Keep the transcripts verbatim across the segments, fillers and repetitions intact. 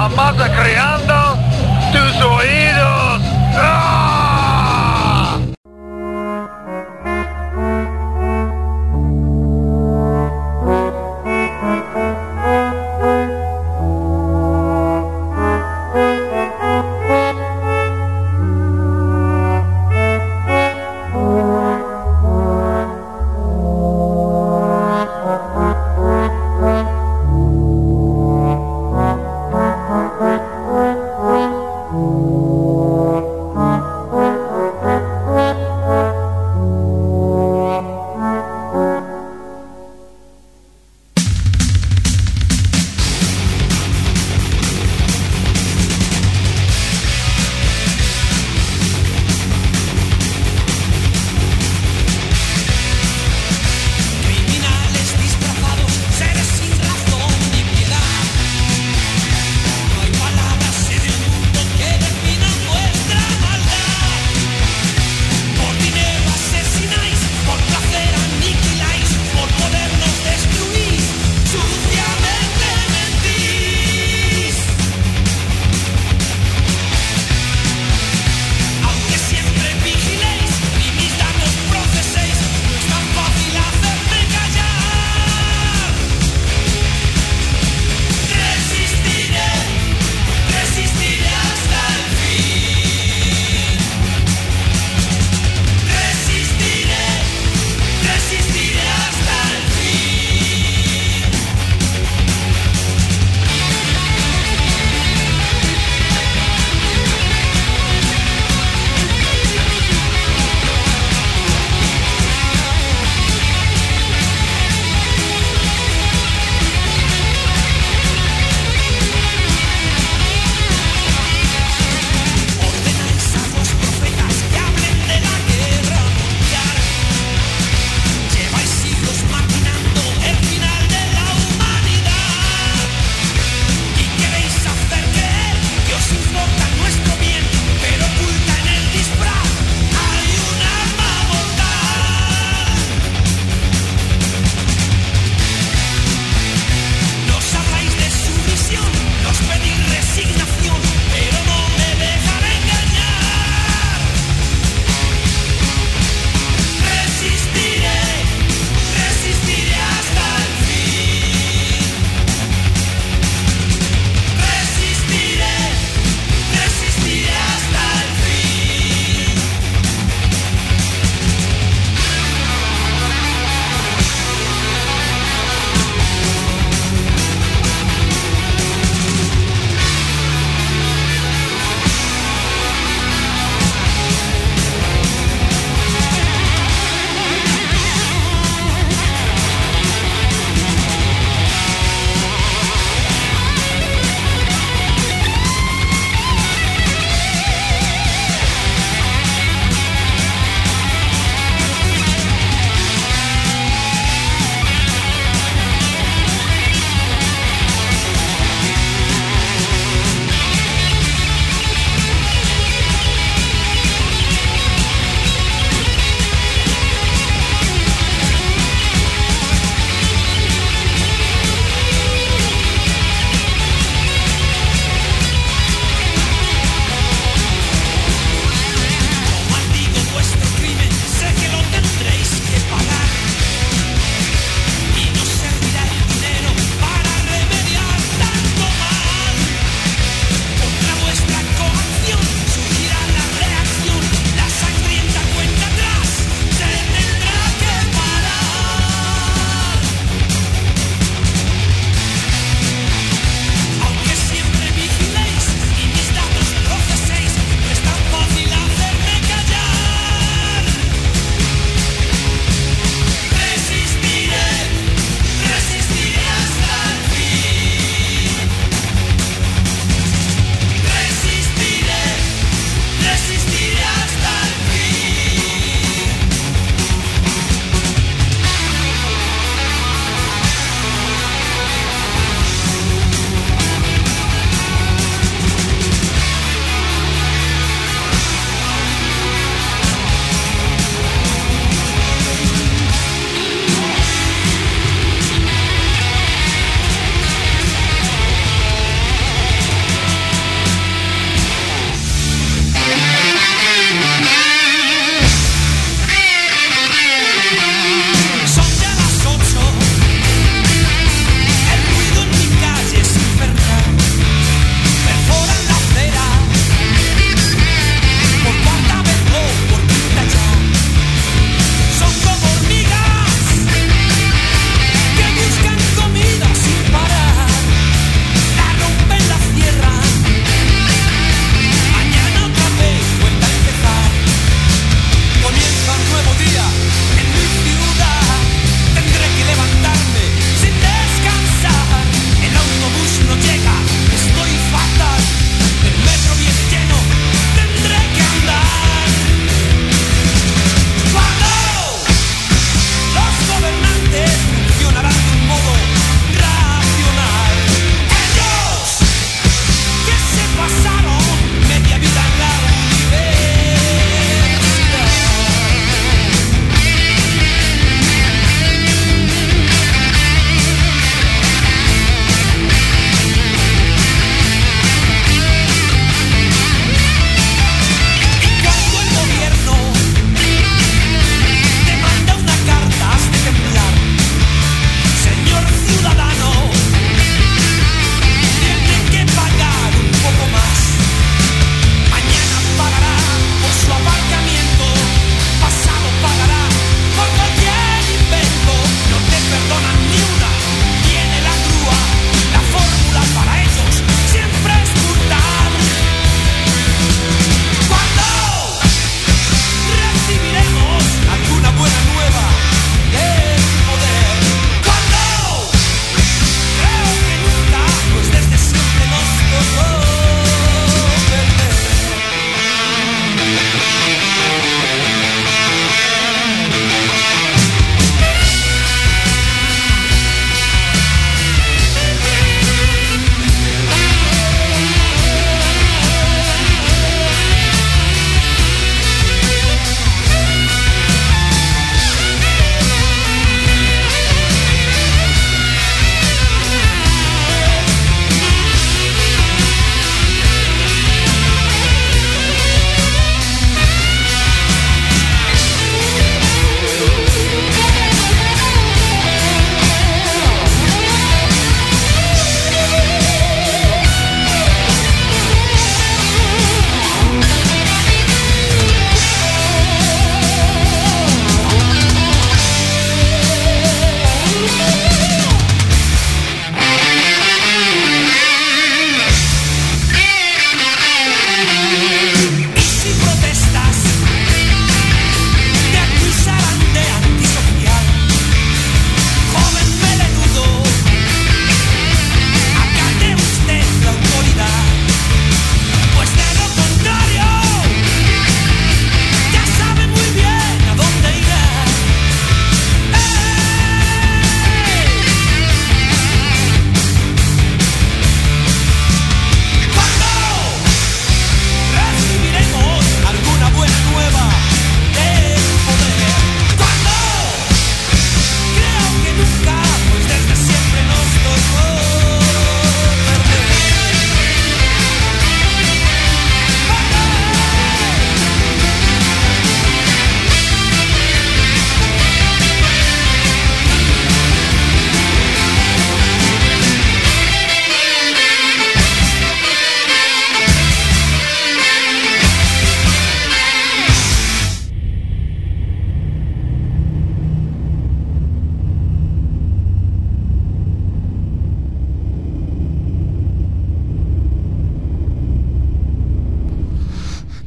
está masacrando tus oídos. ¡Ah!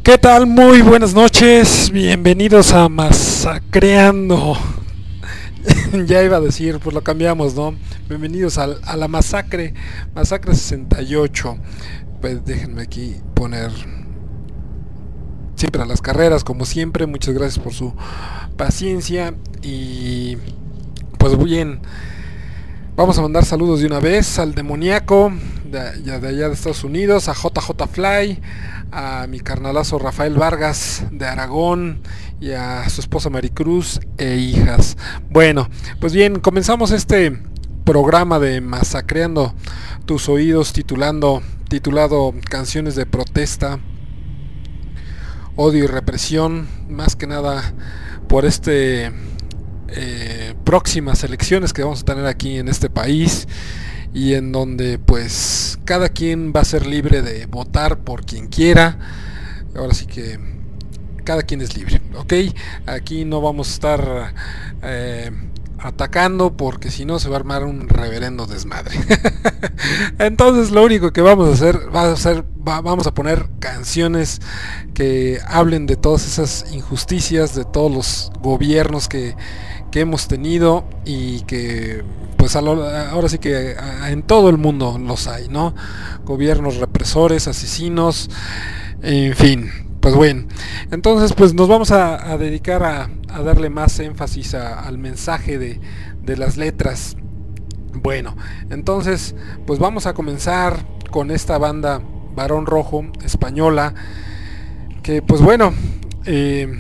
¿Qué tal? Muy buenas noches, bienvenidos a Masacreando. Ya iba a decir, pues lo cambiamos, ¿no? Bienvenidos a, a la masacre, Masacre sesenta y ocho. Pues déjenme aquí poner siempre a las carreras, como siempre. Muchas gracias por su paciencia. Y pues bien, vamos a mandar saludos de una vez al demoníaco de, de allá de Estados Unidos, a J J Fly, a mi carnalazo Rafael Vargas de Aragón y a su esposa Maricruz e hijas. Bueno, pues bien, comenzamos este programa de Masacreando tus oídos, titulando titulado Canciones de protesta, odio y represión, más que nada por este eh, próximas elecciones que vamos a tener aquí en este país, y en donde pues cada quien va a ser libre de votar por quien quiera. Ahora sí que cada quien es libre, ¿ok? Aquí no vamos a estar eh, atacando, porque si no se va a armar un reverendo desmadre. Entonces lo único que vamos a hacer va a ser va, vamos a poner canciones que hablen de todas esas injusticias, de todos los gobiernos que, que hemos tenido, y que pues a lo, ahora sí que a, en todo el mundo los hay, ¿no? Gobiernos represores, asesinos, en fin. Pues bueno, entonces pues nos vamos a, a dedicar a, a darle más énfasis a, al mensaje de, de las letras. Bueno, entonces pues vamos a comenzar con esta banda Barón Rojo española, que pues bueno, eh,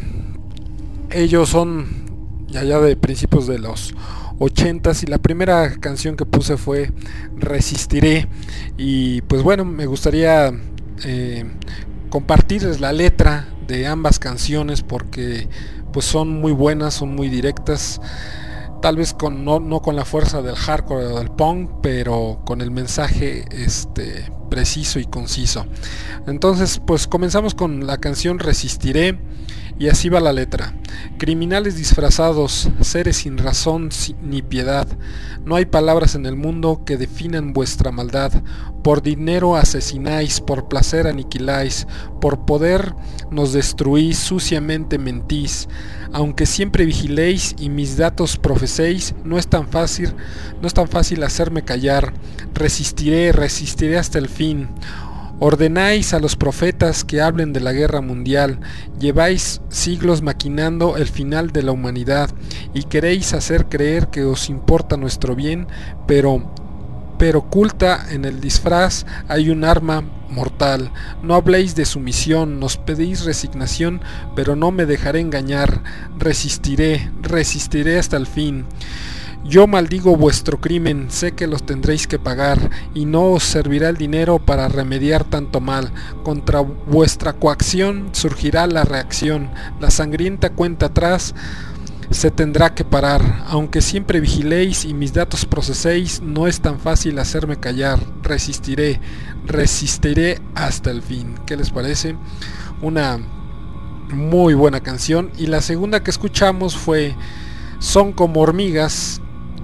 ellos son ya ya de principios de los ochentas, y la primera canción que puse fue Resistiré. Y pues bueno, me gustaría eh, compartirles la letra de ambas canciones, porque pues son muy buenas, son muy directas, tal vez con no, no con la fuerza del hardcore o del punk, pero con el mensaje este preciso y conciso. Entonces pues comenzamos con la canción Resistiré, y así va la letra. Criminales disfrazados, seres sin razón ni piedad, no hay palabras en el mundo que definan vuestra maldad. Por dinero asesináis, por placer aniquiláis, por poder nos destruís, suciamente mentís. Aunque siempre vigiléis y mis datos profeséis, no es tan fácil, no es tan fácil hacerme callar. Resistiré, resistiré hasta el fin. Ordenáis a los profetas que hablen de la guerra mundial, lleváis siglos maquinando el final de la humanidad, y queréis hacer creer que os importa nuestro bien, pero, pero oculta en el disfraz hay un arma mortal. No habléis de sumisión, nos pedís resignación, pero no me dejaré engañar. Resistiré, resistiré hasta el fin. Yo maldigo vuestro crimen, sé que los tendréis que pagar, y no os servirá el dinero para remediar tanto mal. Contra vuestra coacción surgirá la reacción, la sangrienta cuenta atrás se tendrá que parar. Aunque siempre vigiléis y mis datos proceséis, no es tan fácil hacerme callar. Resistiré, resistiré hasta el fin. ¿Qué les parece? Una muy buena canción. Y la segunda que escuchamos fue Son como hormigas,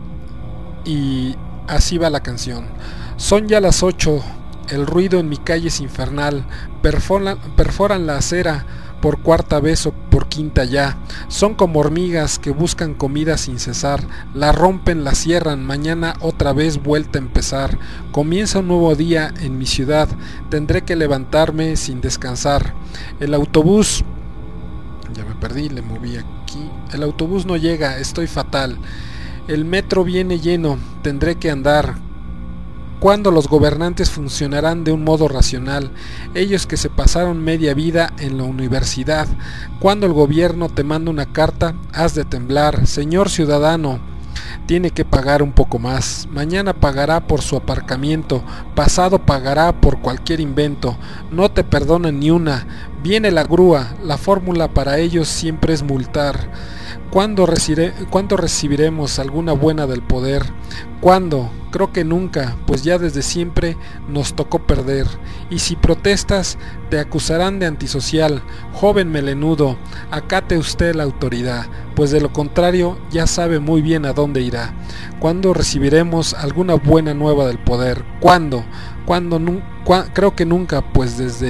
y así va la canción. Son ya las ocho, el ruido en mi calle es infernal, perforan, perforan la acera por cuarta vez o por quinta ya. Son como hormigas que buscan comida sin cesar, la rompen, la cierran, mañana otra vez vuelta a empezar. Comienza un nuevo día en mi ciudad, tendré que levantarme sin descansar. El autobús, ya me perdí, le moví aquí. El autobús no llega, estoy fatal. El metro viene lleno, tendré que andar. ¿Cuándo los gobernantes funcionarán de un modo racional? Ellos que se pasaron media vida en la universidad. Cuando el gobierno te manda una carta, has de temblar. Señor ciudadano, tiene que pagar un poco más. Mañana pagará por su aparcamiento, pasado pagará por cualquier invento. No te perdonan ni una. Viene la grúa, la fórmula para ellos siempre es multar. ¿Cuándo, recibire, ¿Cuándo recibiremos alguna buena del poder? ¿Cuándo? Creo que nunca, pues ya desde siempre nos tocó perder. Y si protestas, te acusarán de antisocial. Joven melenudo, acate usted la autoridad, pues de lo contrario ya sabe muy bien a dónde irá. ¿Cuándo recibiremos alguna buena nueva del poder? ¿Cuándo? ¿Cuándo? Nu- cu- creo que nunca, pues desde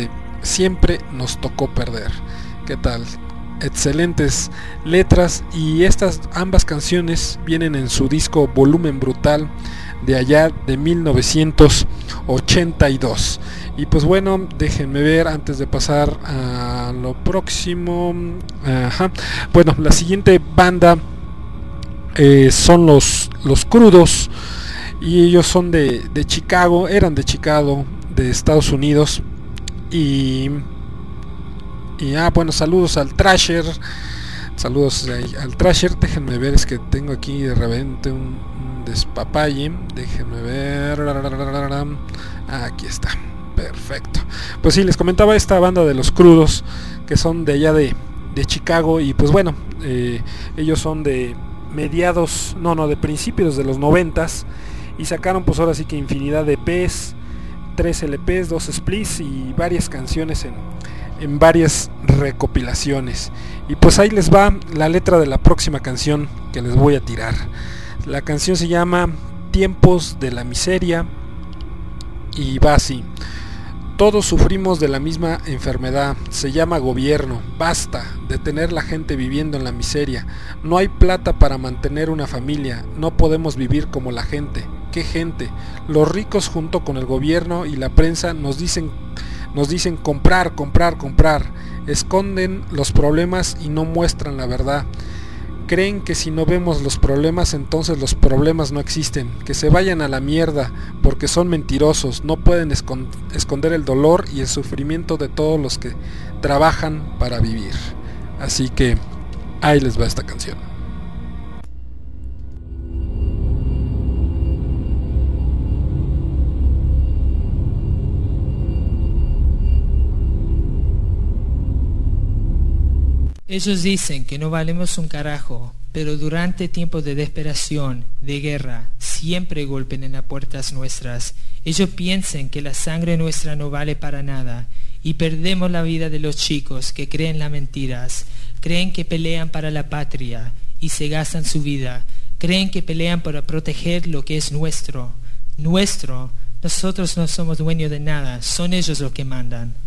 siempre nos tocó perder. ¿Qué tal? Excelentes letras, y estas ambas canciones vienen en su disco Volumen Brutal de allá de mil novecientos ochenta y dos. Y pues bueno, déjenme ver antes de pasar a lo próximo. Ajá. Bueno, la siguiente banda eh, son los, los Crudos, y ellos son de, de Chicago, eran de Chicago, de Estados Unidos. Y Y ah, bueno, saludos al Thrasher. Saludos al Thrasher. Déjenme ver, es que tengo aquí de repente un, un despapalle. Déjenme ver. Aquí está. Perfecto. Pues sí, les comentaba esta banda de los Crudos, que son de allá de, de Chicago. Y pues bueno, eh, ellos son de mediados, no, no, de principios de los noventas. Y sacaron pues ahora sí que infinidad de E Pes, tres L Pes, dos splits y varias canciones en en varias recopilaciones. Y pues ahí les va la letra de la próxima canción que les voy a tirar. La canción se llama Tiempos de la Miseria y va así: todos sufrimos de la misma enfermedad, se llama gobierno. Basta de tener la gente viviendo en la miseria. No hay plata para mantener una familia, no podemos vivir como la gente. ¿Qué gente? Los ricos junto con el gobierno y la prensa nos dicen Nos dicen comprar, comprar, comprar. Esconden los problemas y no muestran la verdad. Creen que si no vemos los problemas, entonces los problemas no existen. Que se vayan a la mierda, porque son mentirosos. No pueden esconder el dolor y el sufrimiento de todos los que trabajan para vivir. Así que ahí les va esta canción. Ellos dicen que no valemos un carajo, pero durante tiempos de desesperación, de guerra, siempre golpeen en las puertas nuestras. Ellos piensan que la sangre nuestra no vale para nada, y perdemos la vida de los chicos que creen las mentiras. Creen que pelean para la patria, y se gastan su vida. Creen que pelean para proteger lo que es nuestro. Nuestro. Nosotros no somos dueños de nada, son ellos los que mandan.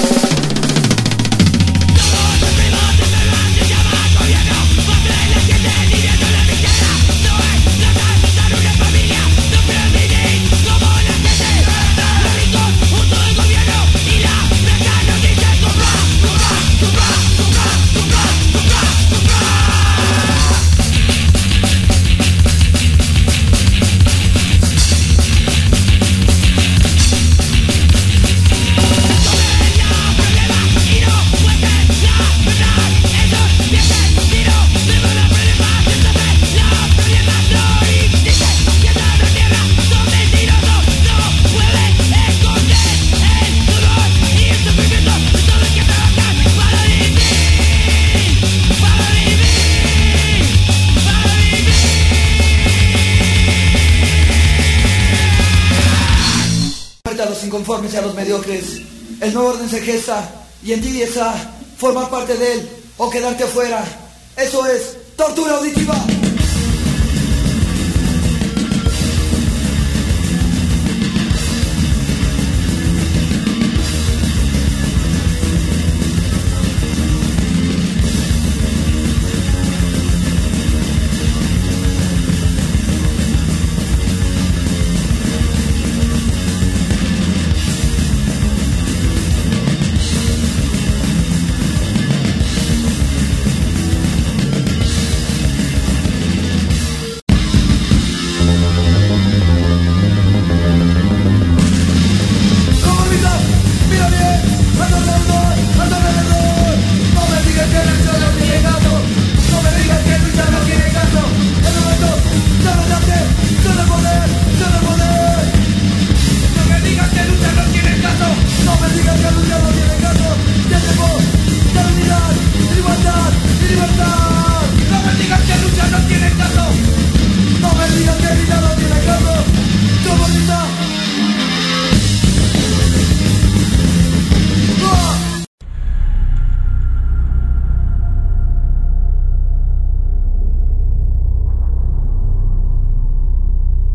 Inconformes y a los mediocres, el nuevo orden se gesta y en ti está formar parte de él o quedarte afuera. Eso es tortura auditiva.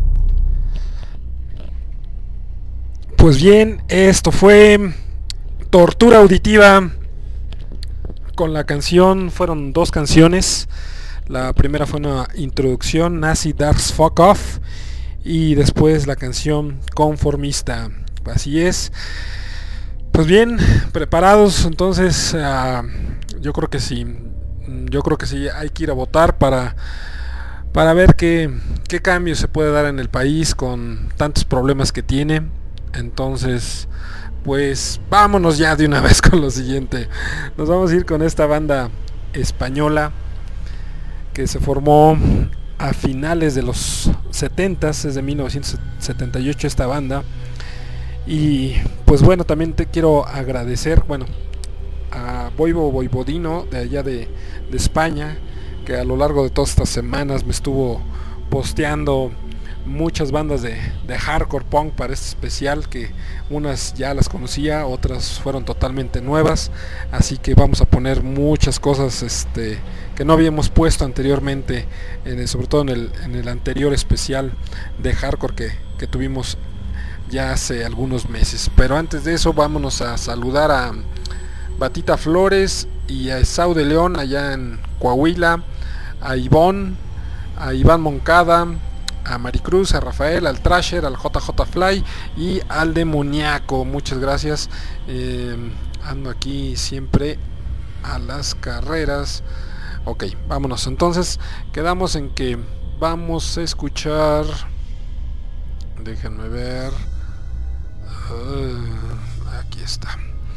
Pues bien, esto fue Tortura Auditiva con la canción, fueron dos canciones. La primera fue una introducción, Nazi Das Fuck Off, y después la canción Conformista. Así es. Pues bien, preparados. Entonces uh, yo creo que sí, yo creo que sí hay que ir a votar para para ver qué, qué cambio se puede dar en el país con tantos problemas que tiene. Entonces, pues vámonos ya de una vez con lo siguiente. Nos vamos a ir con esta banda española que se formó a finales de los setentas, es de mil novecientos setenta y ocho esta banda. Y pues bueno, también te quiero agradecer, bueno, a Voivo Voivodino de allá de, de España, que a lo largo de todas estas semanas me estuvo posteando muchas bandas de, de hardcore punk para este especial, que unas ya las conocía, otras fueron totalmente nuevas, así que vamos a poner muchas cosas este, que no habíamos puesto anteriormente, en el, sobre todo en el, en el anterior especial de hardcore que, que tuvimos ya hace algunos meses. Pero antes de eso, vámonos a saludar a Batita Flores y a Esau de León allá en Coahuila, a Ivonne, a Iván Moncada, a Maricruz, a Rafael, al Trasher, al J J Fly y al Demoníaco. Muchas gracias. Eh, ando aquí siempre a las carreras. Ok, vámonos. Entonces quedamos en que vamos a escuchar, déjenme ver, uh, aquí está,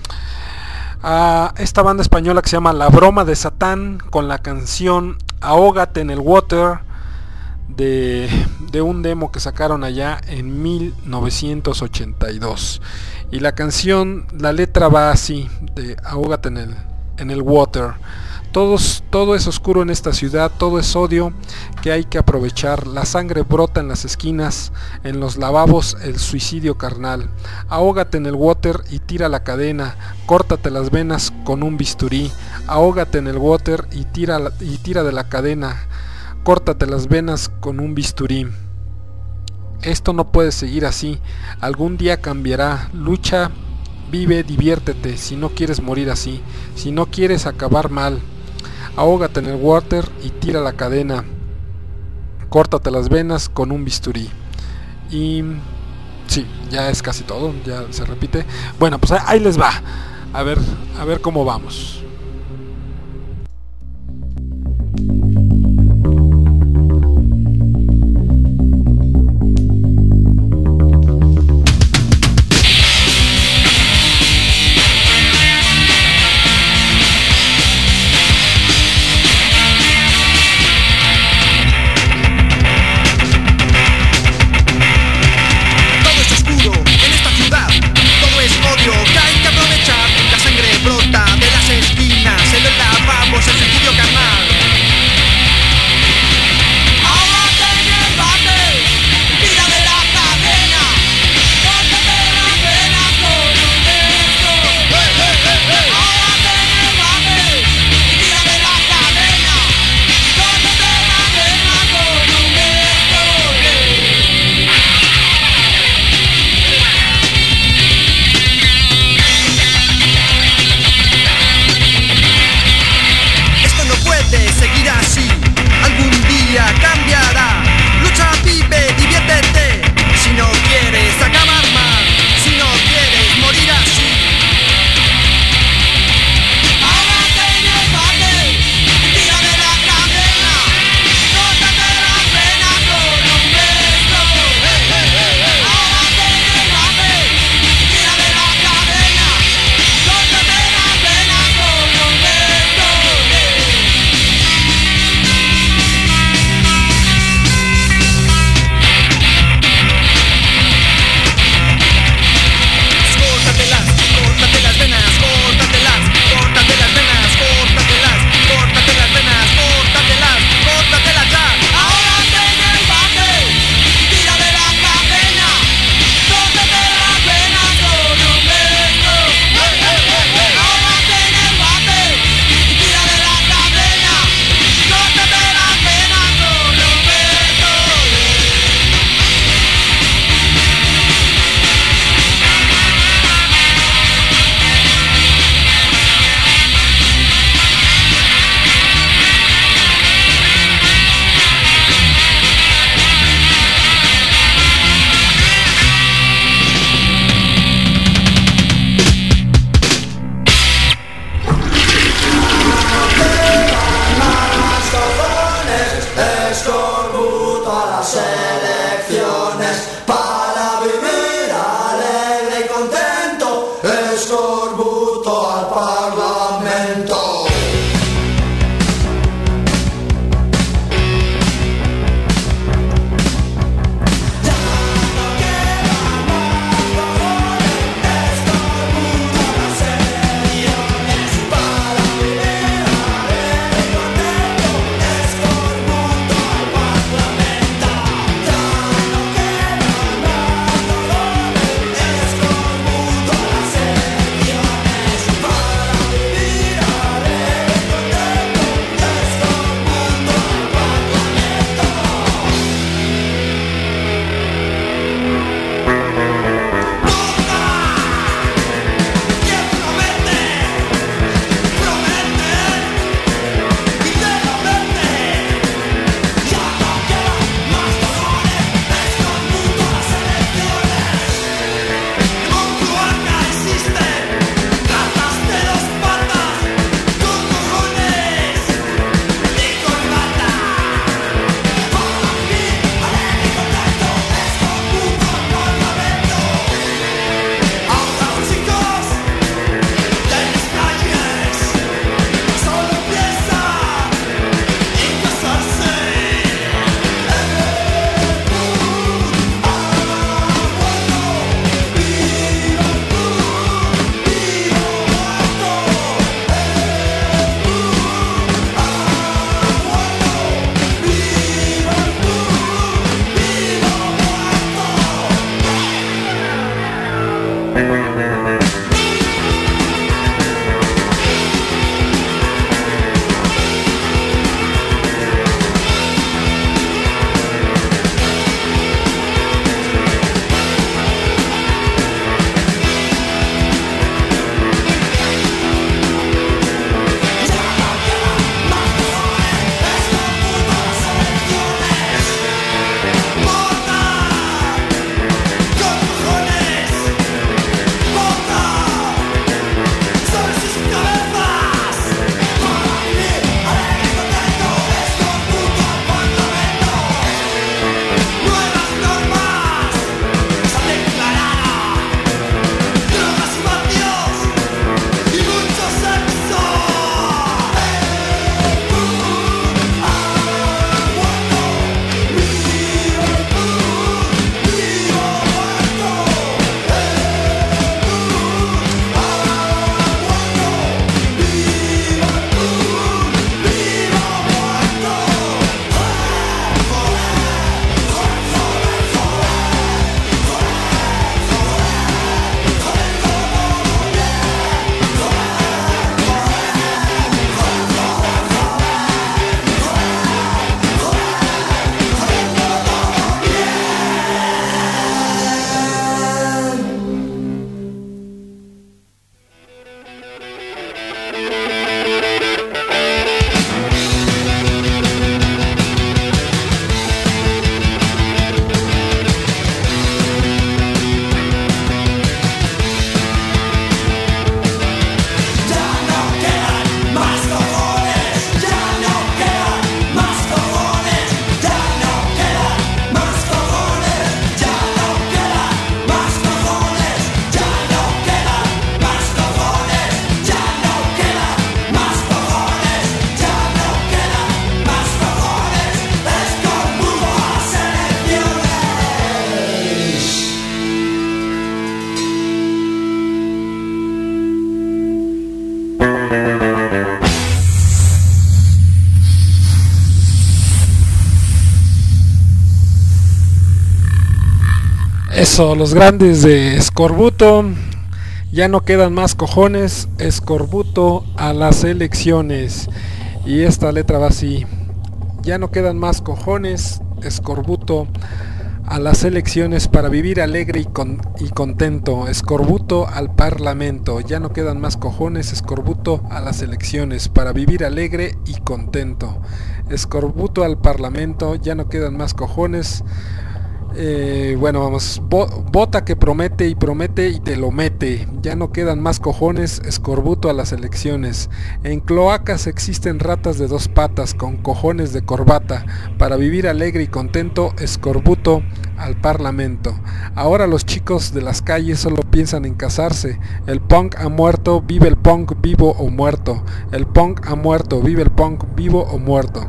a esta banda española que se llama La Broma de Satán, con la canción Ahógate en el Water, de, de un demo que sacaron allá en mil novecientos ochenta y dos. Y la canción, la letra va así, de ahógate en el, en el water. Todos, todo es oscuro en esta ciudad, todo es odio que hay que aprovechar. La sangre brota en las esquinas, en los lavabos el suicidio carnal. Ahógate en el water y tira la cadena, córtate las venas con un bisturí. Ahógate en el water y tira, y tira de la cadena, córtate las venas con un bisturí. Esto no puede seguir así, algún día cambiará. Lucha, vive, diviértete, si no quieres morir así, si no quieres acabar mal. Ahógate en el water y tira la cadena, córtate las venas con un bisturí. Y sí, ya es casi todo, ya se repite. Bueno, pues ahí les va. A ver, a ver cómo vamos. Que hay que aprovechar, la sangre brota de las esquinas. escorbuto al Parlamento. Eso, los grandes de Escorbuto. Ya no quedan más cojones. Escorbuto a las elecciones. Y esta letra va así: ya no quedan más cojones. Escorbuto a las elecciones para vivir alegre y, con, y contento. Escorbuto al Parlamento. Ya no quedan más cojones. Escorbuto a las elecciones para vivir alegre y contento. Escorbuto al Parlamento. Ya no quedan más cojones. Eh, bueno, vamos, Bo Bota que promete y promete y te lo mete. Ya no quedan más cojones, escorbuto a las elecciones. En cloacas existen ratas de dos patas con cojones de corbata. Para vivir alegre y contento, escorbuto al parlamento. Ahora los chicos de las calles solo piensan en casarse. El punk ha muerto, vive el punk vivo o muerto. El punk ha muerto, vive el punk vivo o muerto.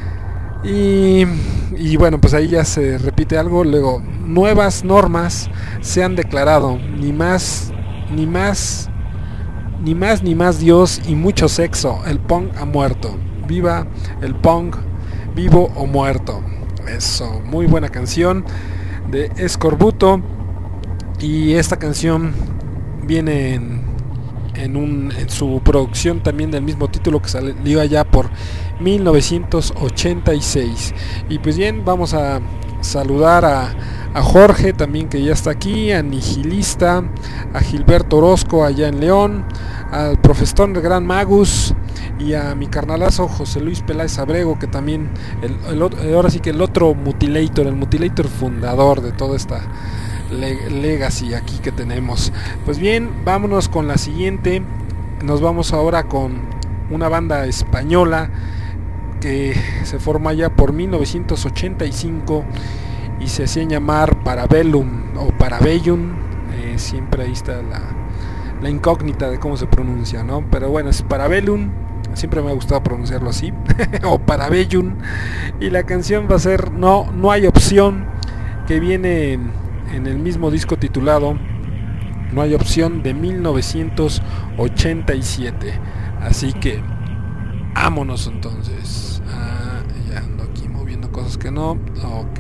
Y, y bueno, pues ahí ya se repite algo. Luego, nuevas normas se han declarado. Ni más, ni más, ni más, ni más Dios y mucho sexo. El punk ha muerto. Viva el punk, vivo o muerto. Eso, muy buena canción de Escorbuto. Y esta canción viene en, en, un, en su producción también del mismo título, que salió allá por mil novecientos ochenta y seis. Y pues bien, vamos a saludar a, a Jorge también, que ya está aquí, a Nihilista, a Gilberto Orozco allá en León, al profesor del Gran Magus y a mi carnalazo José Luis Peláez Abrego, que también el, el, ahora sí que el otro Mutilator, el Mutilator fundador de toda esta le, legacy aquí que tenemos. Pues bien, vámonos con la siguiente. Nos vamos ahora con una banda española que se forma ya por mil novecientos ochenta y cinco y se hacía llamar Parabellum o Parabellum. Eh, siempre ahí está la, la incógnita de cómo se pronuncia, ¿no? Pero bueno, es Parabellum. Siempre me ha gustado pronunciarlo así. O Parabellum. Y la canción va a ser No, no hay opción, que viene en, en el mismo disco titulado No hay opción, de mil novecientos ochenta y siete. Así que vámonos entonces. Ah, ya ando aquí moviendo cosas que no. Ok.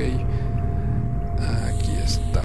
Aquí está.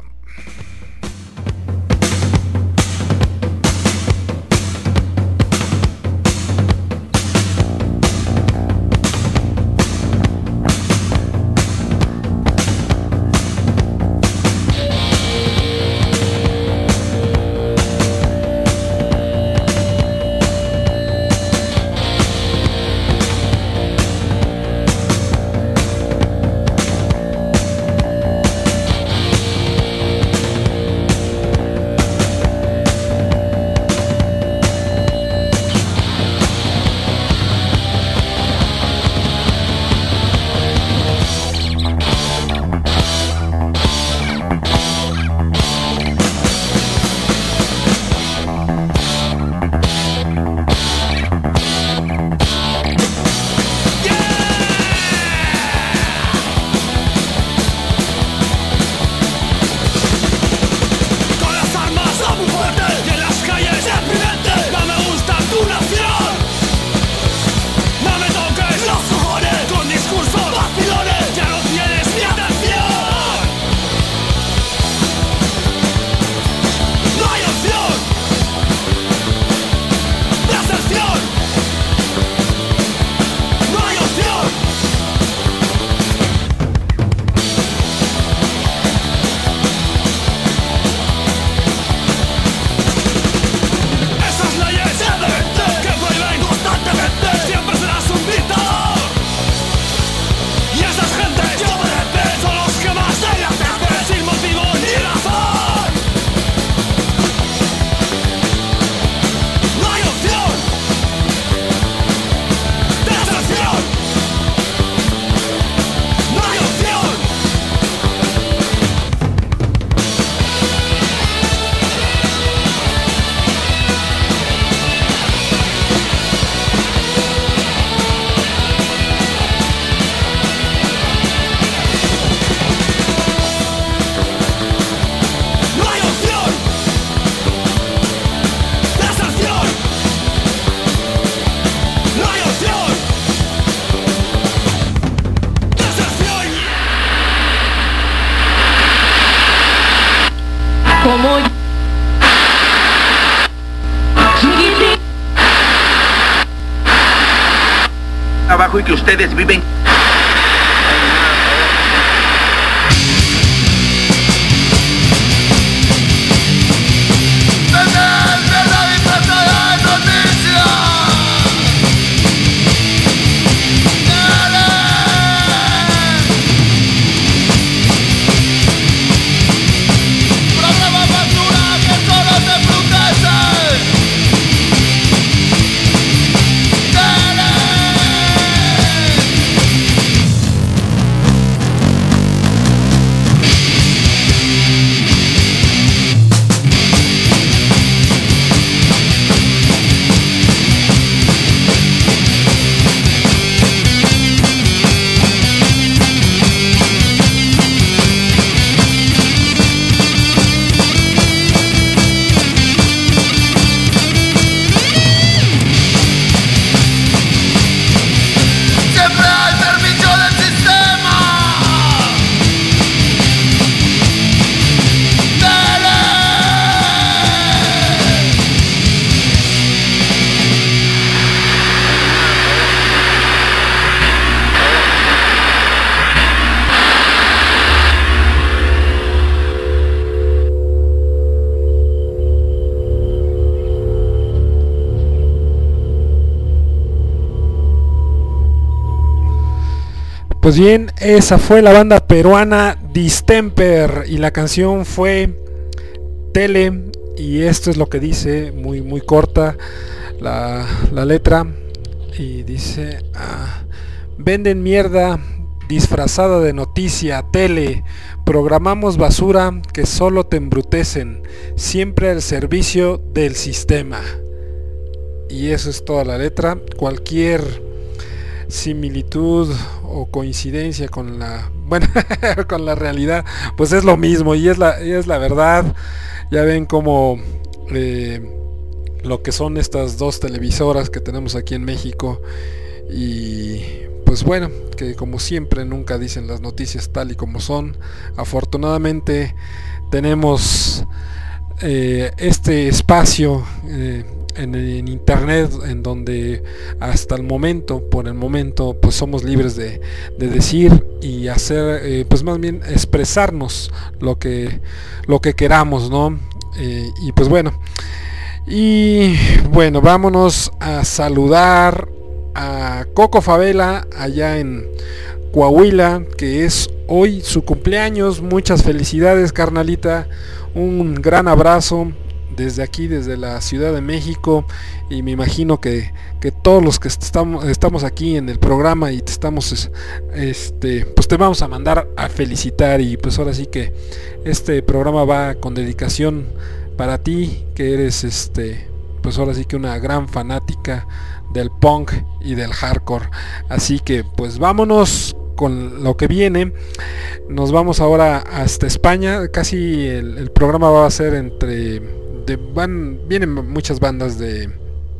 Y que ustedes viven. Pues bien, esa fue la banda peruana Distemper y la canción fue Tele, y esto es lo que dice, muy muy corta la, la letra, y dice: ah, venden mierda disfrazada de noticia, tele, programamos basura que solo te embrutecen, siempre al servicio del sistema. Y eso es toda la letra. Cualquier similitud o coincidencia con la bueno con la realidad pues es lo mismo, y es la, y es la verdad. Ya ven como eh, lo que son estas dos televisoras que tenemos aquí en México, y pues bueno, que como siempre nunca dicen las noticias tal y como son. Afortunadamente tenemos eh, este espacio eh, en, en internet, en donde hasta el momento, por el momento, pues somos libres de, de decir y hacer, eh, pues más bien expresarnos lo que lo que queramos, ¿no? Eh, y pues bueno, y bueno, vámonos a saludar a Coco Favela allá en Coahuila, que es hoy su cumpleaños. Muchas felicidades, carnalita, un gran abrazo desde aquí, desde la Ciudad de México, y me imagino que, que todos los que estamos, estamos aquí en el programa y te estamos este pues te vamos a mandar a felicitar. Y pues ahora sí que este programa va con dedicación para ti, que eres este pues ahora sí que una gran fanática del punk y del hardcore. Así que pues vámonos con lo que viene. Nos vamos ahora hasta España. Casi el, el programa va a ser entre de, van vienen muchas bandas de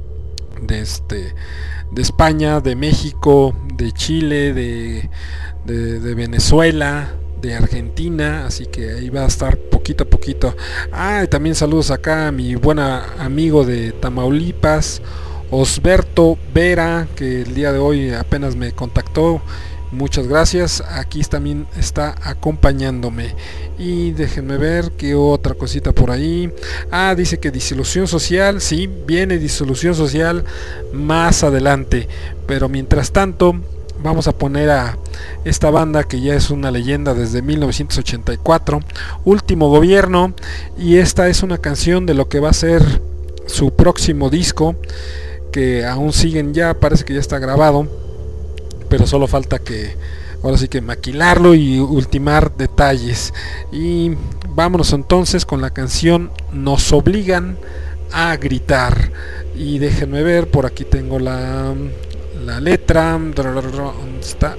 de este de España, de México, de Chile, de, de, de Venezuela, de Argentina, así que ahí va a estar poquito a poquito. Ah, y también saludos acá a mi buen amigo de Tamaulipas, Osberto Vera, que el día de hoy apenas me contactó. Muchas gracias, aquí también está acompañándome. Y déjenme ver qué otra cosita por ahí. Ah, dice que disolución social. Sí, viene disolución social más adelante, pero mientras tanto vamos a poner a esta banda que ya es una leyenda desde mil novecientos ochenta y cuatro, Último Gobierno, y esta es una canción de lo que va a ser su próximo disco, que aún siguen, ya parece que ya está grabado, pero solo falta que ahora sí que maquilarlo y ultimar detalles. Y vámonos entonces con la canción Nos Obligan a Gritar. Y déjenme ver, por aquí tengo la la letra. ¿Dónde está?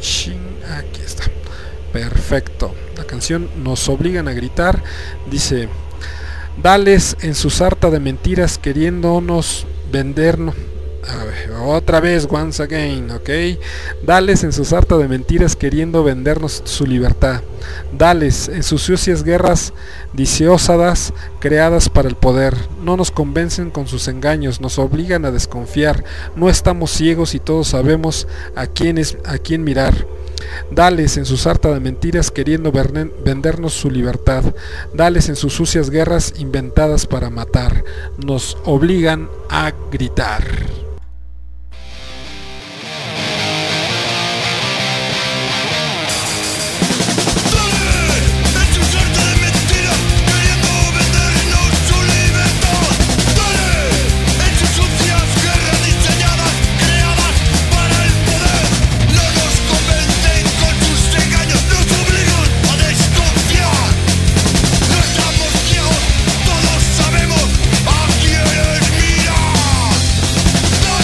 Aquí está. Perfecto. La canción Nos Obligan a Gritar dice: dales en su sarta de mentiras queriéndonos vendernos. A ver, otra vez, once again, ok. Dales en su sarta de mentiras queriendo vendernos su libertad. Dales en sus sucias guerras disociadas creadas para el poder. No nos convencen con sus engaños, nos obligan a desconfiar. No estamos ciegos y todos sabemos a quién es, a quién mirar. Dales en su sarta de mentiras queriendo vendernos su libertad. Dales en sus sucias guerras inventadas para matar. Nos obligan a gritar. Todos sabemos a quiénes mirar.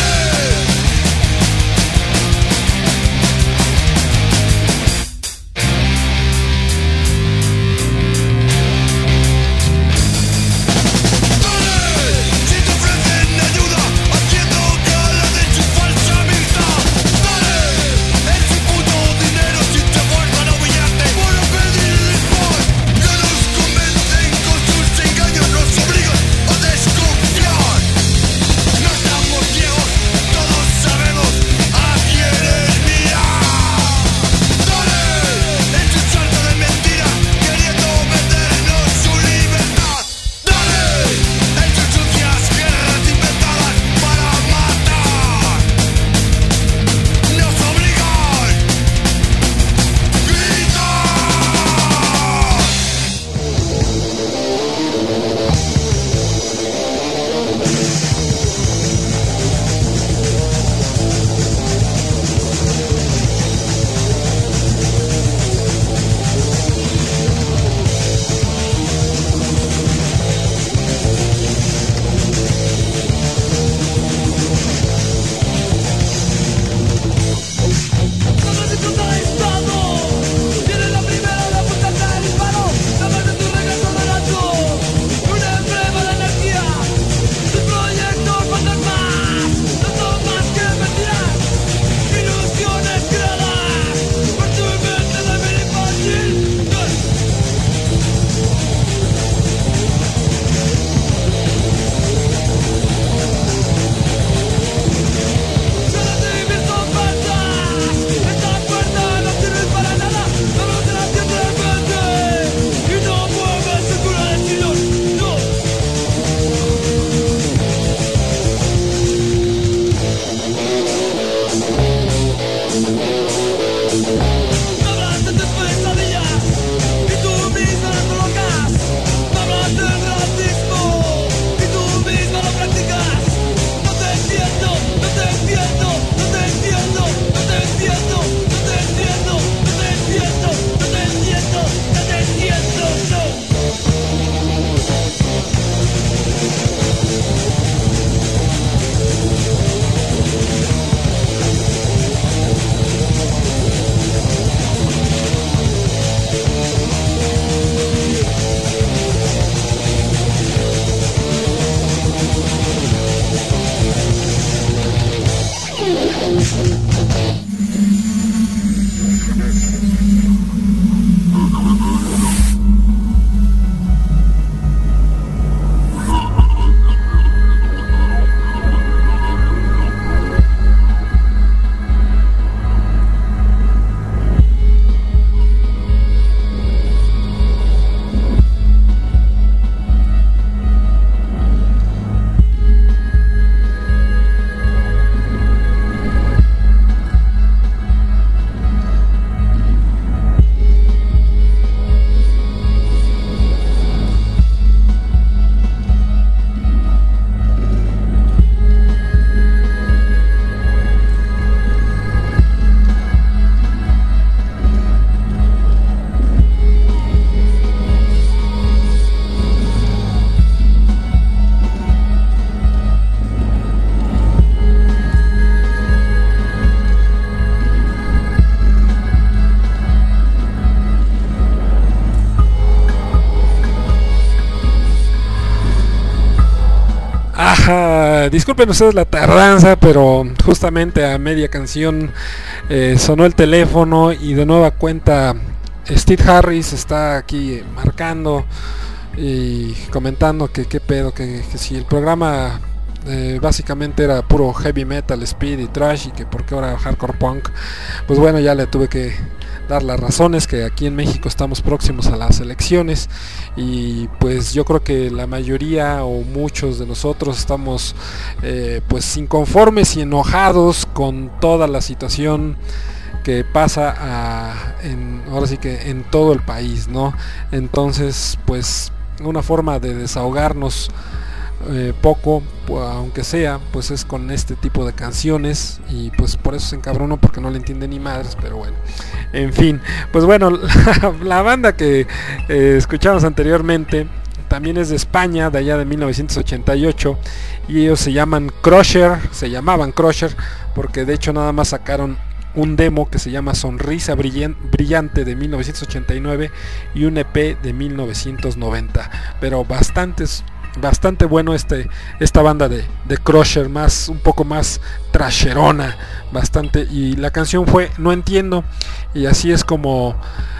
Uh, disculpen ustedes la tardanza, pero justamente a media canción eh, sonó el teléfono y de nueva cuenta Steve Harris está aquí marcando y comentando que qué pedo, que, que si el programa eh, básicamente era puro heavy metal, speed y trash, y que por qué ahora hardcore punk. Pues bueno, ya le tuve que dar las razones, que aquí en México estamos próximos a las elecciones y pues yo creo que la mayoría o muchos de nosotros estamos eh, pues inconformes y enojados con toda la situación que pasa a, en, ahora sí que en todo el país, ¿no? Entonces pues una forma de desahogarnos Eh, poco, aunque sea, pues es con este tipo de canciones, y pues por eso se encabronó, porque no le entiende ni madres, pero bueno, en fin, pues bueno, la, la banda que eh, escuchamos anteriormente también es de España, de allá de mil novecientos ochenta y ocho, y ellos se llaman Crusher, se llamaban Crusher, porque de hecho nada más sacaron un demo que se llama Sonrisa Brillante de mil novecientos ochenta y nueve y un E P de mil novecientos noventa, pero bastantes bastante bueno este esta banda de, de Crusher, más un poco más trasherona, bastante, y la canción fue No Entiendo, y así es como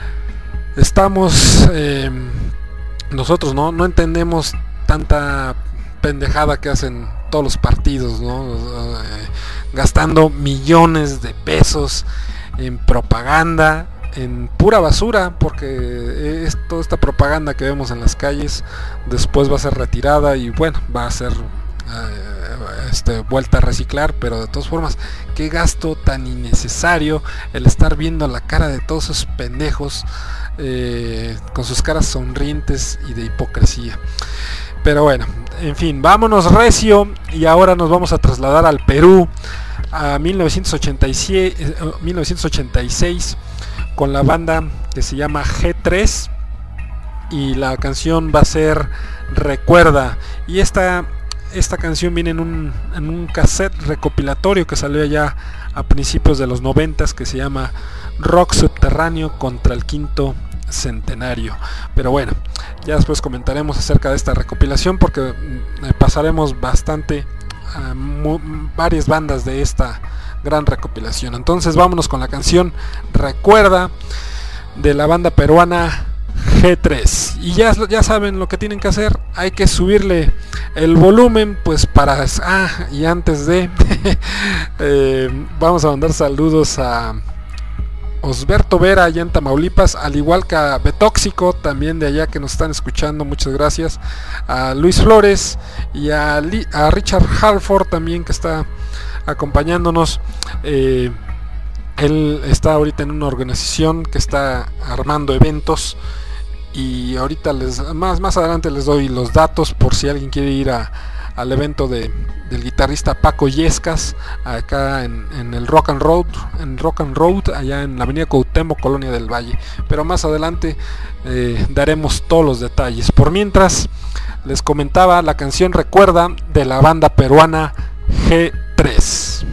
estamos eh, nosotros, no no entendemos tanta pendejada que hacen todos los partidos, ¿no? Eh, gastando millones de pesos en propaganda, en pura basura, porque es toda esta propaganda que vemos en las calles después va a ser retirada y bueno, va a ser eh, este, vuelta a reciclar, pero de todas formas, qué gasto tan innecesario el estar viendo la cara de todos esos pendejos eh, con sus caras sonrientes y de hipocresía. Pero bueno, en fin, vámonos recio, y ahora nos vamos a trasladar al Perú, a mil novecientos ochenta y siete, mil novecientos ochenta y seis, con la banda que se llama G tres, y la canción va a ser Recuerda, y esta esta canción viene en un, en un cassette recopilatorio que salió ya a principios de los noventas, que se llama Rock Subterráneo contra el Quinto Centenario. Pero bueno, ya después comentaremos acerca de esta recopilación, porque eh, pasaremos bastante a mu- varias bandas de esta gran recopilación. Entonces vámonos con la canción Recuerda de la banda peruana G tres, y ya, ya saben lo que tienen que hacer, hay que subirle el volumen, pues para... Ah, y antes de eh, vamos a mandar saludos a Osberto Vera allá en Tamaulipas, al igual que a Betóxico también de allá, que nos están escuchando, muchas gracias, a Luis Flores y a, Li, a Richard Halford también, que está acompañándonos. eh, él está ahorita en una organización que está armando eventos, y ahorita les más más adelante les doy los datos por si alguien quiere ir a, al evento de, del guitarrista Paco Yescas, acá en, en el Rock and Road, en Rock and Road, allá en la avenida Cuauhtémoc, Colonia del Valle. Pero más adelante eh, daremos todos los detalles. Por mientras, les comentaba la canción Recuerda de la banda peruana G tres.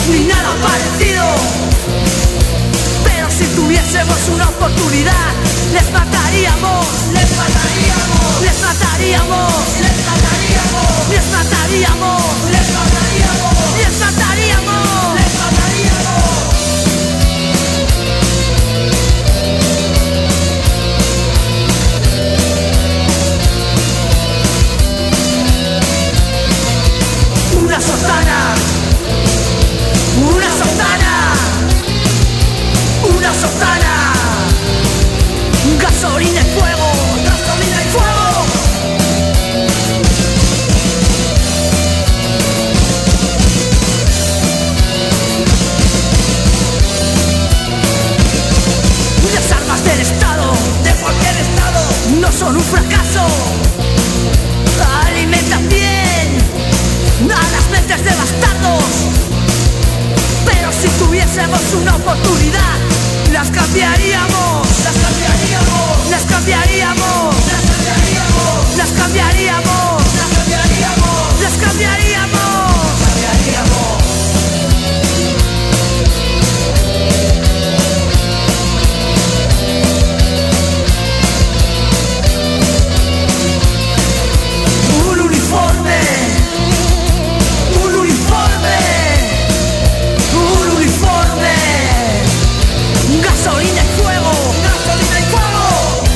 ni nada parecido. Pero si tuviésemos una oportunidad, les mataríamos, les mataríamos, les mataríamos, les mataríamos, les mataríamos, les mataríamos, les mataríamos, les mataríamos. Una sotana, una sotana, una sotana, gasolina y fuego, gasolina y fuego. Las armas del Estado, de cualquier Estado, no son un fracaso. Alimentan bien a las mentes de bastardos. Pero si tuviésemos una oportunidad, las cambiaríamos, las cambiaríamos, las cambiaríamos, las cambiaríamos, las cambiaríamos, las cambiaríamos, las cambiaríamos, cambiaríamos. Un uniforme, un uniforme, un uniforme, gasolina y fuego, gasolina y fuego.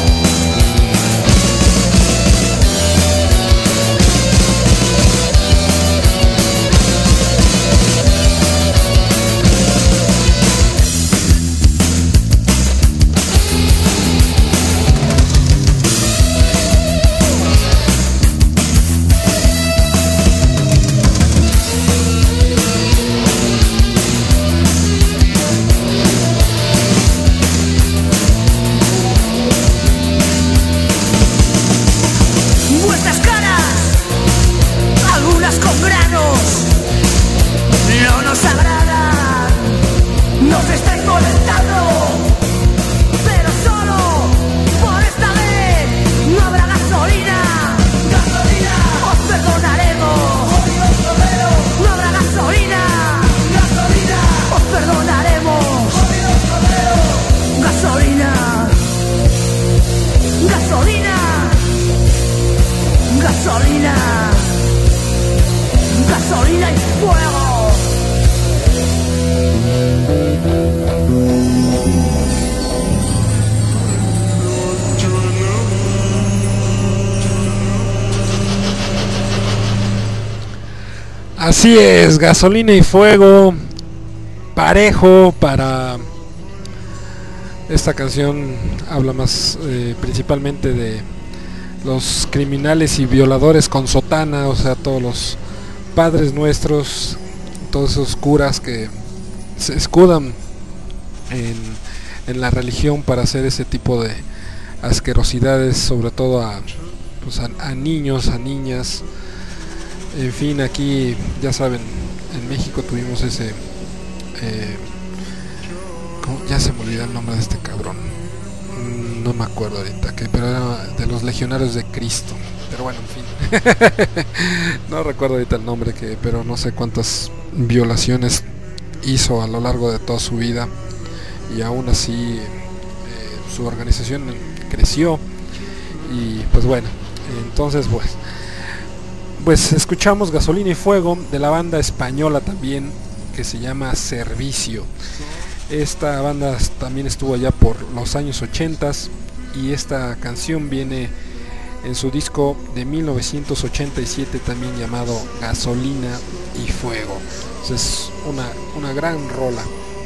Vuestras caras, algunas con granos, no nos agradan, nos estáis molestando, pero solo por esta vez no habrá gasolina, gasolina, os perdonaremos, no habrá gasolina, gasolina, os perdonaremos, gasolina, gasolina. Gasolina, gasolina y fuego. Así es, gasolina y fuego, parejo para esta canción. Habla más eh, principalmente de los criminales y violadores con sotana, o sea, todos los padres nuestros, todos esos curas que se escudan en, en la religión para hacer ese tipo de asquerosidades, sobre todo a, pues a, a niños, a niñas. En fin, aquí ya saben, en México tuvimos ese eh, ¿cómo? Ya se me olvidó el nombre de este cabrón, no me acuerdo ahorita, que, pero era de los legionarios de Cristo. Pero bueno, en fin, no recuerdo ahorita el nombre, que, pero no sé cuántas violaciones hizo a lo largo de toda su vida, y aún así eh, su organización creció. Y pues bueno, entonces pues pues escuchamos Gasolina y Fuego de la banda española también, que se llama Servicio. Esta banda también estuvo allá por los años ochentas, y esta canción viene en su disco de mil novecientos ochenta y siete también llamado Gasolina y Fuego. Es una, una gran rola.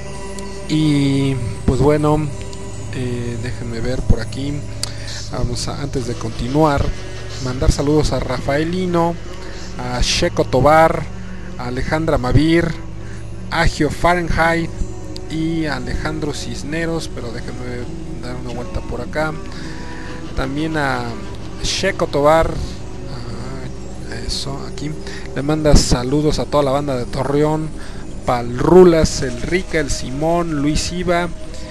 Y pues bueno, eh, déjenme ver por aquí. Vamos a, antes de continuar, mandar saludos a Rafaelino, a Checo Tobar, a Alejandra Mavir, a Gio Fahrenheit y a Alejandro Cisneros, pero déjenme dar una vuelta por acá. También a Checo Tobar, uh, eso, aquí le manda saludos a toda la banda de Torreón, Palrulas, el Rica, el Simón, Luis Iba.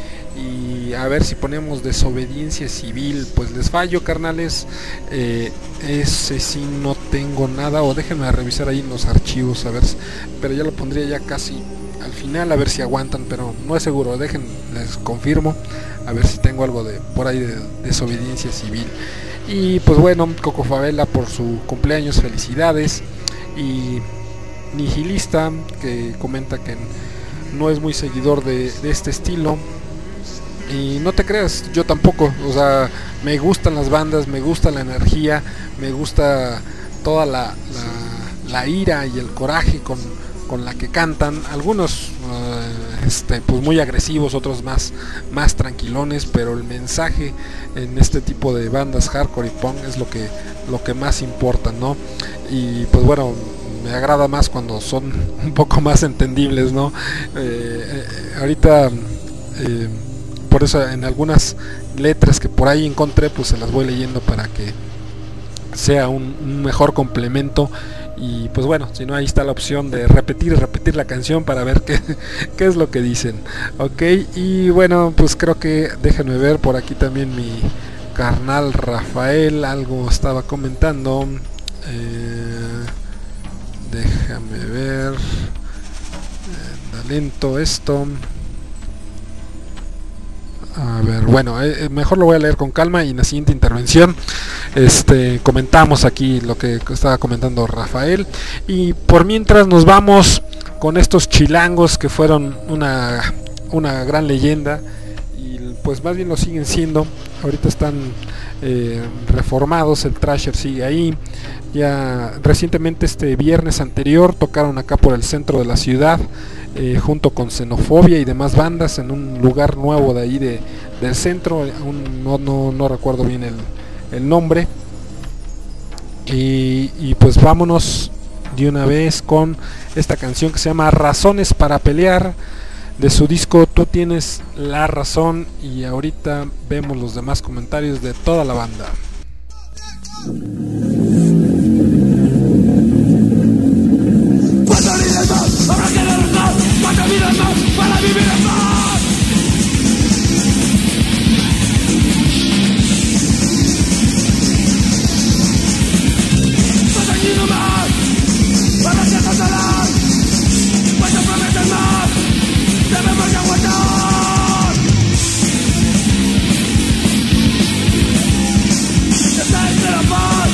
Y a ver si ponemos Desobediencia Civil. Pues les fallo, carnales, eh, ese sí no tengo nada, o déjenme revisar ahí en los archivos a ver, pero ya lo pondría ya casi al final, a ver si aguantan, pero no es seguro. Dejen, les confirmo, a ver si tengo algo de por ahí de desobediencia civil. Y pues bueno, Coco Favela por su cumpleaños, felicidades. Y Nihilista, que comenta que no es muy seguidor de, de este estilo. Y no te creas, yo tampoco. O sea, me gustan las bandas, me gusta la energía, me gusta toda la, la, la ira y el coraje con, con la que cantan. Algunos uh, este, pues muy agresivos, otros más, más tranquilones, pero el mensaje en este tipo de bandas hardcore y punk es lo que, lo que más importa, ¿no? Y pues bueno, me agrada más cuando son un poco más entendibles, ¿no? Eh, eh, ahorita eh, por eso en algunas letras que por ahí encontré, pues se las voy leyendo para que sea un, un mejor complemento. Y pues bueno, si no, ahí está la opción de repetir y repetir la canción para ver qué, qué es lo que dicen. Ok, y bueno, pues creo que déjenme ver por aquí también mi carnal Rafael algo estaba comentando. eh, Déjame ver. Da lento esto. A ver, bueno, eh, mejor lo voy a leer con calma y en la siguiente intervención este, comentamos aquí lo que estaba comentando Rafael. Y por mientras nos vamos con estos chilangos que fueron una, una gran leyenda. Y pues más bien lo siguen siendo. Ahorita están eh, reformados, el Thrasher sigue ahí. Ya recientemente este viernes anterior tocaron acá por el centro de la ciudad, eh, junto con Xenofobia y demás bandas en un lugar nuevo de ahí de, del centro. Aún no, no, no recuerdo bien el, el nombre. Y, y pues vámonos de una vez con esta canción que se llama Razones para Pelear, de su disco Tú Tienes la Razón. Y ahorita vemos los demás comentarios de toda la banda. ¿Cuántas vidas más habrá que derrotar? ¿Cuántas vidas más para vivir en paz? ¿Cuántos años más habrá que controlar? ¿Cuántos prometen más? Debemos de aguantar. Está entre la paz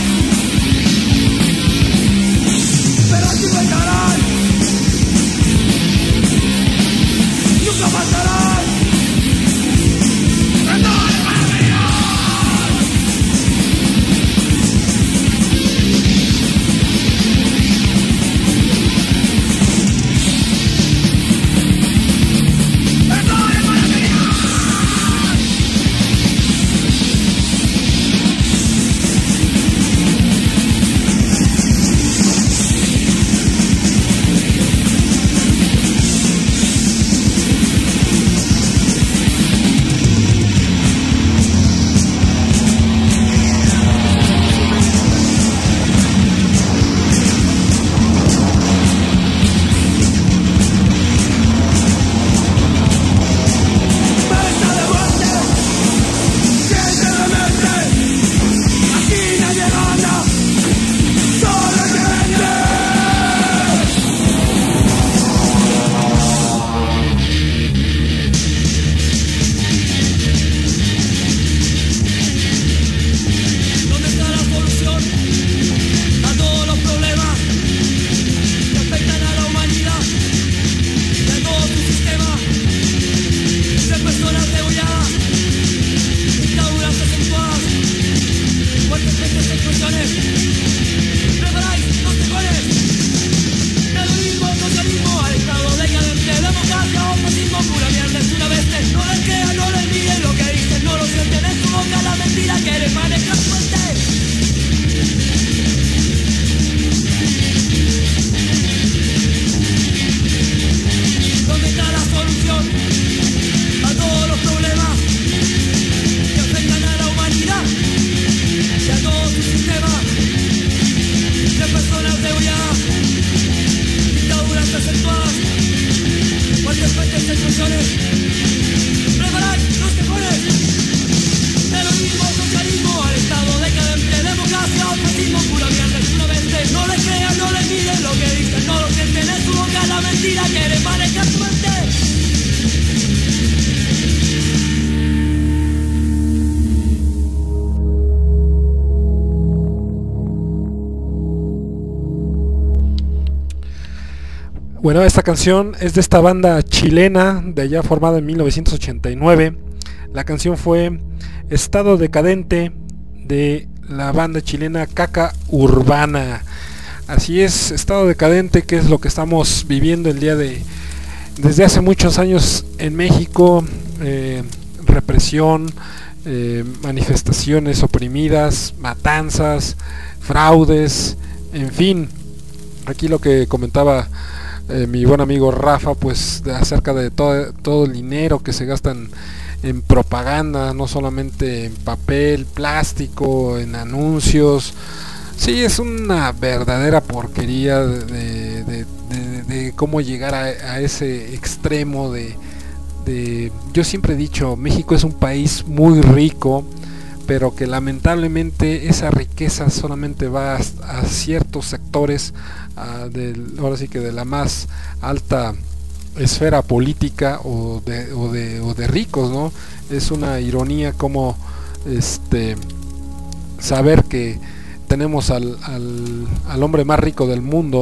Bueno, esta canción es de esta banda chilena de allá formada en mil novecientos ochenta y nueve. La canción fue Estado Decadente de la banda chilena Caca Urbana. Así es, Estado Decadente, que es lo que estamos viviendo el día de desde hace muchos años en México. eh, represión, eh, manifestaciones oprimidas, matanzas, fraudes, en fin. Aquí lo que comentaba eh, mi buen amigo Rafa, pues de acerca de todo, todo el dinero que se gastan en propaganda, no solamente en papel, plástico, en anuncios. Sí, es una verdadera porquería de, de, de, de, de cómo llegar a, a ese extremo de, de... Yo siempre he dicho, México es un país muy rico, pero que lamentablemente esa riqueza solamente va a, a ciertos sectores, a del, ahora sí que de la más alta esfera política o de, o de, o de ricos, ¿no? Es una ironía como este saber que tenemos al, al, al hombre más rico del mundo,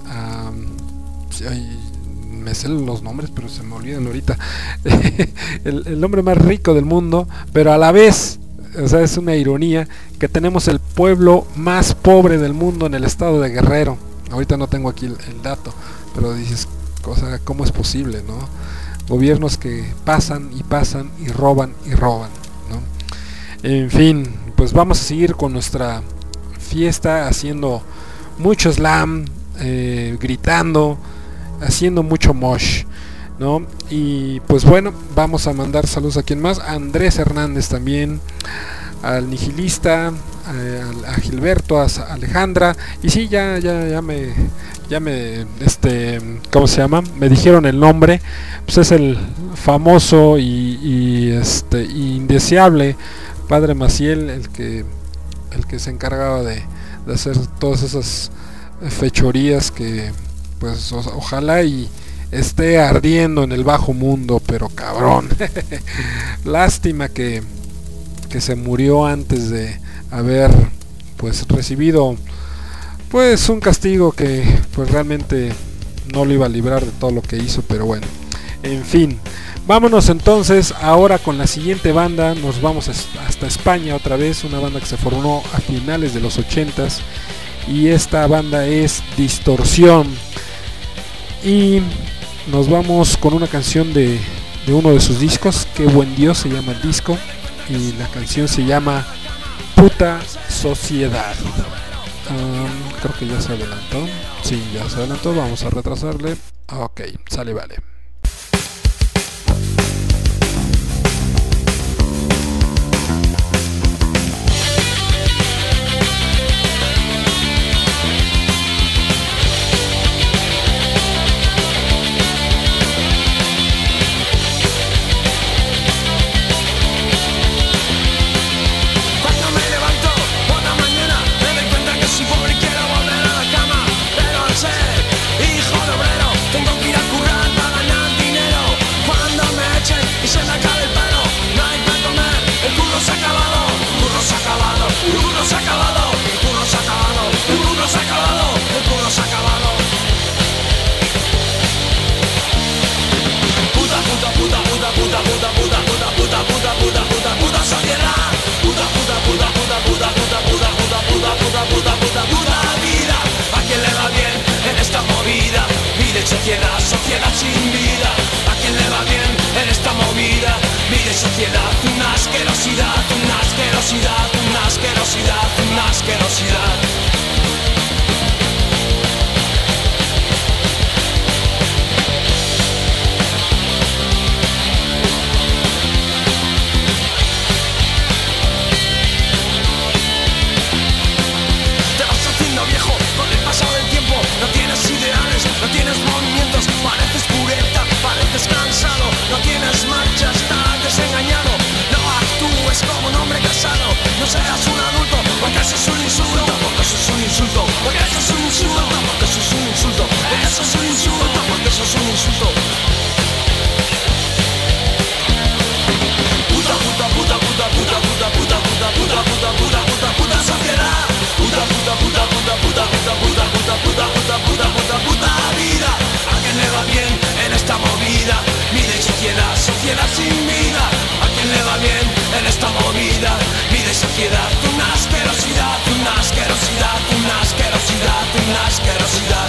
um, ay, me sé los nombres pero se me olvidan ahorita, el, el hombre más rico del mundo, pero a la vez, o sea, es una ironía que tenemos el pueblo más pobre del mundo en el estado de Guerrero. Ahorita no tengo aquí el, el dato, pero dices, o sea, ¿cómo es posible, no? Gobiernos que pasan y pasan y roban y roban, ¿no? En fin, pues vamos a seguir con nuestra fiesta, haciendo mucho slam, eh, gritando, haciendo mucho mosh, ¿no? Y pues bueno, vamos a mandar saludos a quien más, a Andrés Hernández también, al Nihilista, a, a Gilberto, a Alejandra, y sí, ya, ya, ya me, ya me, este, ¿cómo se llama? Me dijeron el nombre, pues es el famoso y, y este, indeseable Padre Maciel, el que, el que se encargaba de, de hacer todas esas fechorías que, pues, o, ojalá y esté ardiendo en el bajo mundo, pero cabrón. Lástima que que se murió antes de haber pues recibido pues un castigo que pues realmente no lo iba a librar de todo lo que hizo, pero bueno, en fin. Vámonos entonces ahora con la siguiente banda. Nos vamos hasta España otra vez, una banda que se formó a finales de los ochentas, y esta banda es Distorsión, y nos vamos con una canción de, de uno de sus discos. Qué buen Dios se llama el disco, y la canción se llama Puta Sociedad. Um, creo que ya se adelantó. Sí, ya se adelantó. Vamos a retrasarle. Ok, sale, vale. Sociedad, sociedad sin vida. ¿A quién le va bien en esta movida? sin vida. ¿A quién le va bien en esta movida? Vida y sociedad, una asquerosidad, una asquerosidad, una asquerosidad, una asquerosidad.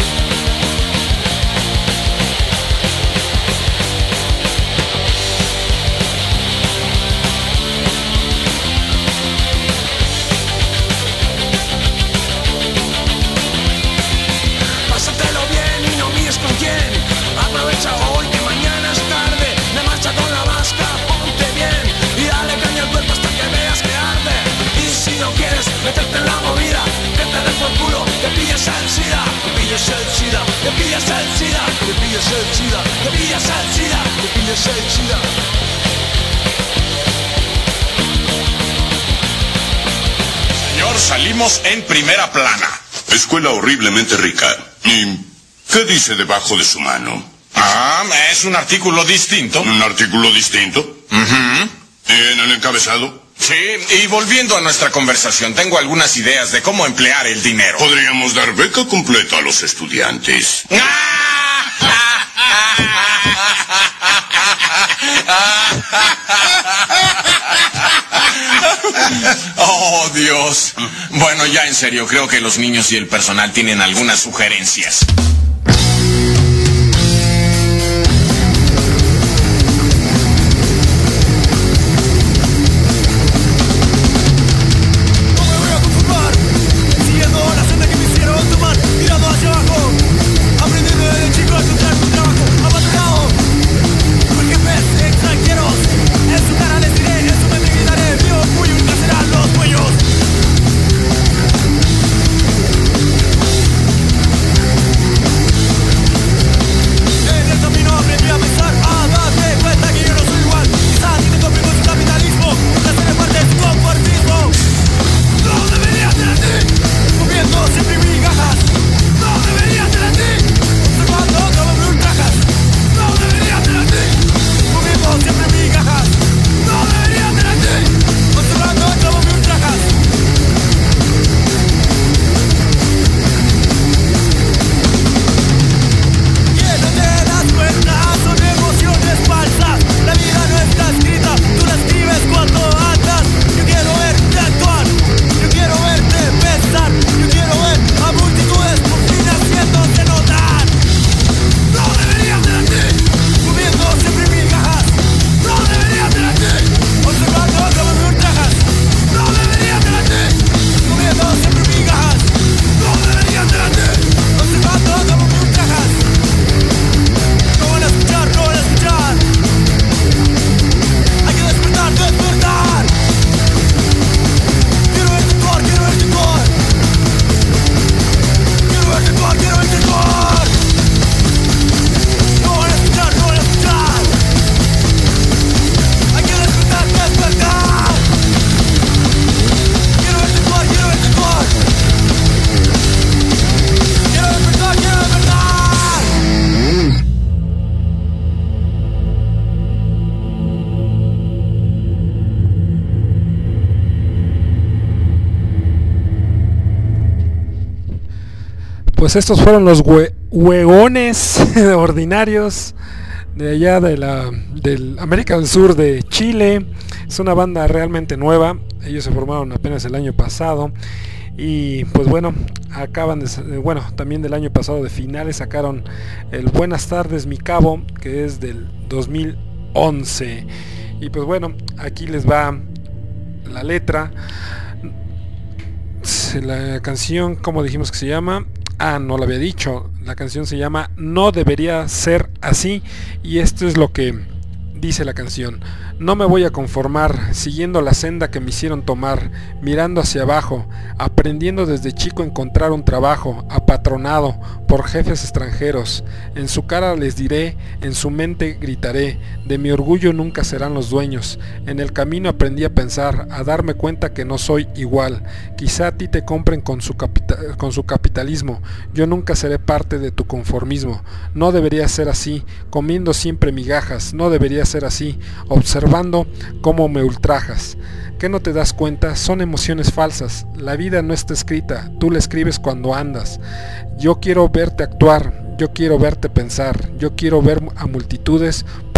Pásatelo bien y no mires con quién. Aprovecha hoy que mañana es tarde. De marcha con la vasca, ponte bien y dale caña al cuerpo hasta que veas que arde. Y si no quieres meterte en la movida, que te des por culo, que pilles el sida, que pilles el sida, que pilles el sida, que pilles el sida, que pilles el sida, que pilles el sida. Señor, salimos en primera plana. Escuela horriblemente rica. ¿Y qué dice debajo de su mano? Ah, es un artículo distinto. ¿Un artículo distinto? Uh-huh. ¿En el encabezado? Sí, y volviendo a nuestra conversación, tengo algunas ideas de cómo emplear el dinero. Podríamos dar beca completa a los estudiantes. Oh, Dios. Bueno, ya en serio, creo que los niños y el personal tienen algunas sugerencias. Pues estos fueron los hue hueones ordinarios de allá de la del América del Sur de Chile. Es una banda realmente nueva. Ellos se formaron apenas el año pasado. Y pues bueno, acaban de, bueno, también del año pasado de finales sacaron el Buenas tardes mi cabo, que es del dos mil once. Y pues bueno, aquí les va la letra. La canción, como dijimos que se llama, ah, no lo había dicho, la canción se llama No debería ser así, y esto es lo que dice la canción. No me voy a conformar, siguiendo la senda que me hicieron tomar, mirando hacia abajo, aprendiendo desde chico a encontrar un trabajo, apatronado por jefes extranjeros. En su cara les diré, en su mente gritaré, de mi orgullo nunca serán los dueños. En el camino aprendí a pensar, a darme cuenta que no soy igual. Quizá a ti te compren con su, capita- con su capitalismo, yo nunca seré parte de tu conformismo. No debería ser así, comiendo siempre migajas, no debería ser así, observando cómo me ultrajas. ¿Qué no te das cuenta? Son emociones falsas. La vida no está escrita, tú la escribes cuando andas. Yo quiero verte actuar, yo quiero verte pensar, yo quiero ver a multitudes por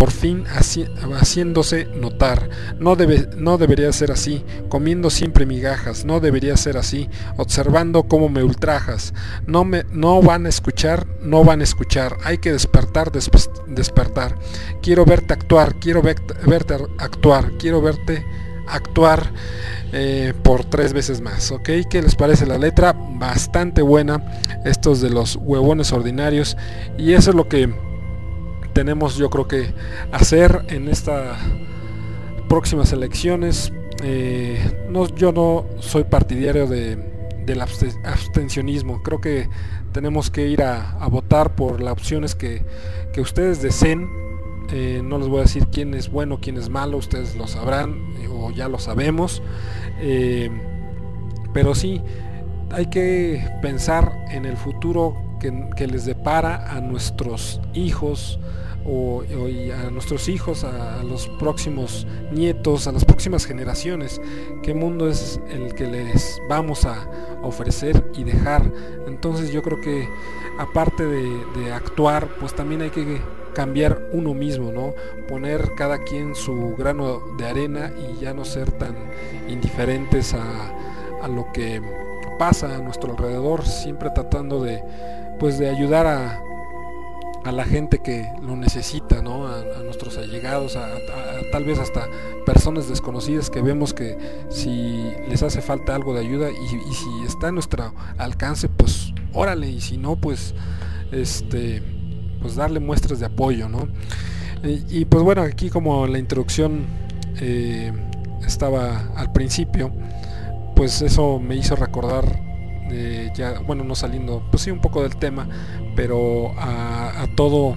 por fin haci haciéndose notar. No, debe, no debería ser así, comiendo siempre migajas, no debería ser así, observando cómo me ultrajas. No, me, no van a escuchar, no van a escuchar, hay que despertar, des despertar. Quiero verte actuar, quiero ver verte actuar, quiero verte actuar eh, por tres veces más, ¿ok? ¿Qué les parece la letra? Bastante buena, estos de los huevones ordinarios, y eso es lo que tenemos, yo creo, que hacer en estas próximas elecciones. Eh, no, yo no soy partidario de, del abstencionismo. Creo que tenemos que ir a, a votar por las opciones que, que ustedes deseen. Eh, no les voy a decir quién es bueno, quién es malo, ustedes lo sabrán eh, o ya lo sabemos. Eh, pero sí, hay que pensar en el futuro que, que les depara a nuestros hijos o, o y a nuestros hijos, a, a los próximos nietos, a las próximas generaciones. ¿Qué mundo es el que les vamos a ofrecer y dejar? Entonces yo creo que aparte de, de actuar, pues también hay que cambiar uno mismo, ¿no? Poner cada quien su grano de arena y ya no ser tan indiferentes a, a lo que pasa a nuestro alrededor, siempre tratando de, pues, de ayudar a, a la gente que lo necesita, ¿no? A, a nuestros allegados, a, a, a tal vez hasta personas desconocidas que vemos que si les hace falta algo de ayuda y, y si está a nuestro alcance, pues órale, y si no, pues este pues darle muestras de apoyo, ¿no? Y, y pues bueno, aquí como la introducción eh, estaba al principio, pues eso me hizo recordar eh, ya, bueno, no saliendo, pues sí, un poco del tema, pero a, a todo,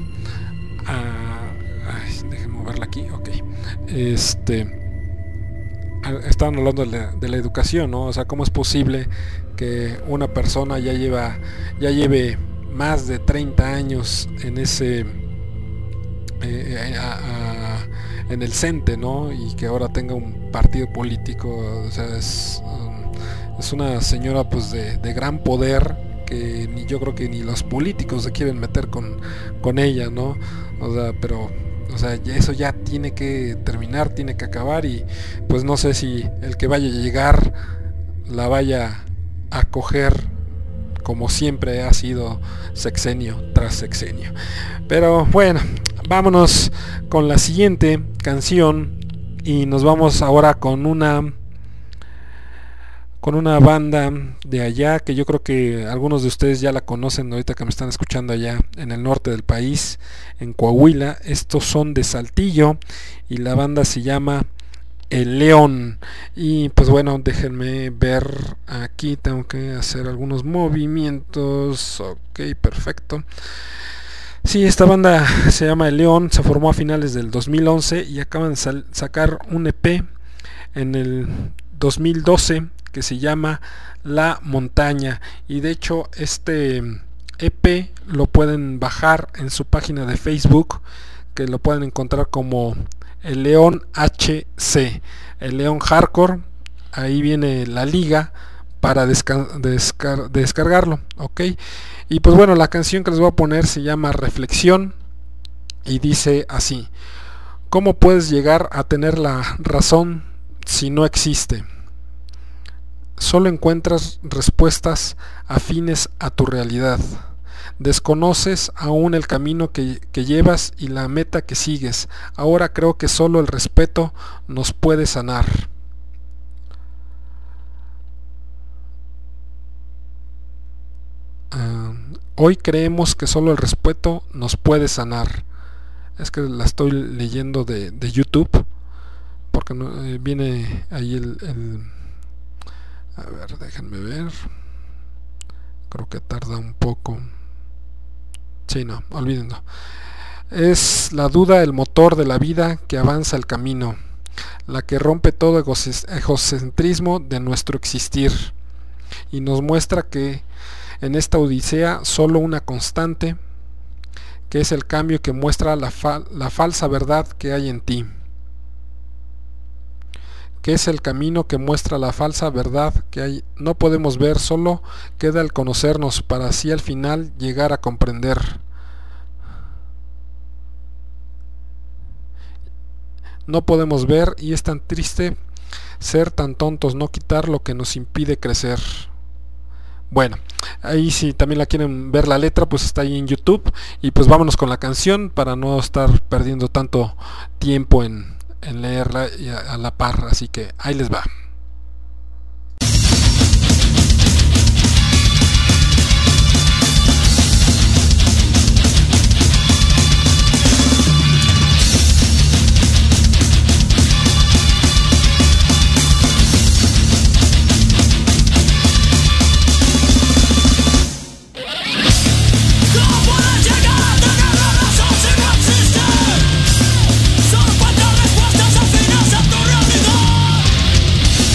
a, ay, déjenme moverla aquí, ok, este, a, estaban hablando de la, de la educación, ¿no? O sea, cómo es posible que una persona ya lleva, ya lleve más de treinta años en ese eh, a, a, en el CENTE, ¿no? Y que ahora tenga un partido político. O sea, es, um, es una señora pues de, de gran poder, que ni yo creo que ni los políticos se quieren meter con, con ella, ¿no? O sea, pero o sea, eso ya tiene que terminar, tiene que acabar, y pues no sé si el que vaya a llegar la vaya a coger como siempre ha sido sexenio tras sexenio. Pero bueno, vámonos con la siguiente canción y nos vamos ahora con una con una banda de allá que yo creo que algunos de ustedes ya la conocen ahorita que me están escuchando allá en el norte del país, en Coahuila. Estos son de Saltillo y la banda se llama El León. Y pues bueno, déjenme ver, aquí tengo que hacer algunos movimientos. Ok, perfecto. Sí, esta banda se llama El León, se formó a finales del dos mil once y acaban de sacar un E P en el dos mil doce que se llama La Montaña, y de hecho este E P lo pueden bajar en su página de Facebook, que lo pueden encontrar como El León H C, El León Hardcore. Ahí viene la liga para descar descar descargarlo, ok. Y pues bueno, la canción que les voy a poner se llama Reflexión y dice así: ¿cómo puedes llegar a tener la razón si no existe? Solo encuentras respuestas afines a tu realidad. Desconoces aún el camino que, que llevas y la meta que sigues. Ahora creo que solo el respeto nos puede sanar. Uh, hoy creemos que solo el respeto nos puede sanar. Es que la estoy leyendo de, de YouTube, porque no, eh, viene ahí el, el... A ver, déjenme ver. Creo que tarda un poco. Sí, no, olvídenlo. Es la duda el motor de la vida que avanza el camino, la que rompe todo egocentrismo de nuestro existir y nos muestra que en esta odisea solo una constante, que es el cambio que muestra la, fa la falsa verdad que hay en ti, que es el camino que muestra la falsa verdad que hay. No podemos ver, solo queda el conocernos para así al final llegar a comprender. no podemos ver, y es tan triste ser tan tontos, no quitar lo que nos impide crecer. Bueno, ahí si también la quieren ver la letra, pues está ahí en YouTube. Y pues vámonos con la canción para no estar perdiendo tanto tiempo en, en leerla y a, a la par. Así que ahí les va. Solo faltan respuestas afinas a tu realidad.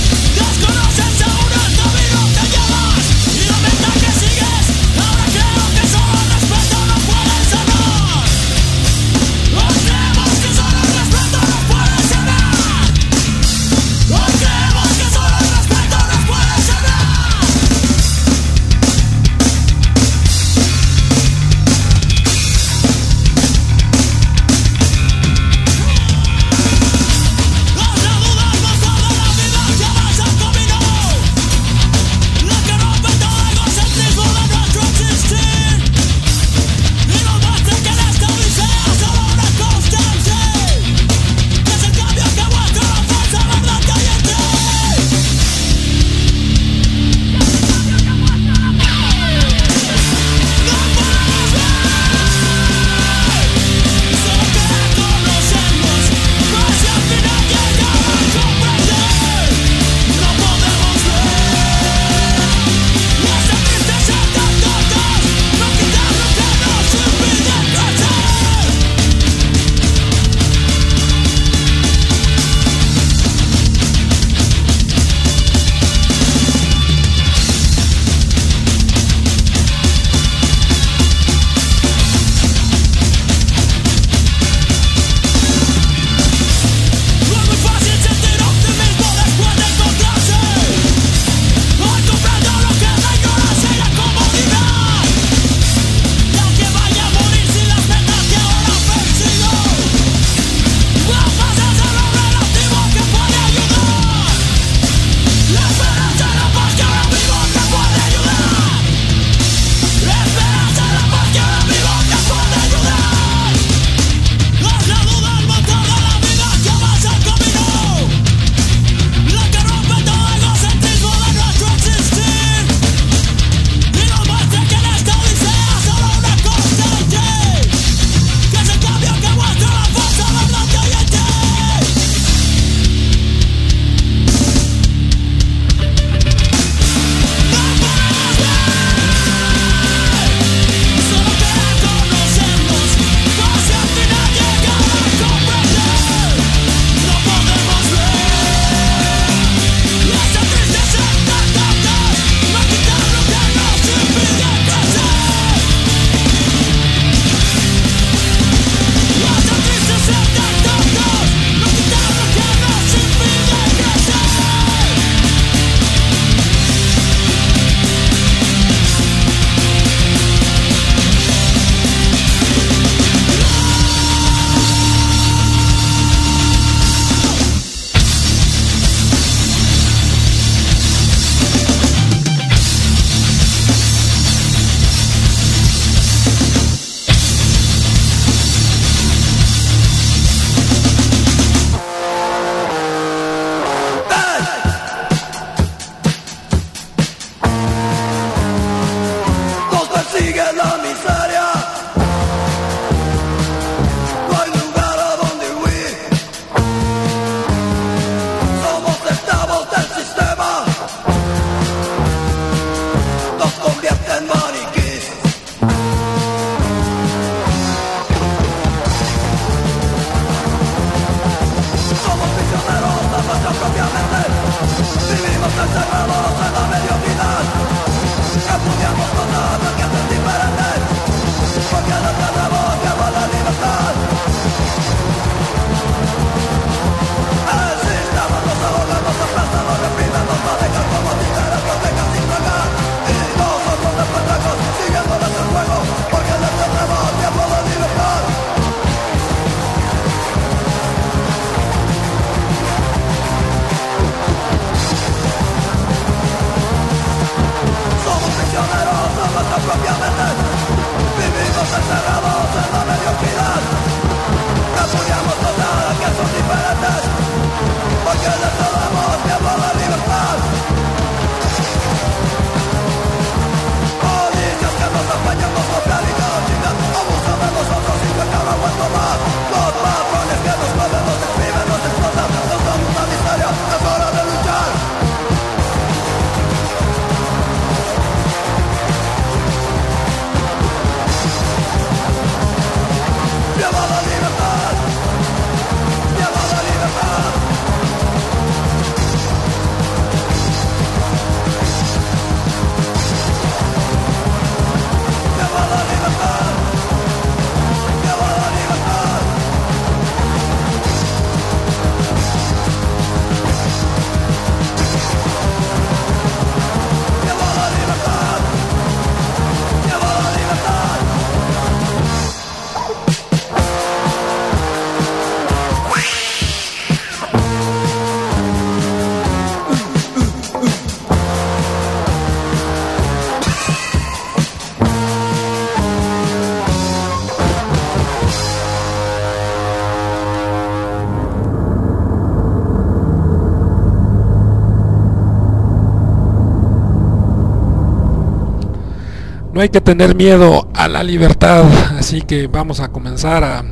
No hay que tener miedo a la libertad, así que vamos a comenzar a,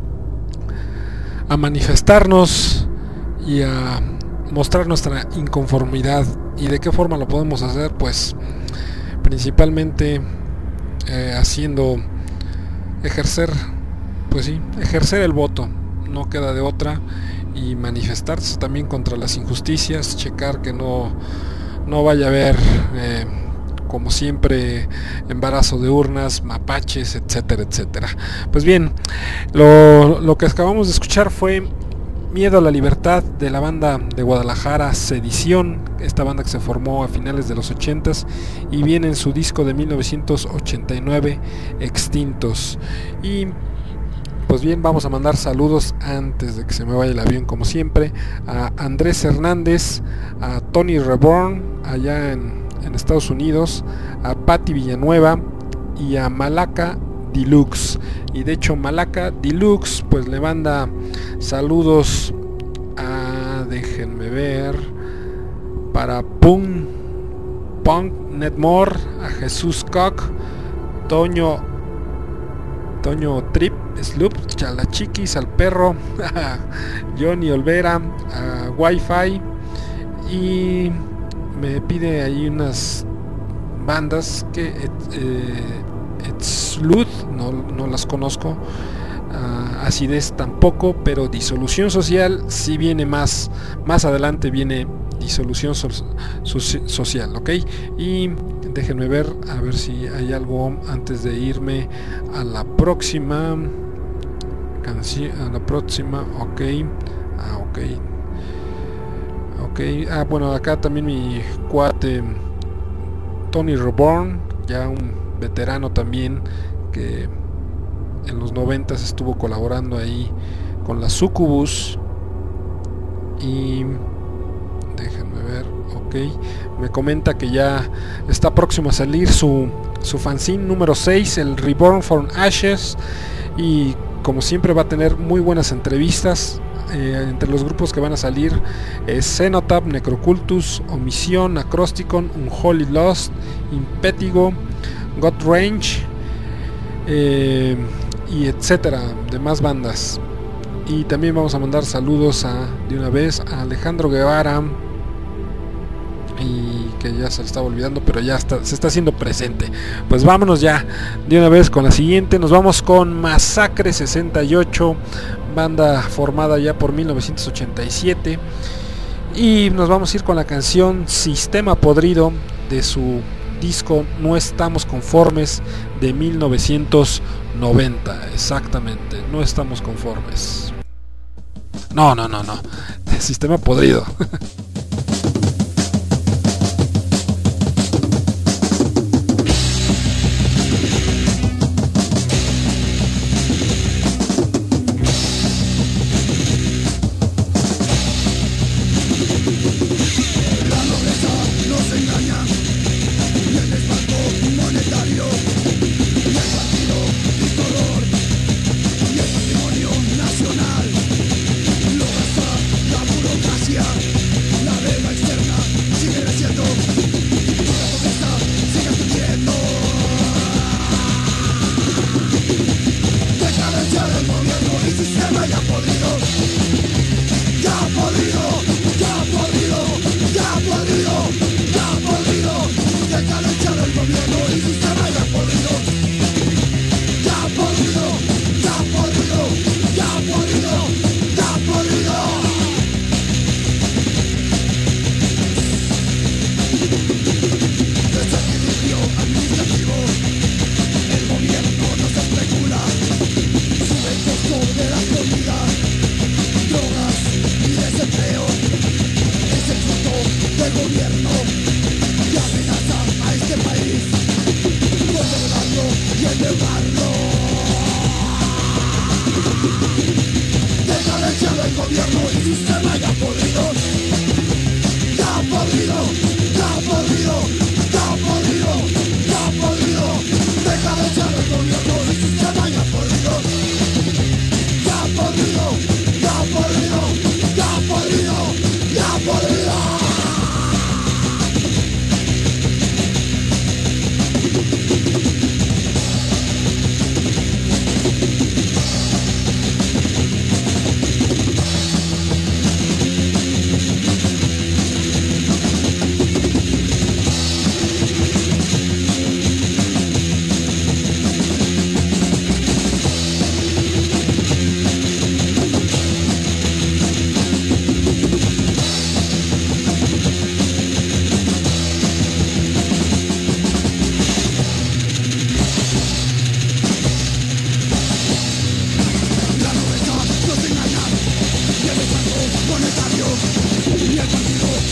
a manifestarnos y a mostrar nuestra inconformidad. ¿Y de qué forma lo podemos hacer? Pues principalmente eh, haciendo ejercer, pues sí, ejercer el voto, no queda de otra, y manifestarse también contra las injusticias, checar que no, no vaya a haber eh, como siempre embarazo de urnas, mapaches, etcétera, etcétera. Pues bien, lo, lo que acabamos de escuchar fue Miedo a la Libertad, de la banda de Guadalajara Sedición, esta banda que se formó a finales de los ochentas y viene en su disco de mil novecientos ochenta y nueve, Extintos. Y pues bien, vamos a mandar saludos antes de que se me vaya el avión, como siempre, a Andrés Hernández, a Tony Reborn allá en, en Estados Unidos, a Patti Villanueva y a Malaca Deluxe. Y de hecho Malaca Deluxe pues le manda saludos a, déjenme ver, para Punk Punk Netmore, a Jesús Koch, Toño Toño Trip Sloop, Chalachiquis, al perro, a Johnny Olvera, a Wi-Fi, y me pide ahí unas bandas que eh, Sleuth, no, no las conozco, uh, Acidez tampoco, pero Disolución Social sí viene más, más adelante viene Disolución so, so, Social, ok, y déjenme ver, a ver si hay algo antes de irme a la próxima canción, a la próxima, ok, ah, ok, ok, ah, bueno, acá también mi cuate Tony Reborn, ya un veterano también, que en los noventas estuvo colaborando ahí con la Succubus, y déjenme ver, ok, me comenta que ya está próximo a salir su, su fanzine número seis, el Reborn from Ashes, y como siempre va a tener muy buenas entrevistas. Eh, entre los grupos que van a salir es Cenotaph, Necrocultus, Omisión, Acrosticon, Unholy Lost, Impetigo, God Range, eh, y etcétera, demás bandas. Y también vamos a mandar saludos a, de una vez, a Alejandro Guevara, y que ya se le estaba olvidando, pero ya está, se está haciendo presente. Pues vámonos ya de una vez con la siguiente. Nos vamos con Masacre sesenta y ocho, banda formada ya por mil novecientos ochenta y siete, y nos vamos a ir con la canción Sistema Podrido de su disco No Estamos Conformes de mil novecientos noventa. Exactamente, No Estamos Conformes. No, no, no, no. Sistema Podrido. Nacional, lo gasta la burocracia.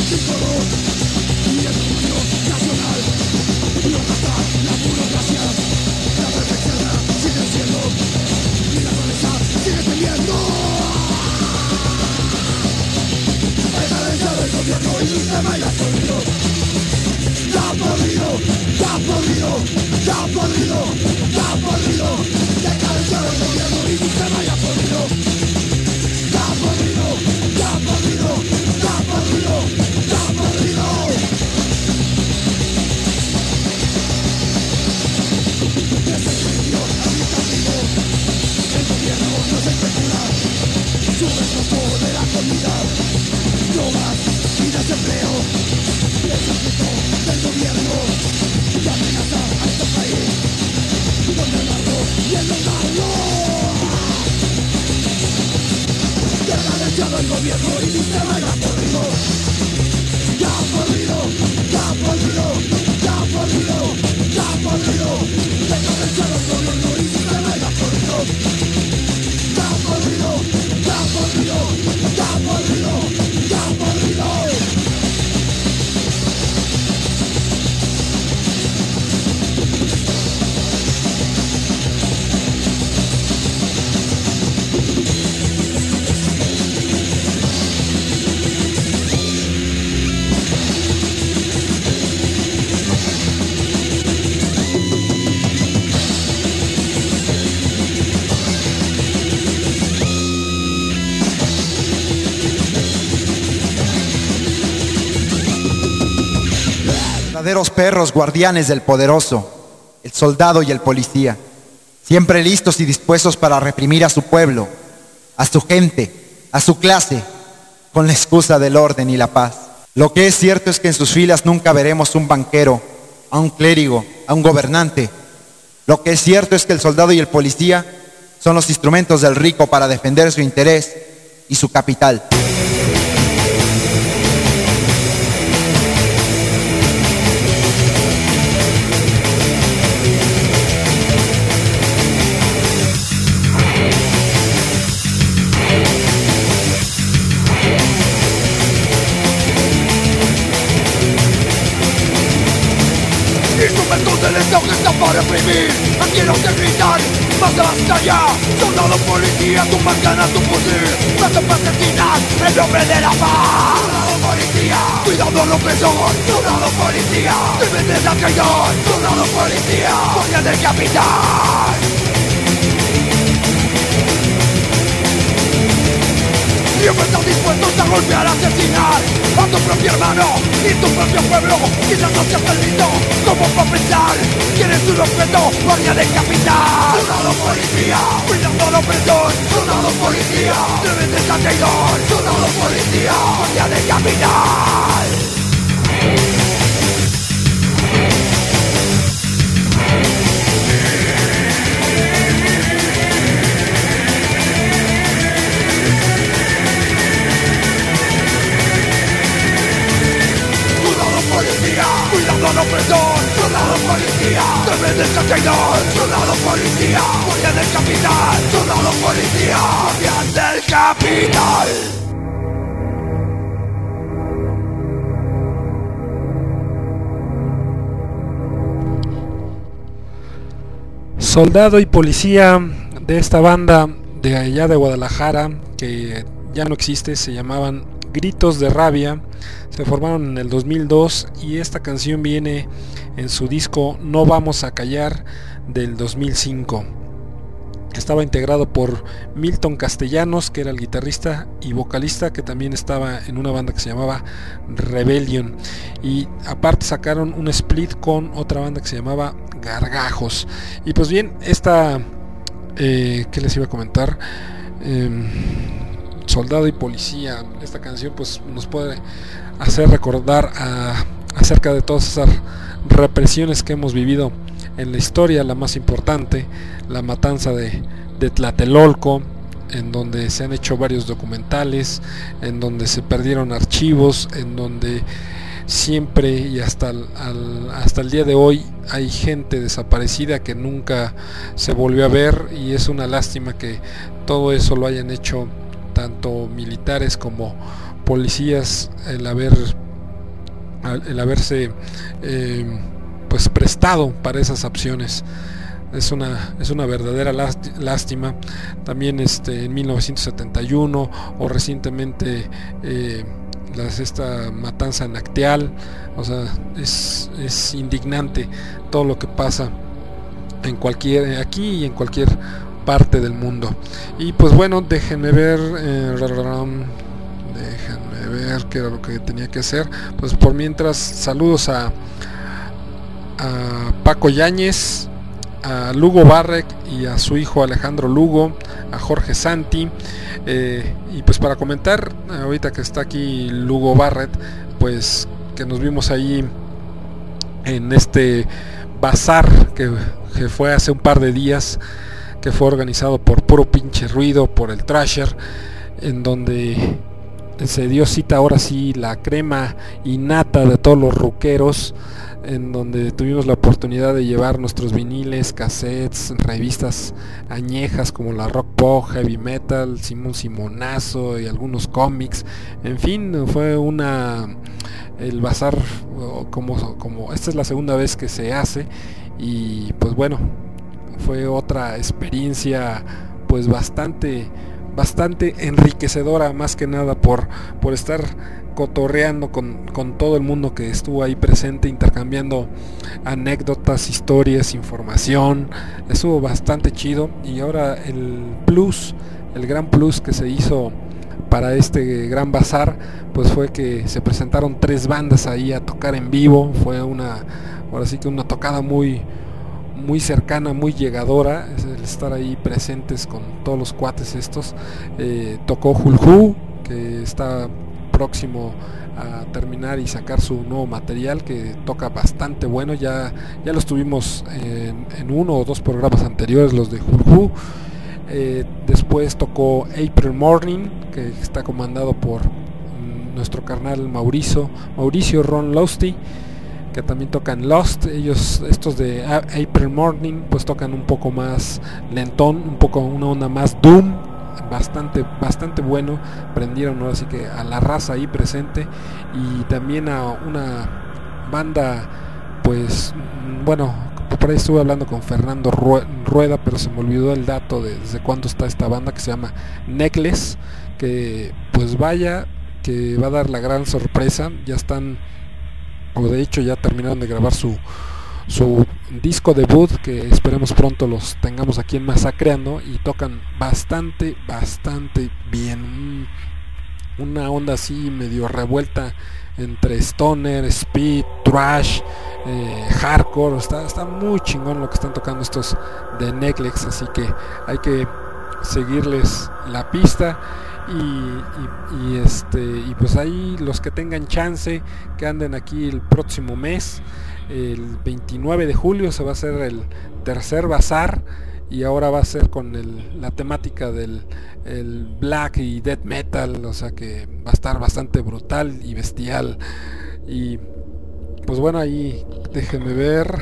Verdaderos perros guardianes del poderoso, el soldado y el policía, siempre listos y dispuestos para reprimir a su pueblo, a su gente, a su clase, con la excusa del orden y la paz. Lo que es cierto es que en sus filas nunca veremos un banquero, a un clérigo, a un gobernante. Lo que es cierto es que el soldado y el policía son los instrumentos del rico para defender su interés y su capital. Instrumentos del Estado que están para reprimir. Aquí no te gritan, basta, basta ya. Soldado, policía, tu ganas tu fusil. Mata para asesinar en nombre de la paz. Soldado, policía, cuidado al opresor. Soldado, policía, debes al traidor. Soldado, policía, guardia del capital. Siempre están dispuestos a golpear, a asesinar a tu propio hermano y tu propio pueblo. Quizás no seas el listo, ¿cómo para pensar? Tienes un objeto, guardia de capital. Soldado, policía, cuidando al opresor. Soldado, policía, debes de ser traidor. Soldado, policía, guardia de capital. Cuidado al opresor, soldado, policía, debes de ser traidor. Soldado, policía, guardia del capital. Soldado, policía, guardia del capital. Soldado y policía de esta banda de allá de Guadalajara, que ya no existe, se llamaban Gritos de Rabia. Se formaron en el dos mil dos y esta canción viene en su disco No Vamos a Callar del dos mil cinco. Estaba integrado por Milton Castellanos, que era el guitarrista y vocalista, que también estaba en una banda que se llamaba Rebellion, y aparte sacaron un split con otra banda que se llamaba Gargajos. Y pues bien, esta eh, ¿qué les iba a comentar? Eh, Soldado y Policía, esta canción pues nos puede hacer recordar a, acerca de todas esas represiones que hemos vivido en la historia. La más importante, la matanza de, de Tlatelolco, en donde se han hecho varios documentales, en donde se perdieron archivos, en donde siempre y hasta el, al, hasta el día de hoy hay gente desaparecida que nunca se volvió a ver, y es una lástima que todo eso lo hayan hecho tanto militares como policías, el haber el haberse eh, pues prestado para esas opciones. Es una, es una verdadera lástima. También este, en mil novecientos setenta y uno o recientemente eh, las, esta matanza en Acteal, o sea, es, es indignante todo lo que pasa en cualquier, aquí y en cualquier parte del mundo. Y pues bueno, déjenme ver, eh, déjenme ver qué era lo que tenía que hacer. Pues por mientras, saludos a, a Paco Yáñez, a Lugo Barrek y a su hijo Alejandro Lugo, a Jorge Santi, eh, y pues para comentar ahorita que está aquí Lugo Barrett, pues que nos vimos ahí en este bazar que, que fue hace un par de días, que fue organizado por Puro Pinche Ruido, por el Thrasher, en donde se dio cita ahora sí la crema innata de todos los rockeros, en donde tuvimos la oportunidad de llevar nuestros viniles, cassettes, revistas añejas como la Rock Pop, Heavy Metal, Simón Simonazo y algunos cómics. En fin, fue una el bazar como, como esta es la segunda vez que se hace, y pues bueno, fue otra experiencia pues bastante bastante enriquecedora, más que nada por, por estar cotorreando con, con todo el mundo que estuvo ahí presente, intercambiando anécdotas, historias, información. Estuvo bastante chido. Y ahora el plus, el gran plus que se hizo para este gran bazar, pues fue que se presentaron tres bandas ahí a tocar en vivo. Fue una, ahora sí que una tocada muy muy cercana, muy llegadora, el estar ahí presentes con todos los cuates estos. Eh, tocó Hulhu, que está próximo a terminar y sacar su nuevo material, que toca bastante bueno. Ya, ya los tuvimos en, en uno o dos programas anteriores, los de Hulhu. Eh, después tocó April Morning, que está comandado por mm, nuestro carnal Mauricio, Mauricio Ron Lusty, que también tocan Lost. Ellos, estos de April Morning, pues tocan un poco más lentón, un poco una onda más doom, bastante bastante bueno. Prendieron ahora sí que a la raza ahí presente, y también a una banda, pues bueno, por ahí estuve hablando con Fernando Rueda, pero se me olvidó el dato de desde cuándo está esta banda, que se llama Necklace, que pues vaya que va a dar la gran sorpresa. Ya están, o de hecho ya terminaron de grabar su su disco debut, que esperemos pronto los tengamos aquí en Masacreando, y tocan bastante bastante bien. Una onda así medio revuelta entre stoner, speed, thrash, eh, hardcore. Está, está muy chingón lo que están tocando estos de Necklace, así que hay que seguirles la pista. Y, y, y este y pues ahí los que tengan chance, que anden aquí el próximo mes, el veintinueve de julio se va a hacer el tercer bazar, y ahora va a ser con el, la temática del el black y death metal, o sea que va a estar bastante brutal y bestial. Y pues bueno, ahí déjenme ver.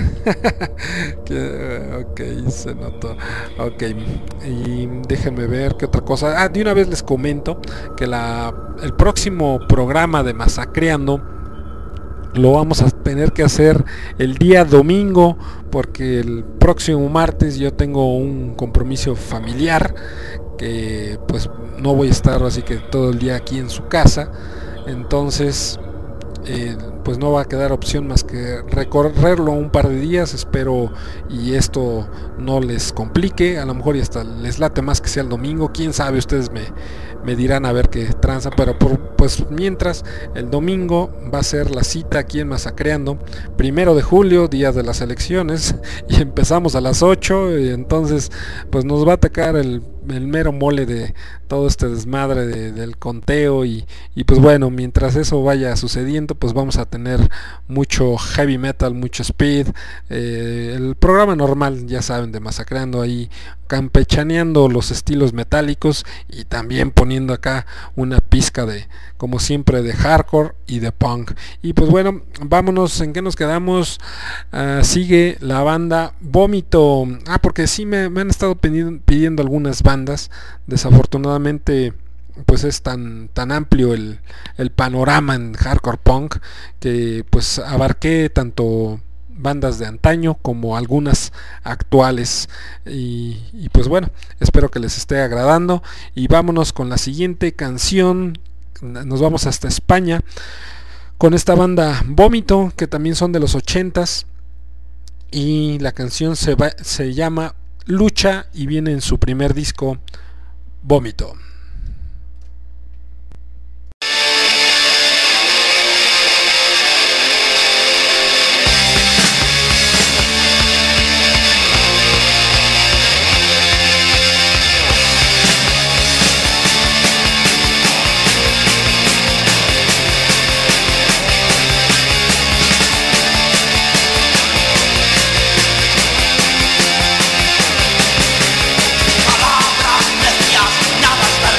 que, ok, se notó. Ok, y déjenme ver qué otra cosa. Ah, de una vez les comento que la el próximo programa de Masacreando lo vamos a tener que hacer el día domingo, porque el próximo martes yo tengo un compromiso familiar, que pues no voy a estar así que todo el día aquí en su casa. Entonces eh, pues no va a quedar opción más que recorrerlo un par de días. Espero y esto no les complique, a lo mejor y hasta les late más que sea el domingo, quién sabe, ustedes me, me dirán a ver qué tranza, pero por, pues mientras el domingo va a ser la cita aquí en Masacreando, primero de julio, día de las elecciones, y empezamos a las ocho, y entonces pues nos va a atacar el, el mero mole de todo este desmadre de, del conteo, y, y pues bueno, mientras eso vaya sucediendo, pues vamos a tener mucho heavy metal, mucho speed, eh, el programa normal, ya saben, de Masacreando, ahí campechaneando los estilos metálicos, y también poniendo acá una pizca de, como siempre, de hardcore y de punk. Y pues bueno, vámonos, ¿en qué nos quedamos? Uh, sigue la banda Vómito. Ah, porque sí me, me han estado pidiendo, pidiendo algunas bandas. Desafortunadamente pues es tan tan amplio el, el panorama en hardcore punk que pues abarqué tanto bandas de antaño como algunas actuales y, y pues bueno, espero que les esté agradando y vámonos con la siguiente canción. Nos vamos hasta España con esta banda Vómito, que también son de los ochentas, y la canción se, va, se llama Lucha y viene en su primer disco Vómito. Palabras necias, nada es verdad.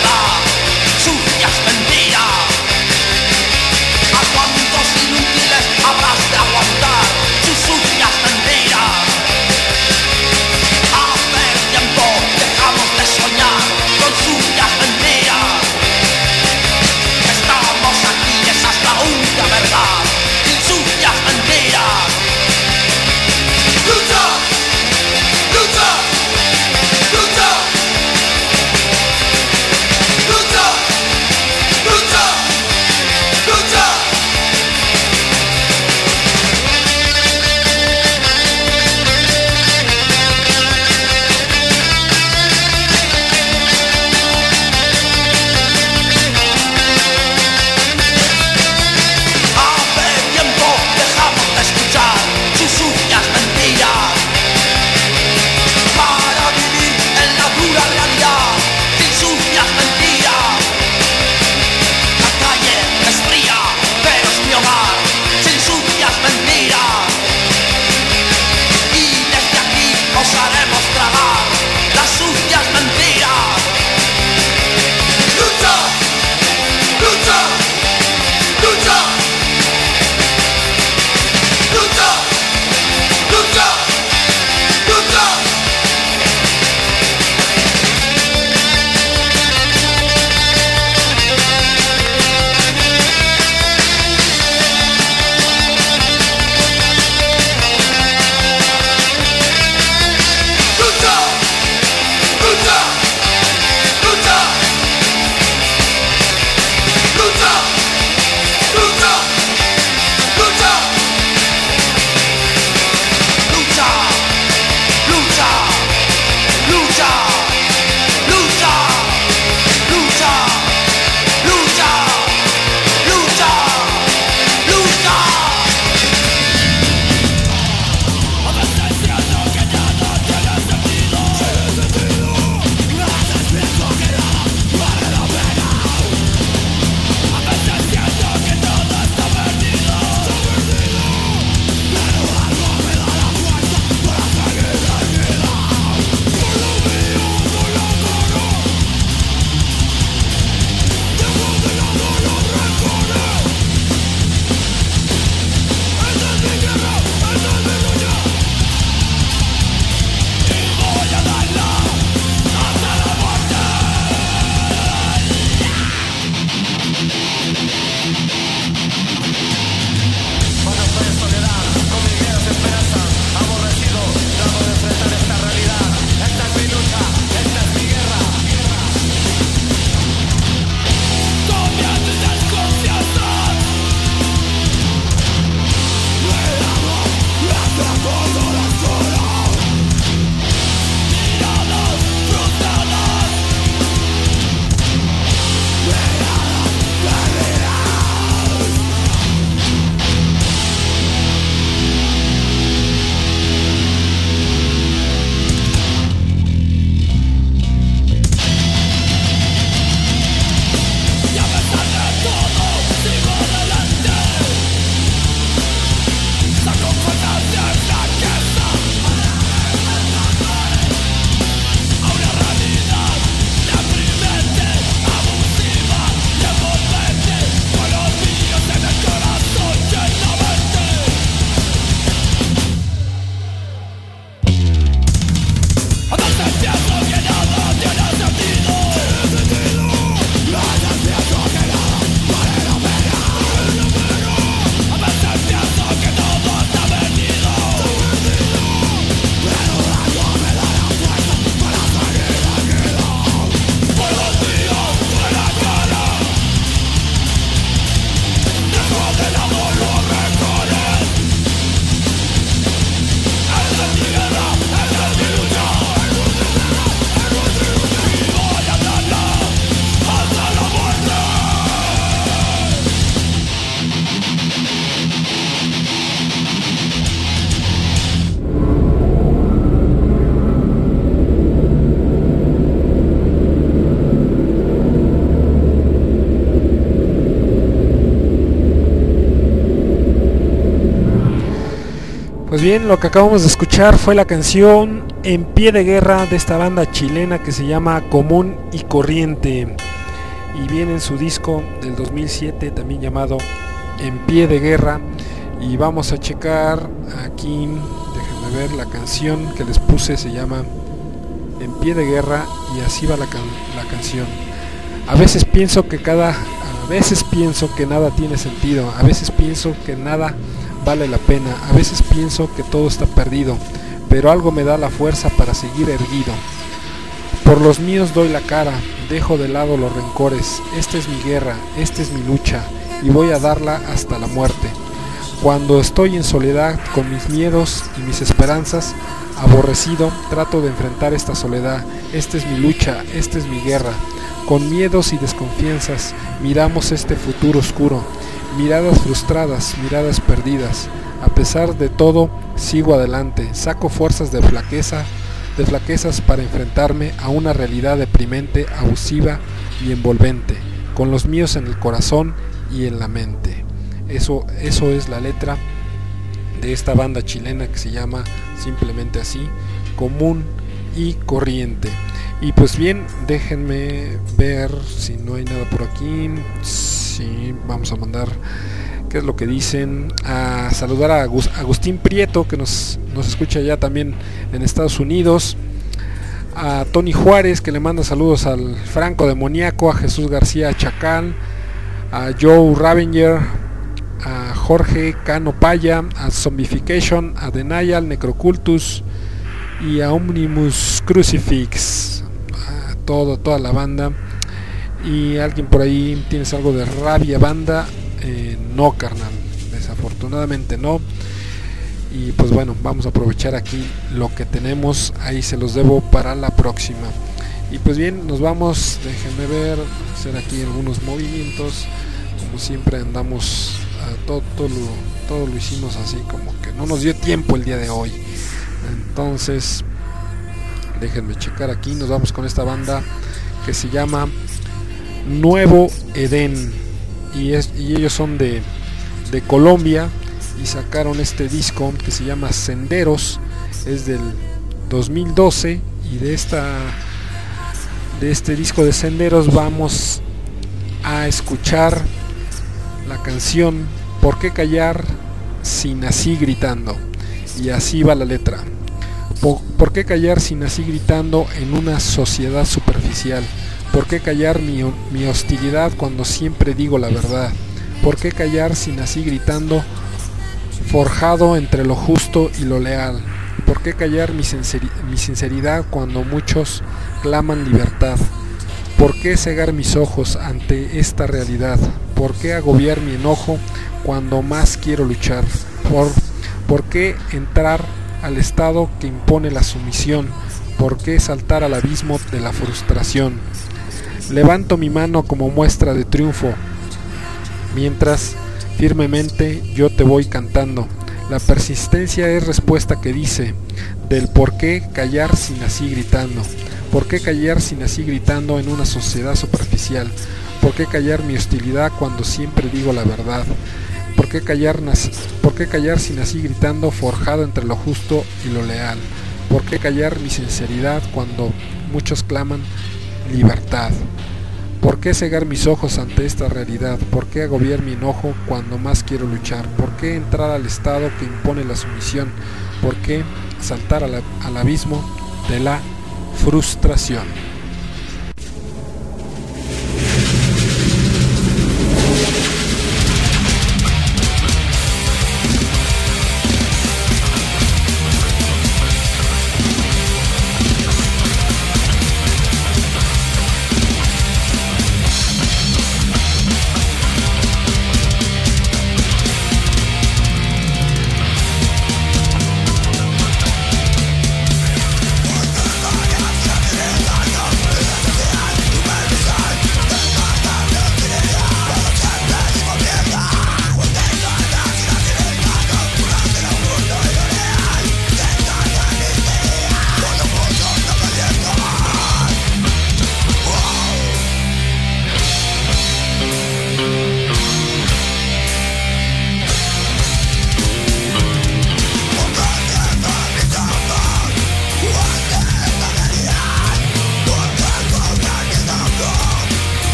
Pues bien, lo que acabamos de escuchar fue la canción En Pie de Guerra de esta banda chilena que se llama Común y Corriente, y viene en su disco del dos mil siete también llamado En Pie de Guerra. Y vamos a checar aquí, déjenme ver, la canción que les puse se llama En Pie de Guerra, y así va la, can- la canción. A veces pienso que cada, a veces pienso que nada tiene sentido, a veces pienso que nada vale la pena, a veces pienso que todo está perdido, pero algo me da la fuerza para seguir erguido. Por los míos doy la cara, dejo de lado los rencores, esta es mi guerra, esta es mi lucha, y voy a darla hasta la muerte. Cuando estoy en soledad con mis miedos y mis esperanzas, aborrecido, trato de enfrentar esta soledad, esta es mi lucha, esta es mi guerra. Con miedos y desconfianzas miramos este futuro oscuro, miradas frustradas, miradas perdidas. A pesar de todo, sigo adelante, saco fuerzas de flaqueza, de flaquezas para enfrentarme a una realidad deprimente, abusiva y envolvente, con los míos en el corazón y en la mente. Eso, eso es la letra de esta banda chilena que se llama simplemente así, Común y Corriente. Y pues bien, déjenme ver si no hay nada por aquí. Sí, vamos a mandar qué es lo que dicen. A saludar a Agustín Prieto, que nos, nos escucha ya también en Estados Unidos. A Tony Juárez, que le manda saludos al Franco Demoníaco. A Jesús García Chacal, a Joe Ravenger, a Jorge Cano Paya, a Zombification, a Denial, Necrocultus y a Omnimus Crucifix. A todo, toda la banda. Y alguien por ahí, ¿tienes algo de Rabia Banda? Eh, no, carnal, desafortunadamente no. Y pues bueno, vamos a aprovechar aquí lo que tenemos, ahí se los debo para la próxima. Y pues bien, nos vamos, déjenme ver, hacer aquí algunos movimientos. Como siempre andamos, a todo, todo, lo, todo lo hicimos así, como que no nos dio tiempo el día de hoy. Entonces, déjenme checar aquí, nos vamos con esta banda que se llama Nuevo Edén, y, es, y ellos son de, de Colombia, y sacaron este disco que se llama Senderos, es del dos mil doce, y de esta de este disco de Senderos vamos a escuchar la canción ¿Por qué callar si nací gritando? Y así va la letra. ¿Por, ¿por qué callar si nací gritando en una sociedad superficial? ¿Por qué callar mi, mi hostilidad cuando siempre digo la verdad? ¿Por qué callar si nací gritando forjado entre lo justo y lo leal? ¿Por qué callar mi, sinceri- mi sinceridad cuando muchos claman libertad? ¿Por qué cegar mis ojos ante esta realidad? ¿Por qué agobiar mi enojo cuando más quiero luchar? ¿Por, ¿por qué entrar al estado que impone la sumisión? ¿Por qué saltar al abismo de la frustración? Levanto mi mano como muestra de triunfo, mientras firmemente yo te voy cantando. La persistencia es respuesta que dice del por qué callar si nací gritando. ¿Por qué callar si nací gritando en una sociedad superficial? ¿Por qué callar mi hostilidad cuando siempre digo la verdad? ¿Por qué callar, ¿Por qué callar si nací gritando forjado entre lo justo y lo leal? ¿Por qué callar mi sinceridad cuando muchos claman libertad? ¿Por qué cegar mis ojos ante esta realidad? ¿Por qué agobiar mi enojo cuando más quiero luchar? ¿Por qué entrar al estado que impone la sumisión? ¿Por qué saltar al, al abismo de la frustración? Callar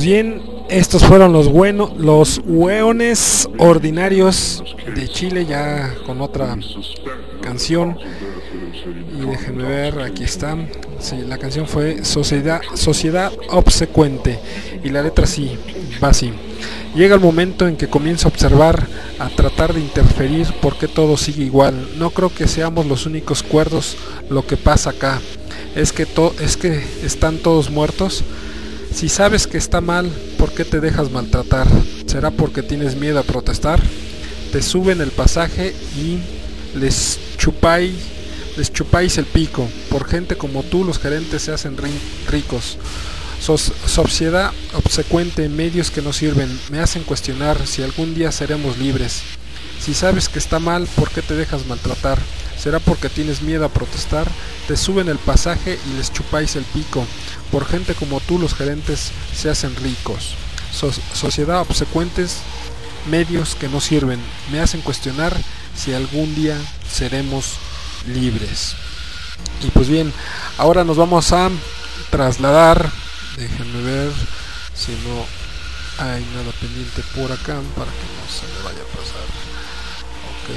bien, estos fueron los buenos, los hueones ordinarios de Chile, ya con otra canción. Y déjenme ver, aquí está. Sí, la canción fue Sociedad, Sociedad Obsecuente. Y la letra sí, va así. Llega el momento en que comienzo a observar, a tratar de interferir por qué todo sigue igual. No creo que seamos los únicos cuerdos. Lo que pasa acá es que, to es que están todos muertos. Si sabes que está mal, ¿por qué te dejas maltratar? ¿Será porque tienes miedo a protestar? Te suben el pasaje y les chupáis, les chupáis el pico. Por gente como tú los gerentes se hacen ri ricos. Sos sociedad obsecuente, medios que no sirven, me hacen cuestionar si algún día seremos libres. Si sabes que está mal, ¿por qué te dejas maltratar? ¿Será porque tienes miedo a protestar? Te suben el pasaje y les chupáis el pico. Por gente como tú los gerentes se hacen ricos. So sociedad obsecuentes, medios que no sirven, me hacen cuestionar si algún día seremos libres. Y pues bien, ahora nos vamos a trasladar. Déjenme ver si no hay nada pendiente por acá para que no se me vaya a pasar. Ok.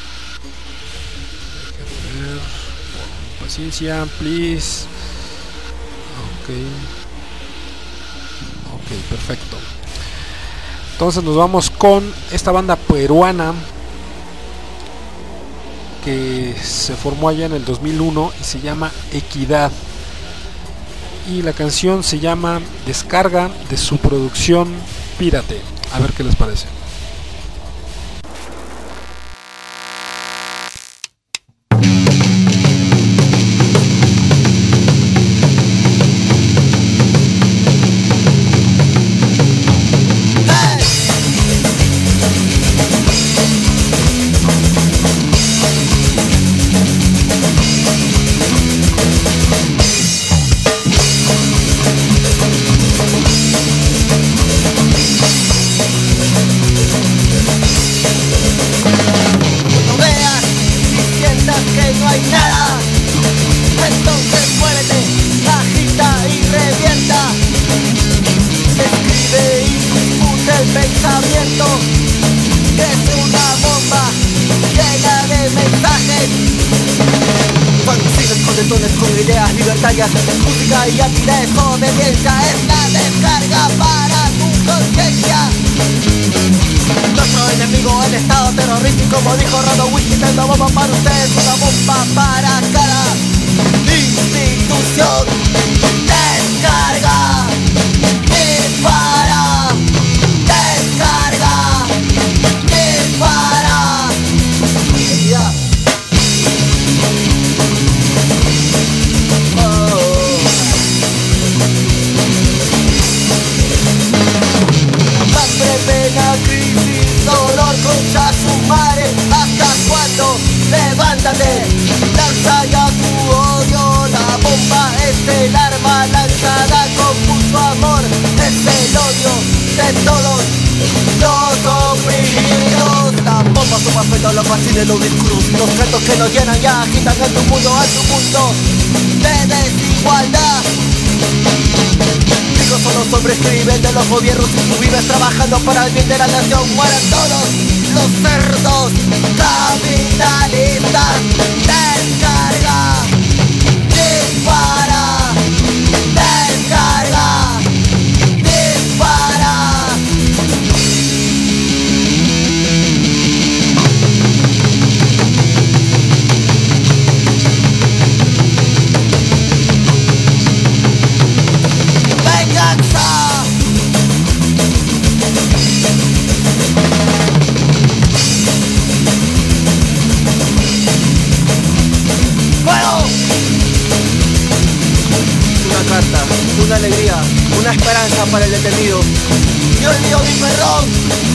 Déjenme ver. Con paciencia, please. Ok. Ok, perfecto. Entonces nos vamos con esta banda peruana que se formó allá en el dos mil uno y se llama Equidad. Y la canción se llama Descarga, de su producción Pírate. A ver qué les parece. Música y aquí desobediencia es la descarga para tu conciencia. Nuestro enemigo, el estado terrorístico, como dijo Rodowicz, tengo bomba para ustedes, una bomba para cada institución. Descarga, dispara, descarga, dispara. Yeah. Pena, crisis, dolor, concha su madre. ¿Hasta cuándo? Levántate, lanza ya tu odio. La bomba es el arma lanzada con mucho amor. Es el odio de todos los oprimidos. La bomba su papel, los vacines, los discursos, los cantos que nos llenan ya agitan en tu mundo, a tu mundo de desigualdad. Son los hombres que viven de los gobiernos y tú vives trabajando para el bien de la nación. Mueren todos los cerdos capitalistas. Descarga, dispara, descarga, dispara. Una carta, una alegría, una esperanza para el detenido. Yo el mío, mi perrón.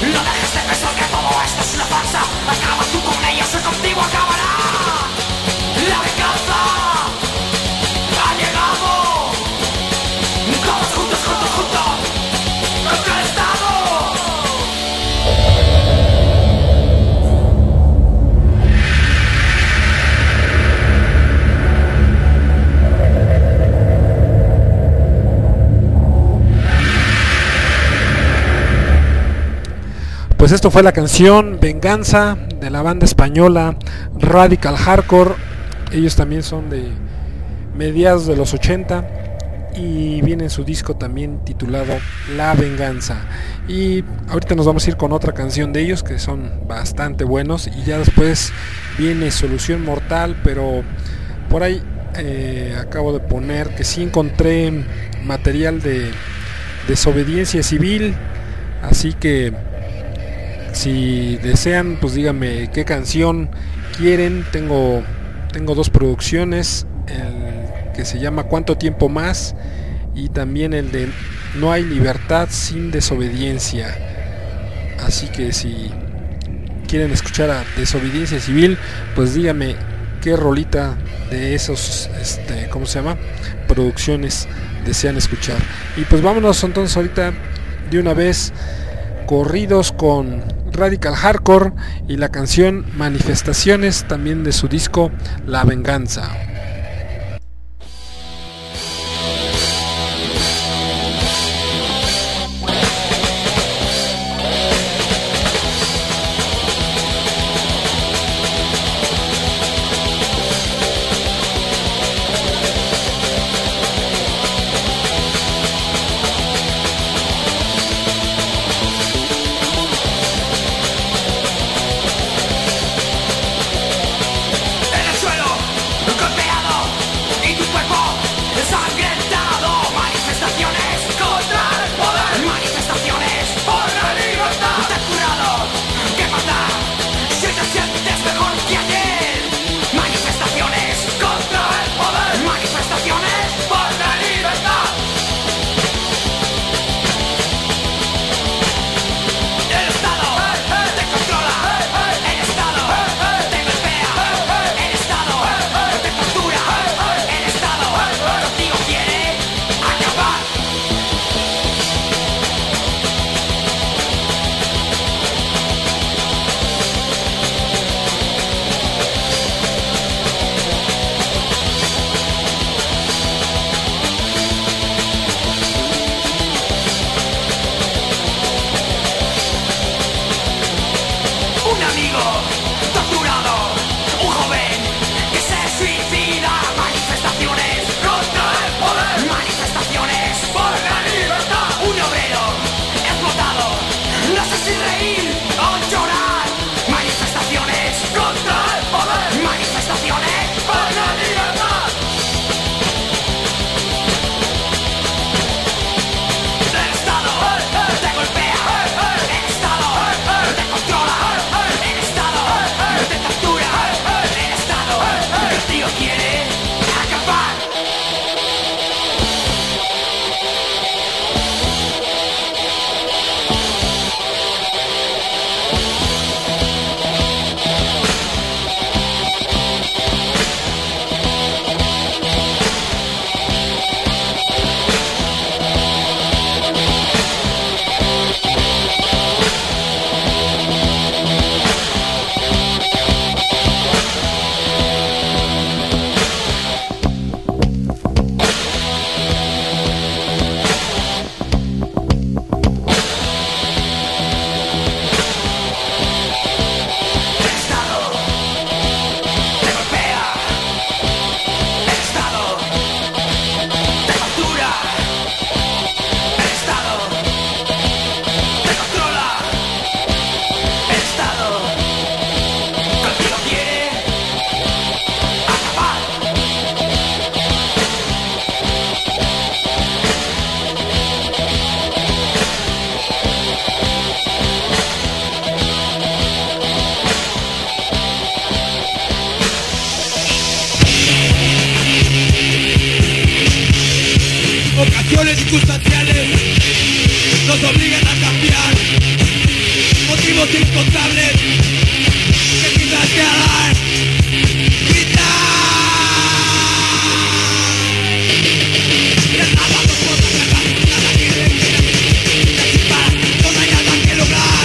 No dejes de pensar que todo esto es una farsa. Acaba tú con ellos y contigo acabará. La venganza ha llegado. Todos juntos, juntos, juntos contra el Estado. Pues esto fue la canción Venganza de la banda española Radical Hardcore. Ellos también son de mediados de los ochenta y viene en su disco también titulado La Venganza. Y ahorita nos vamos a ir con otra canción de ellos que son bastante buenos, y ya después viene Solución Mortal. Pero por ahí eh, acabo de poner que sí encontré material de Desobediencia Civil, así que si desean, pues díganme qué canción quieren. Tengo, tengo dos producciones, el que se llama ¿Cuánto tiempo más? Y también el de No hay libertad sin desobediencia. Así que si quieren escuchar a Desobediencia Civil, pues díganme qué rolita de esos, este, ¿cómo se llama? Producciones desean escuchar. Y pues vámonos entonces ahorita de una vez corridos con Radical Hardcore y la canción Manifestaciones, también de su disco La Venganza. Ocasiones circunstanciales nos obligan a cambiar, motivos incontables que quizás te harán gritar. Ya nada nos podrá cargar, nada que detener, te dispara, no hay nada que lograr.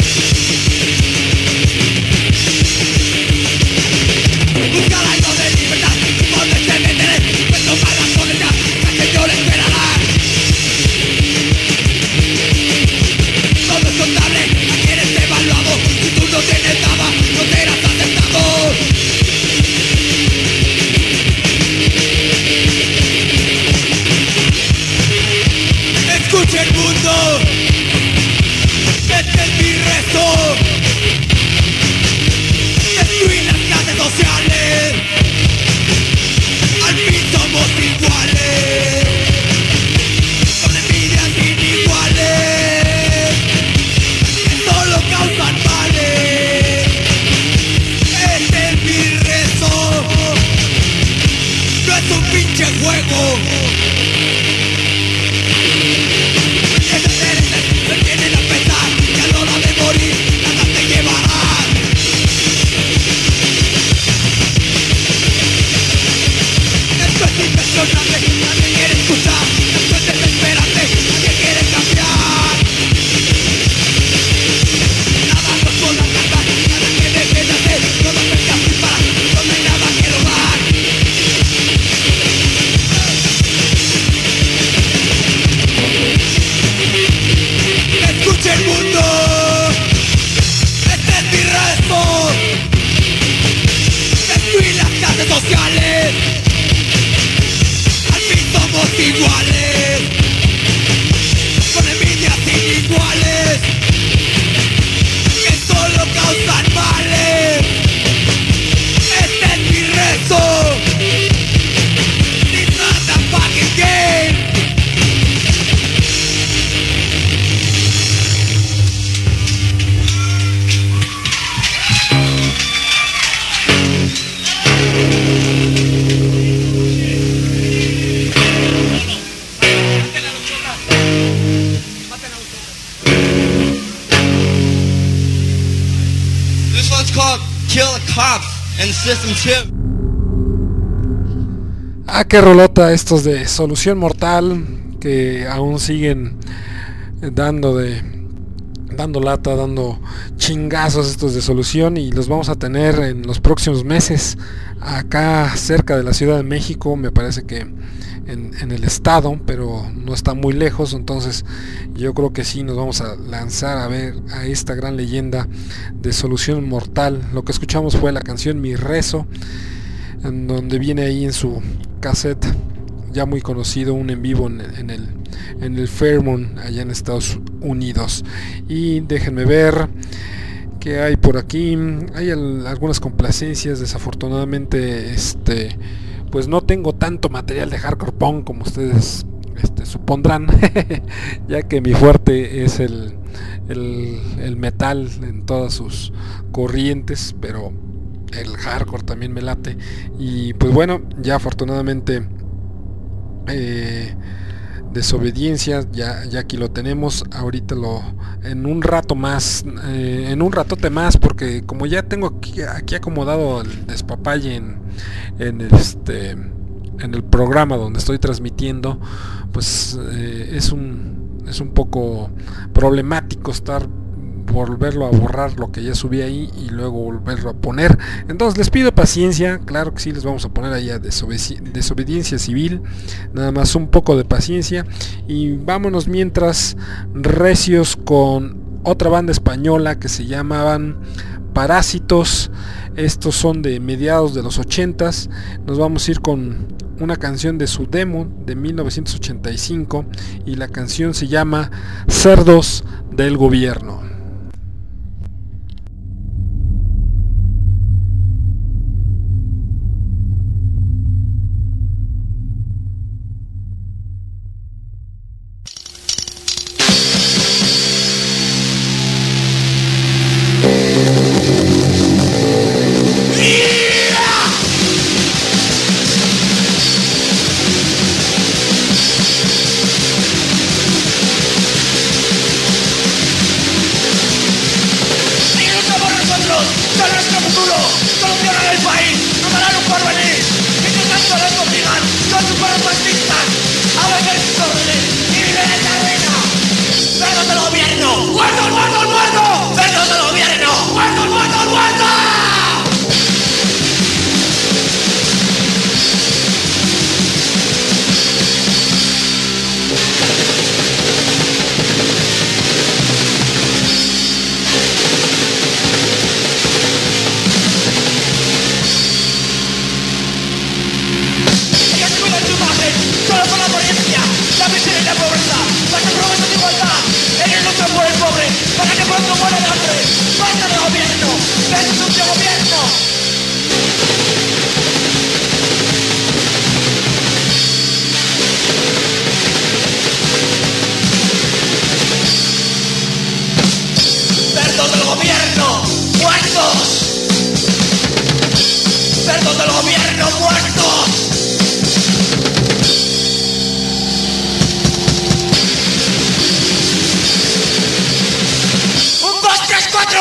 Busca la algo de libertad, donde se meteré, pues tomar la soledad, que el Señor esperará. Todo es contable, aquí eres evaluado, si tú no tienes nada, no serás aceptado. Escucha el mundo, este es mi rezo. Destruir las clases sociales, al fin somos iguales, con envidias iniguales, que solo causan males. Este es mi rezo, no es un pinche juego. Esos seres me tienen a pensar que a la hora de morir nada te llevarán. Esto es impresionante, nadie quiere escuchar. Esto es desesperante, nadie quiere cambiar. Nada nos podrá cargar, nada que deje de hacer. Todo se te para, no hay nada que lograr. Escucha el mundo, este es mi rezo. Destruir las clases sociales, al fin somos iguales, con envidias iniguales, que solo causan males. Este es mi rezo. It's not a fucking game. This one's called Kill a Cop and System two. Ah, qué rolota estos de Solución Mortal, que aún siguen dando de dando lata, dando chingazos estos de Solución, y los vamos a tener en los próximos meses acá cerca de la Ciudad de México, me parece que en, en el estado, pero no está muy lejos. Entonces yo creo que sí nos vamos a lanzar a ver a esta gran leyenda de Solución Mortal. Lo que escuchamos fue la canción Mi Rezo, en donde viene ahí en su cassette ya muy conocido un en vivo en, en el en el Fairmont allá en Estados Unidos. Y déjenme ver qué hay por aquí. Hay el, algunas complacencias. Desafortunadamente este pues no tengo tanto material de hardcore punk como ustedes este, supondrán, ya que mi fuerte es el, el, el metal en todas sus corrientes, pero el hardcore también me late. Y pues bueno, ya afortunadamente eh, Desobediencia ya, ya aquí lo tenemos. Ahorita lo en un rato más, eh, en un ratote más, porque como ya tengo aquí, aquí acomodado el despapalle en, en este en el programa donde estoy transmitiendo, pues eh, es un es un poco problemático estar volverlo a borrar lo que ya subí ahí y luego volverlo a poner. Entonces les pido paciencia. Claro que sí, les vamos a poner ahí a desobedi- desobediencia civil, nada más un poco de paciencia, y vámonos mientras recios con otra banda española que se llamaban Parásitos. Estos son de mediados de los ochentas. Nos vamos a ir con una canción de su demo de mil novecientos ochenta y cinco, y la canción se llama Cerdos del Gobierno. Yeah! gobierno muerto. Un, dos, tres, cuatro.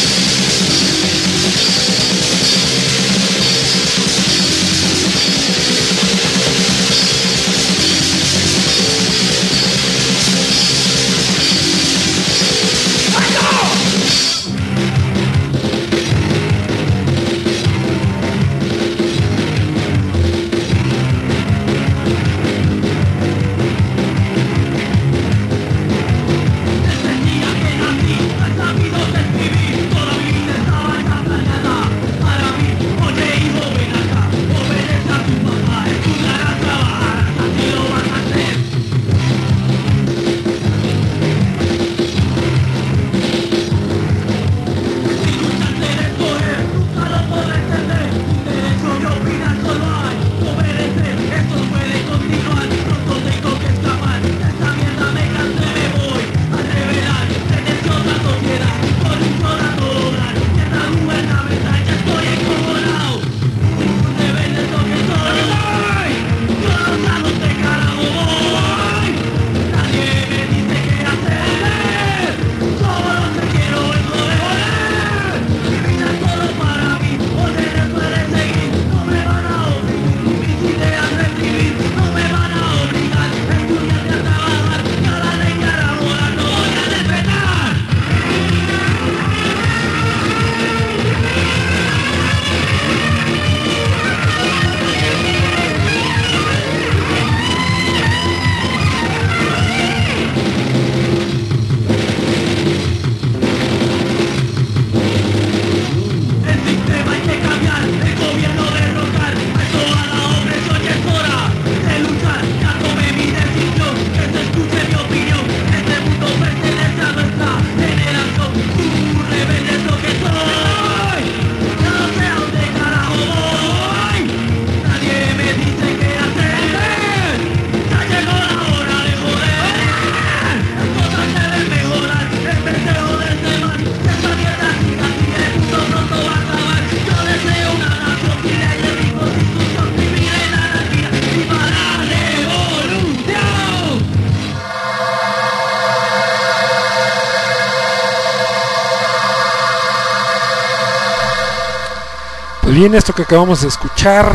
Bien, esto que acabamos de escuchar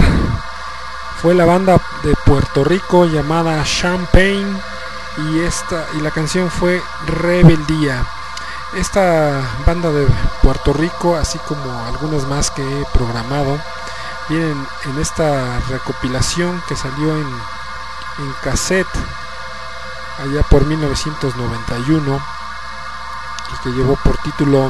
fue la banda de Puerto Rico llamada Champagne y esta y la canción fue Rebeldía. Esta banda de Puerto Rico, así como algunas más que he programado, vienen en esta recopilación que salió en, en cassette allá por mil novecientos noventa y uno y que llevó por título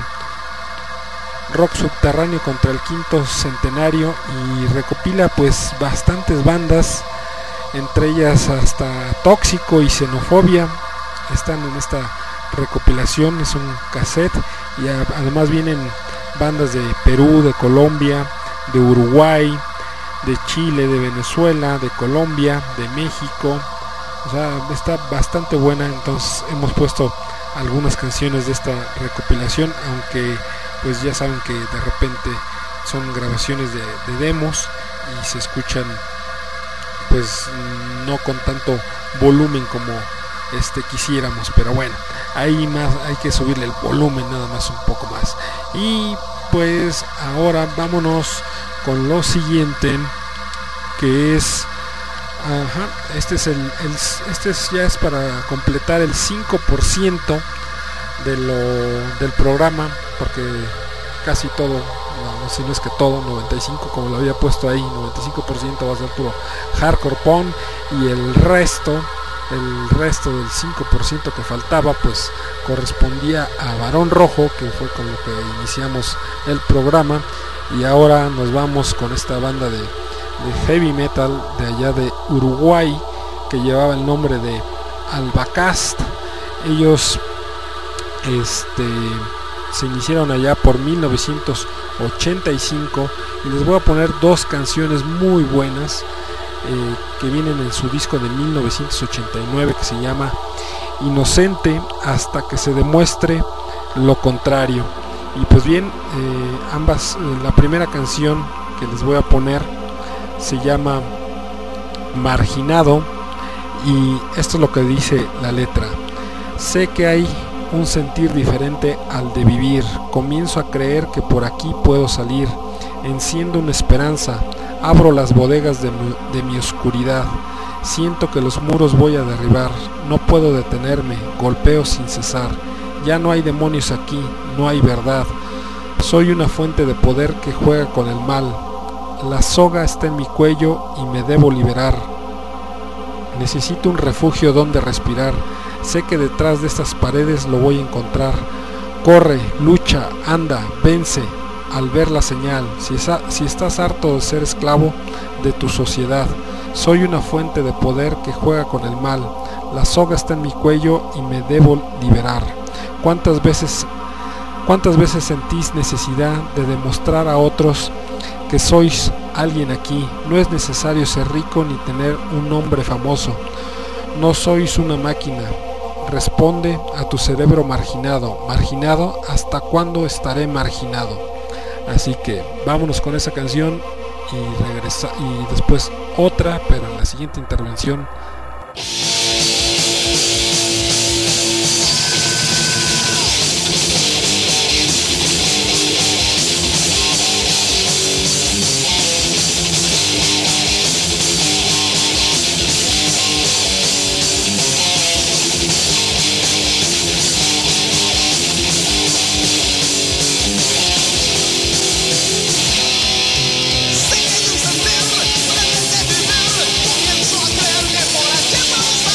Rock Subterráneo contra el quinto centenario, y recopila pues bastantes bandas, entre ellas hasta Tóxico y Xenofobia están en esta recopilación. Es un cassette y a, además vienen bandas de Perú, de Colombia, de Uruguay, de Chile, de Venezuela, de Colombia, de México. O sea, está bastante buena. Entonces hemos puesto algunas canciones de esta recopilación, aunque pues ya saben que de repente son grabaciones de, de demos y se escuchan pues no con tanto volumen como este quisiéramos, pero bueno, ahí más hay que subirle el volumen nada más un poco más. Y pues ahora vámonos con lo siguiente, que es ajá, este es el, el este es, ya es para completar el cinco por ciento de lo del programa, porque casi todo, no, no, si no es que todo, noventa y cinco, como lo había puesto ahí, noventa y cinco por ciento va a ser puro hardcore punk, y el resto el resto del cinco por ciento que faltaba pues correspondía a Barón Rojo, que fue con lo que iniciamos el programa. Y ahora nos vamos con esta banda de, de heavy metal de allá de Uruguay, que llevaba el nombre de Albacast. Ellos este se iniciaron allá por mil novecientos ochenta y cinco, y les voy a poner dos canciones muy buenas eh, que vienen en su disco de mil novecientos ochenta y nueve, que se llama Inocente hasta que se demuestre lo contrario. Y pues bien, eh, ambas, eh, la primera canción que les voy a poner se llama Marginado, y esto es lo que dice la letra. Sé que hay un sentir diferente al de vivir, comienzo a creer que por aquí puedo salir, enciendo una esperanza, abro las bodegas de mi, de mi oscuridad, siento que los muros voy a derribar, no puedo detenerme, golpeo sin cesar, ya no hay demonios aquí, no hay verdad, soy una fuente de poder que juega con el mal, la soga está en mi cuello y me debo liberar, necesito un refugio donde respirar, sé que detrás de estas paredes lo voy a encontrar, corre, lucha, anda, vence, al ver la señal, si, esa, si estás harto de ser esclavo de tu sociedad, soy una fuente de poder que juega con el mal, la soga está en mi cuello y me debo liberar. ¿Cuántas veces, cuántas veces sentís necesidad de demostrar a otros que sois alguien aquí? No es necesario ser rico ni tener un nombre famoso, no sois una máquina. Responde a tu cerebro marginado, marginado, ¿hasta cuándo estaré marginado? Así que vámonos con esa canción y regresa y después otra, pero en la siguiente intervención. Sé que hay un sentir, antes de vivir, comienzo a creer que por aquí puedo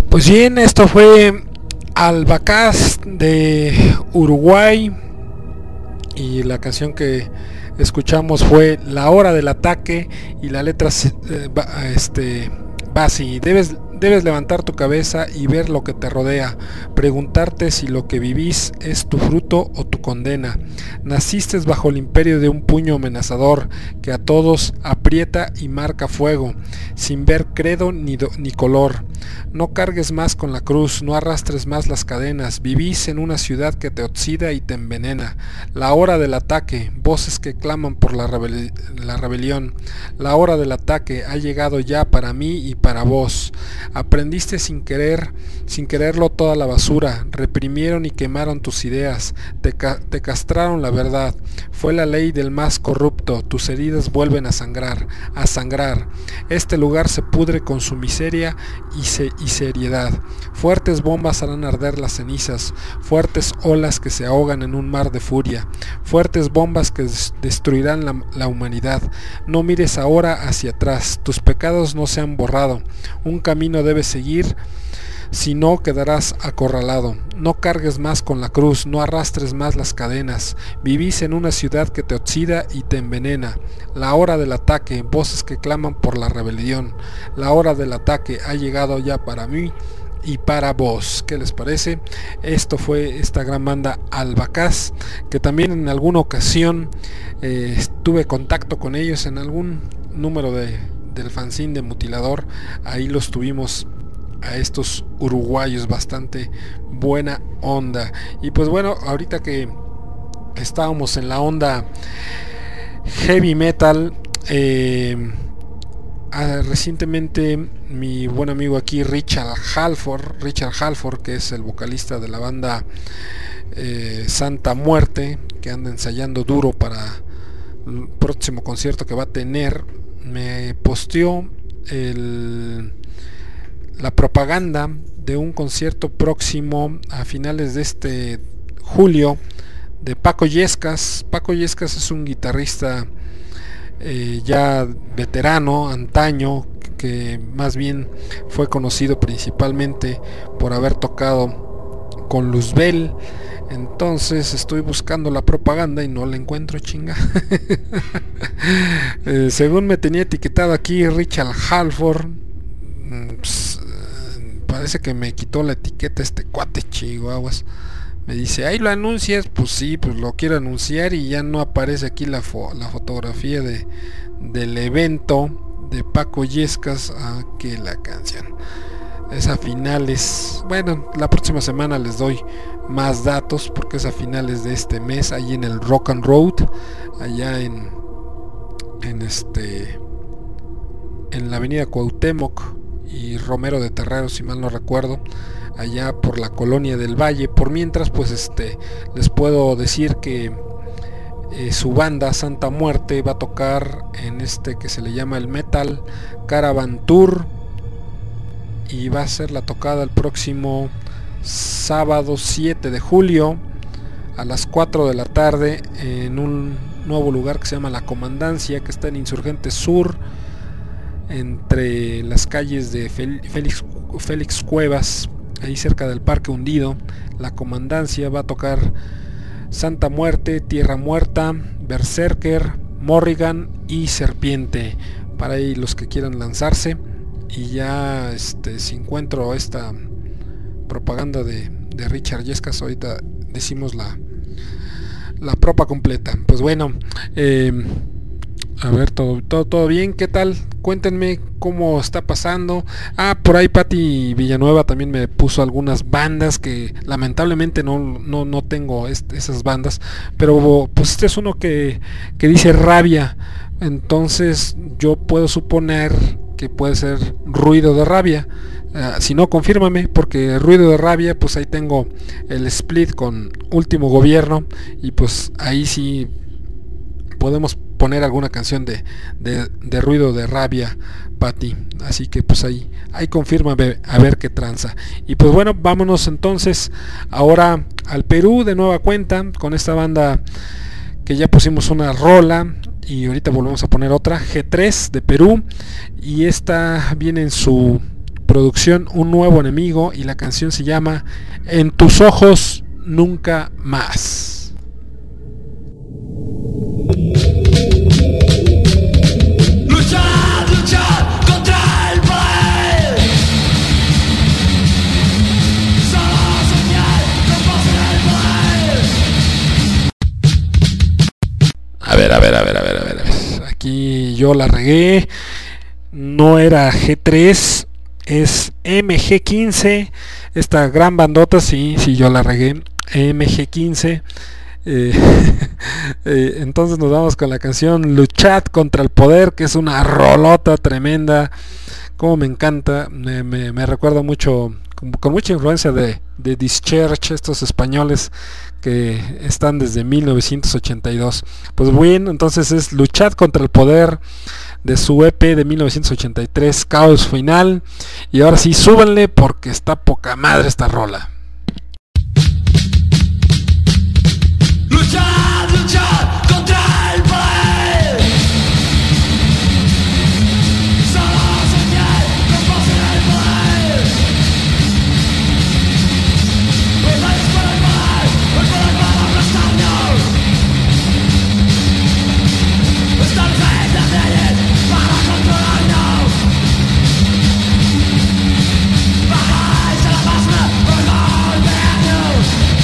Pues bien, esto fue Albacaz de Uruguay y la canción que escuchamos fue La Hora del Ataque y la letra eh, este, va así: debes Debes levantar tu cabeza y ver lo que te rodea, preguntarte si lo que vivís es tu fruto o tu condena. Naciste bajo el imperio de un puño amenazador que a todos aprieta y marca fuego, sin ver credo ni, do, ni color. No cargues más con la cruz, no arrastres más las cadenas, vivís en una ciudad que te oxida y te envenena. La hora del ataque, voces que claman por la, rebel la rebelión. La hora del ataque ha llegado ya para mí y para vos. Aprendiste sin querer, sin quererlo toda la basura, reprimieron y quemaron tus ideas, te, ca te castraron la verdad, fue la ley del más corrupto, tus heridas vuelven a sangrar, a sangrar, este lugar se pudre con su miseria y, se y seriedad, fuertes bombas harán arder las cenizas, fuertes olas que se ahogan en un mar de furia, fuertes bombas que des destruirán la, la humanidad, no mires ahora hacia atrás, tus pecados no se han borrado, un camino debes seguir, si no quedarás acorralado. No cargues más con la cruz, no arrastres más las cadenas, vivís en una ciudad que te oxida y te envenena. La hora del ataque, voces que claman por la rebelión. La hora del ataque ha llegado ya para mí y para vos. ¿Qué les parece? Esto fue esta gran banda Albacaz, que también en alguna ocasión eh, tuve contacto con ellos en algún número de del fanzine de Mutilador. Ahí los tuvimos a estos uruguayos, bastante buena onda. Y pues bueno, ahorita que estábamos en la onda heavy metal, eh, ah, recientemente mi buen amigo aquí Richard Halford, Richard Halford, que es el vocalista de la banda eh, Santa Muerte, que anda ensayando duro para el próximo concierto que va a tener, me posteó el, la propaganda de un concierto próximo a finales de este julio de Paco Yescas. Paco Yescas es un guitarrista eh, ya veterano, antaño, que más bien fue conocido principalmente por haber tocado con Luzbel. Entonces estoy buscando la propaganda y no la encuentro, chinga. eh, según me tenía etiquetado aquí Richard Halford, pues, eh, parece que me quitó la etiqueta este cuate, chihuahuas. Me dice, ahí lo anuncias, pues sí, pues lo quiero anunciar y ya no aparece aquí la, fo la fotografía de, del evento de Paco Yescas. Ah, que la canción es a finales, bueno, la próxima semana les doy más datos porque es a finales de este mes, ahí en el Rock and Road, allá en en este en la avenida Cuauhtémoc y Romero de Terreros, si mal no recuerdo, allá por la colonia del Valle. Por mientras, pues este les puedo decir que eh, su banda Santa Muerte va a tocar en este que se le llama el Metal Caravan Tour, y va a ser la tocada el próximo sábado siete de julio a las cuatro de la tarde en un nuevo lugar que se llama La Comandancia, que está en Insurgente Sur, entre las calles de Félix, Félix Cuevas, ahí cerca del Parque Hundido. La Comandancia va a tocar Santa Muerte, Tierra Muerta, Berserker, Morrigan y Serpiente, para ahí los que quieran lanzarse. Y ya este si encuentro esta propaganda de, de Richard Yescas, ahorita decimos la la propa completa. Pues bueno, eh, a ver, todo, todo todo bien, ¿qué tal? Cuéntenme cómo está pasando. Ah, por ahí Pati Villanueva también me puso algunas bandas que lamentablemente no, no, no tengo este, esas bandas, pero pues este es uno que, que dice Rabia, entonces yo puedo suponer que puede ser Ruido de Rabia. Uh, si no, confírmame, porque Ruido de Rabia, pues ahí tengo el split con Último Gobierno, y pues ahí sí podemos poner alguna canción de, de, de Ruido de Rabia, Pati. Así que pues ahí, ahí confírmame a ver qué tranza. Y pues bueno, vámonos entonces ahora al Perú de nueva cuenta con esta banda que ya pusimos una rola. Y ahorita volvemos a poner otra, G tres de Perú, y esta viene en su producción Un Nuevo Enemigo, y la canción se llama En tus ojos nunca más. Luchar, luchar contra el poder. Solo soñar con poseer el poder. A ver, a ver, a ver, a ver, a ver, a ver. Aquí yo la regué. No era G tres, es M G quince. Esta gran bandota, sí, sí, yo la regué. M G quince. Eh, eh, entonces nos vamos con la canción Luchad contra el poder, que es una rolota tremenda. Como me encanta, me, me, me recuerda mucho, con, con mucha influencia de, de Discharge, estos españoles que están desde mil novecientos ochenta y dos. Pues bueno, entonces es Luchad contra el poder, de su E P de mil novecientos ochenta y tres, Caos Final. Y ahora sí, súbanle porque está poca madre esta rola. Luchar, luchar contra el poder. Solo soñar con poseer el poder. Poder para el poder, el poder para aplastarnos. Estamos en las leyes para controlarnos. Bajáis a la basura por golpearnos.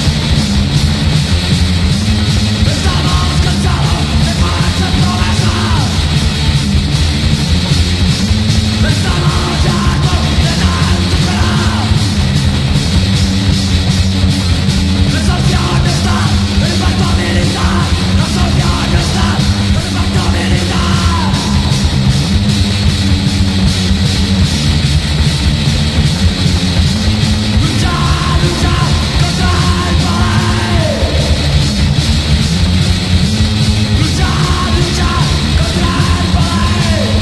Estamos cansados de falsas promesas. Estamos hartos de tanto esperar. La solución está en el pacto militar. La solución está en el pacto militar. Luchar, luchar contra el poder. Luchar, luchar contra el poder.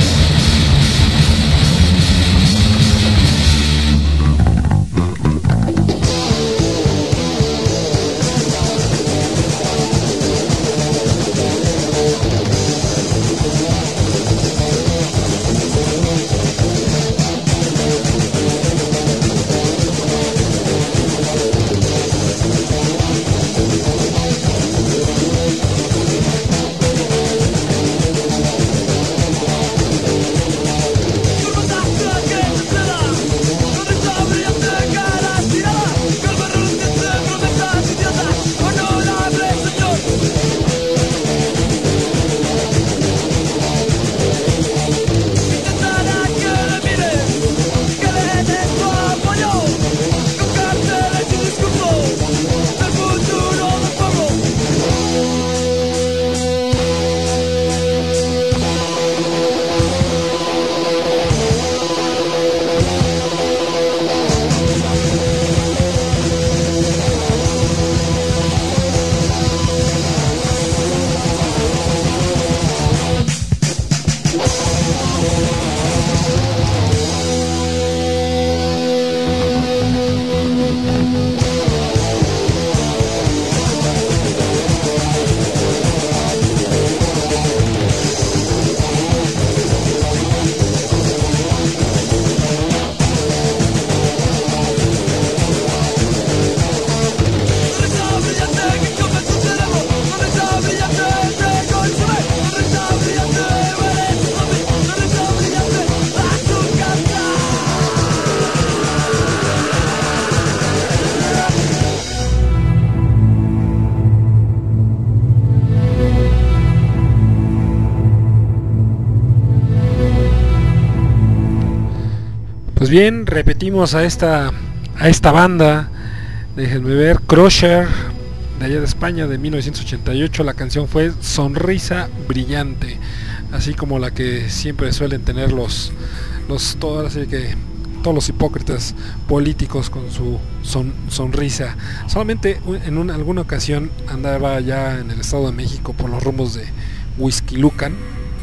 Pues bien, repetimos a esta a esta banda, déjenme ver, Crusher, de allá de España, de mil novecientos ochenta y ocho. La canción fue Sonrisa Brillante, así como la que siempre suelen tener los los todos, así que todos los hipócritas políticos con su son, sonrisa. Solamente en una, alguna ocasión andaba ya en el Estado de México por los rumbos de Whisky Lucan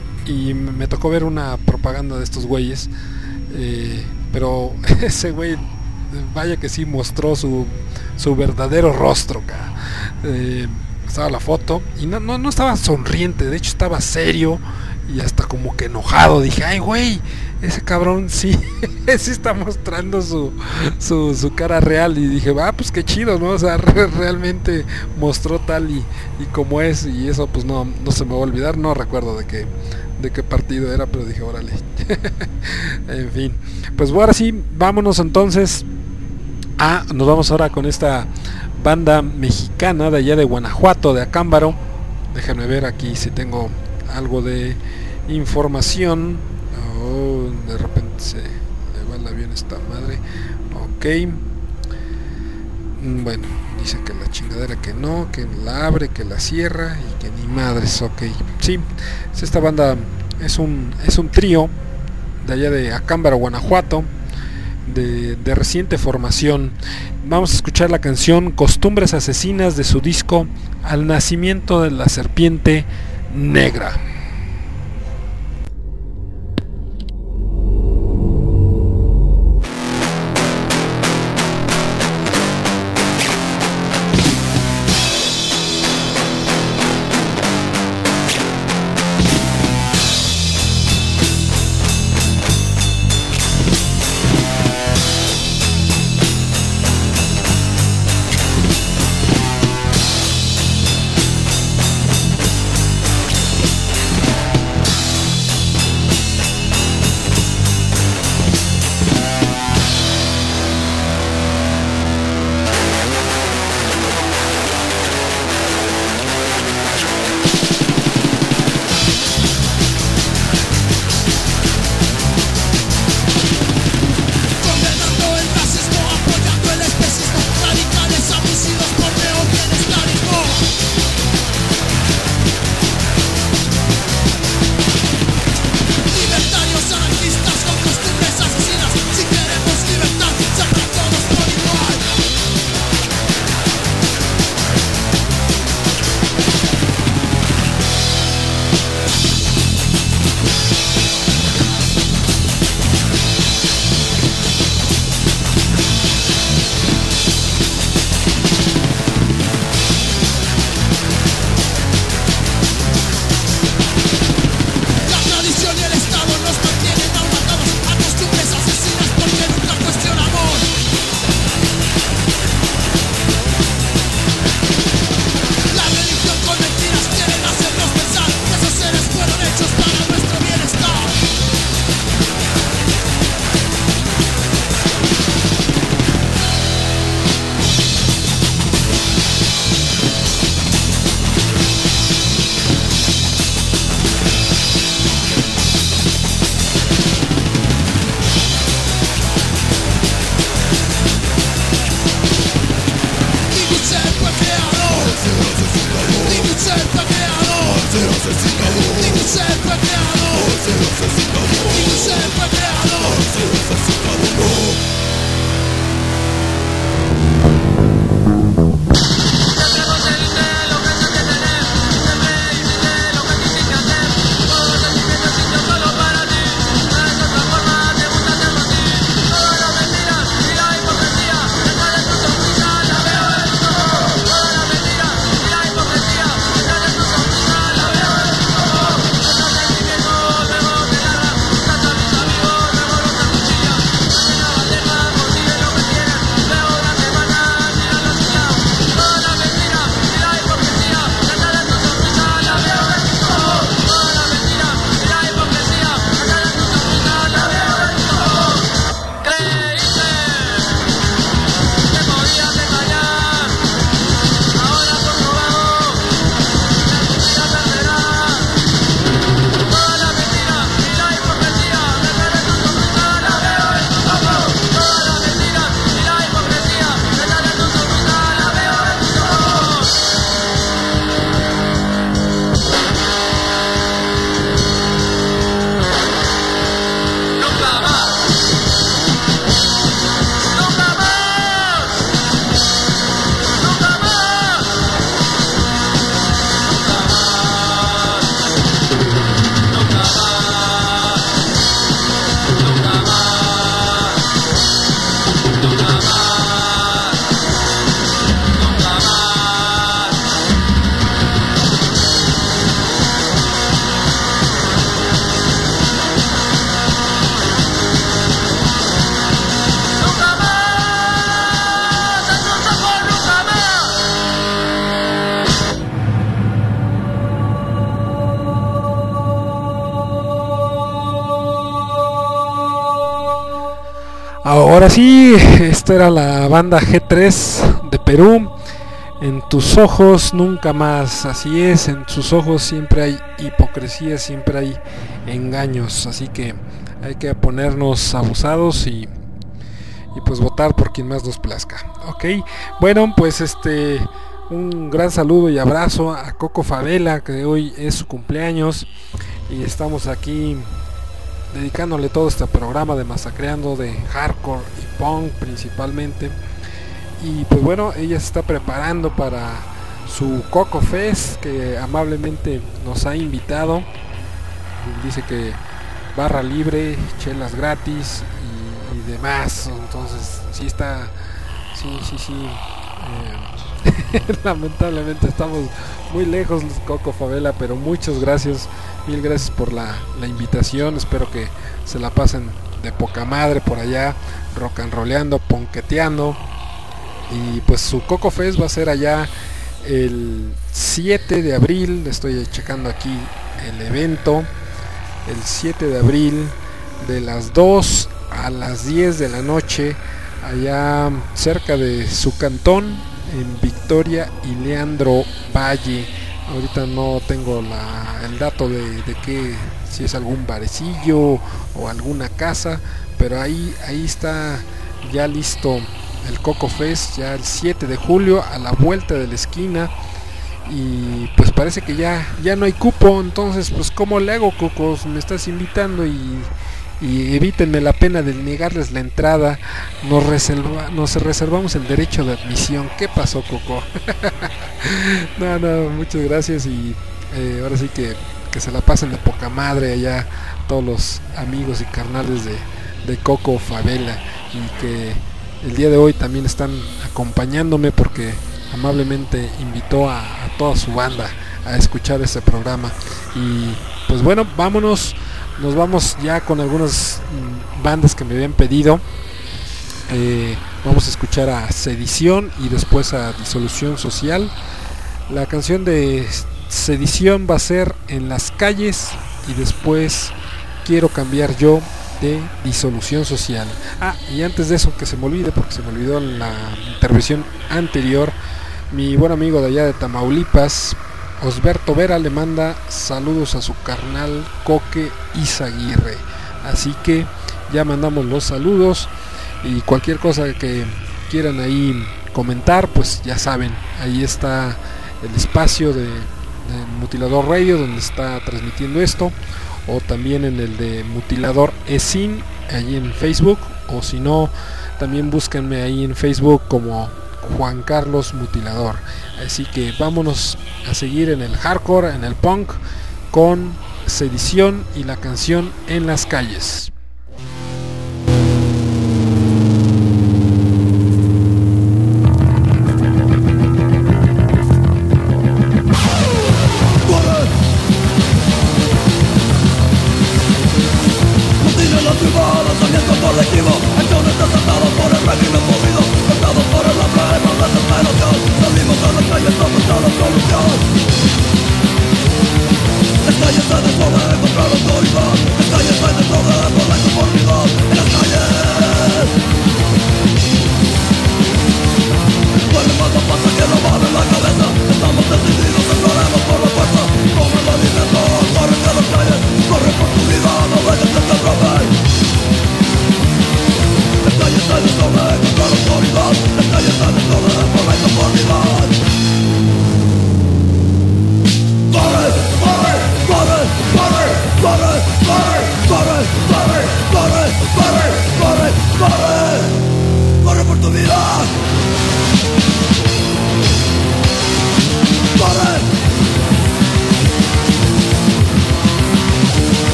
y me tocó ver una propaganda de estos güeyes, eh, pero ese güey, vaya que sí mostró su, su verdadero rostro, eh, estaba la foto y no, no, no estaba sonriente, de hecho estaba serio, y hasta como que enojado. Dije, ay güey, ese cabrón sí, sí está mostrando su, su, su cara real. Y dije, ah, pues qué chido, ¿no? O sea, re, realmente mostró tal y, y como es. Y eso pues no, no se me va a olvidar. No recuerdo de qué, de qué partido era, pero dije, órale. En fin, pues bueno, ahora sí, vámonos entonces a, nos vamos ahora con esta banda mexicana de allá de Guanajuato, de Acámbaro. Déjenme ver aquí si tengo algo de información. Oh, de repente se me va el avión esta madre. Ok. Bueno, dice que la chingadera que no, que la abre, que la cierra y que ni madres. Ok, sí, esta banda es un, es un trío de allá de Acámbaro, Guanajuato, de, de reciente formación. Vamos a escuchar la canción Costumbres Asesinas de su disco Al Nacimiento de la Serpiente Negra. Costumbres Ahora sí, esta era la banda G tres de Perú. En tus ojos nunca más, así es, en sus ojos siempre hay hipocresía, siempre hay engaños, así que hay que ponernos abusados y, y pues votar por quien más nos plazca. Ok, bueno, pues este, un gran saludo y abrazo a Coco Favela, que hoy es su cumpleaños y estamos aquí dedicándole todo este programa de Masacreando, de hardcore y punk principalmente. Y pues bueno, ella se está preparando para su Coco Fest, que amablemente nos ha invitado. Dice que barra libre, chelas gratis y, y demás. Entonces sí está, sí, sí, sí. Eh, lamentablemente estamos muy lejos, Coco Favela, pero muchas gracias, mil gracias por la, la invitación. Espero que se la pasen de poca madre por allá, rock and rolleando, ponqueteando. Y pues su Coco Fest va a ser allá el siete de abril. Estoy checando aquí el evento. El siete de abril, de las dos a las diez de la noche, allá cerca de su cantón, en Victoria y Leandro Valle. Ahorita no tengo la, el dato de, de que si es algún barecillo o alguna casa, pero ahí, ahí está ya listo el Coco Fest, ya el siete de julio, a la vuelta de la esquina. Y pues parece que ya, ya no hay cupo. Entonces pues ¿cómo le hago, Cocos? Me estás invitando y, y evítenme la pena de negarles la entrada. Nos, reserva, nos reservamos el derecho de admisión. ¿Qué pasó, Coco? no, no, muchas gracias. Y eh, ahora sí que, que se la pasen de poca madre allá todos los amigos y carnales de, de Coco Favela, y que el día de hoy también están acompañándome porque amablemente invitó a, a toda su banda a escuchar este programa. Y pues bueno, vámonos, nos vamos ya con algunas mm, bandas que me habían pedido. Eh, vamos a escuchar a Sedición y después a Disolución Social. La canción de Sedición va a ser En las calles, y después Quiero cambiar yo, de Disolución Social. Ah, y antes de eso, que se me olvide, porque se me olvidó en la intervención anterior, mi buen amigo de allá de Tamaulipas, Osberto Vera, le manda saludos a su carnal Coque Izaguirre. Así que ya mandamos los saludos, y cualquier cosa que quieran ahí comentar, pues ya saben, ahí está el espacio de, de Mutilador Radio, donde está transmitiendo esto, o también en el de Mutilador Esin, allí en Facebook, o si no, también búsquenme ahí en Facebook como Juan Carlos Mutilador. Así que vámonos a seguir en el hardcore, en el punk, con Sedición y la canción En las calles. Corre por tu vida, no vayas a atrapar.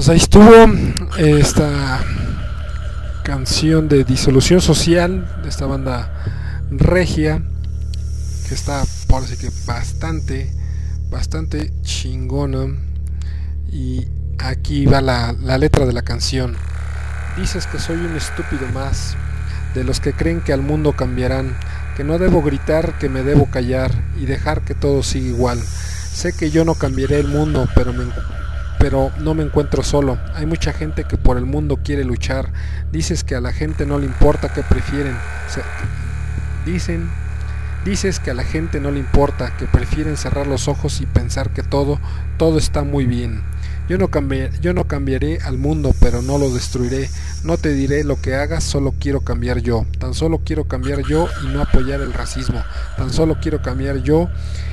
Pues ahí estuvo esta canción de Disolución Social de esta banda regia, que está por así que bastante bastante chingona. Y aquí va la, la letra de la canción. Dices que soy un estúpido más de los que creen que al mundo cambiarán, que no debo gritar, que me debo callar y dejar que todo siga igual. Sé que yo no cambiaré el mundo, pero me pero no me encuentro solo. Hay mucha gente que por el mundo quiere luchar. Dices que a la gente no le importa qué prefieren. Se, dicen, dices que a la gente no le importa, que prefieren cerrar los ojos y pensar que todo, todo está muy bien. Yo no, cambié, yo no cambiaré al mundo, pero no lo destruiré. No te diré lo que hagas, solo quiero cambiar yo. Tan solo quiero cambiar yo y no apoyar el racismo. Tan solo quiero cambiar yo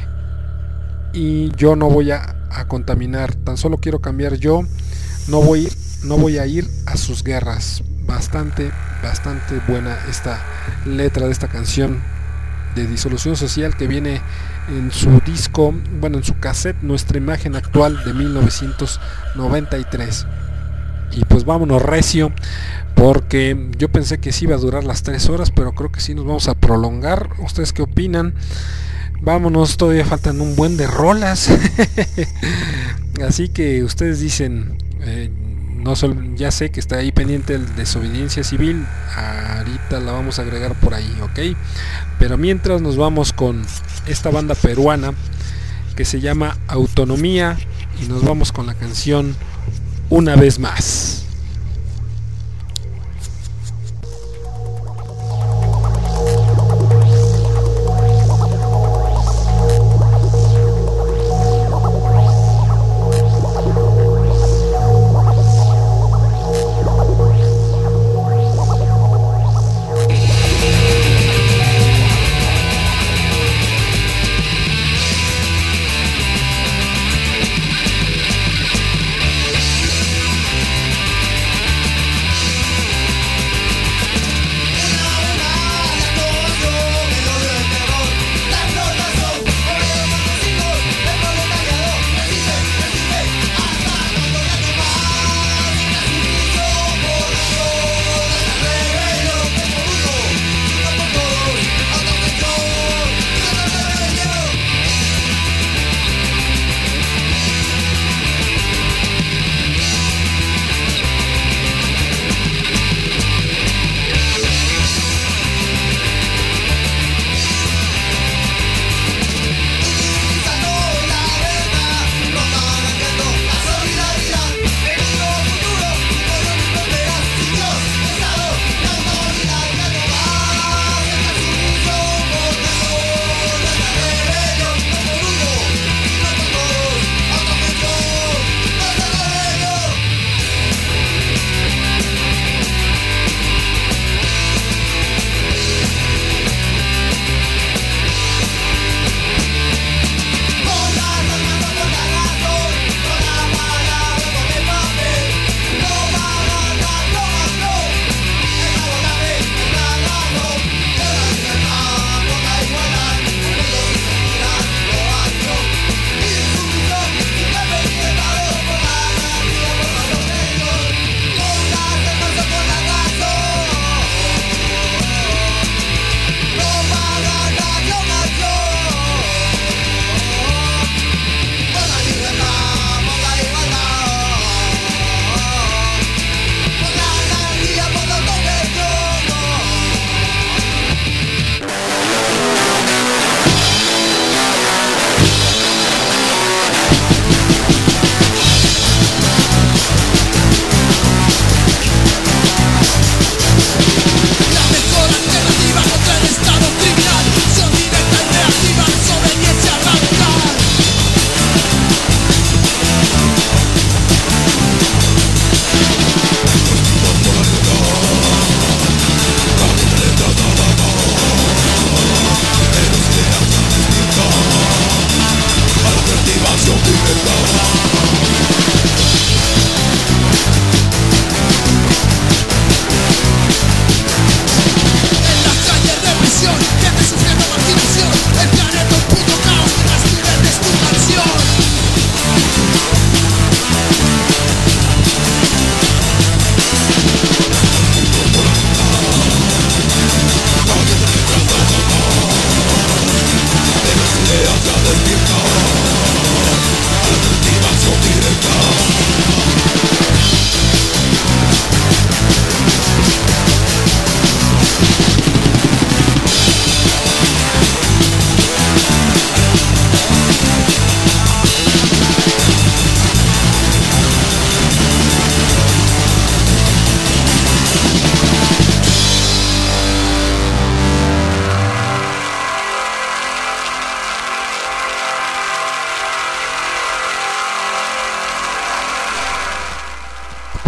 y yo no voy a, a contaminar. Tan solo quiero cambiar yo, no voy, no voy a ir a sus guerras. Bastante, bastante buena esta letra de esta canción de Disolución Social, que viene en su disco, bueno, en su cassette Nuestra Imagen Actual de mil novecientos noventa y tres. Y pues vámonos recio, porque yo pensé que sí iba a durar las tres horas, pero creo que sí nos vamos a prolongar. ¿Ustedes qué opinan? Vámonos, todavía faltan un buen de rolas. Así que ustedes dicen, eh, no solo, ya sé que está ahí pendiente el Desobediencia Civil, ahorita la vamos a agregar por ahí, ok. Pero mientras nos vamos con esta banda peruana que se llama Autonomía, y nos vamos con la canción Una Vez Más.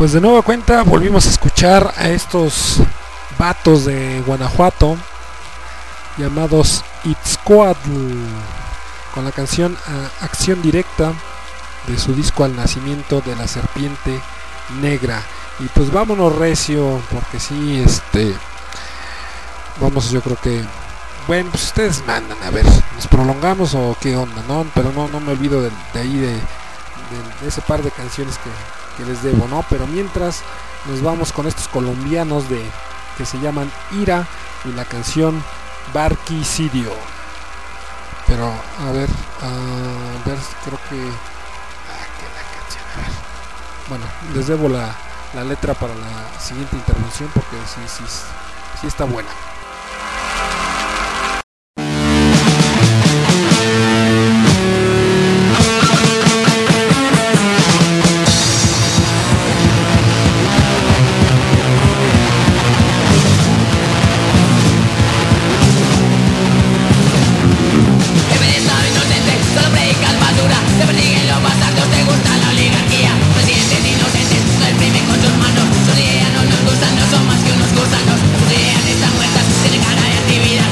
Pues de nueva cuenta volvimos a escuchar a estos vatos de Guanajuato llamados Itzcoatl con la canción uh, Acción Directa de su disco Al Nacimiento de la Serpiente Negra. Y pues vámonos recio, porque sí, este vamos, yo creo que bueno, pues ustedes mandan, a ver, ¿nos prolongamos o qué onda? No, pero no, no me olvido de, de ahí de, de, de ese par de canciones que que les debo, ¿no? Pero mientras nos vamos con estos colombianos de que se llaman Ira y la canción Barquicidio. Pero a ver, a ver, creo que ah, que la canción, a ver. Bueno, les debo la, la letra para la siguiente intervención porque sí, sí, sí está buena. No son más que unos gusanos, sus ideas están muertas, tienen cara de actividad.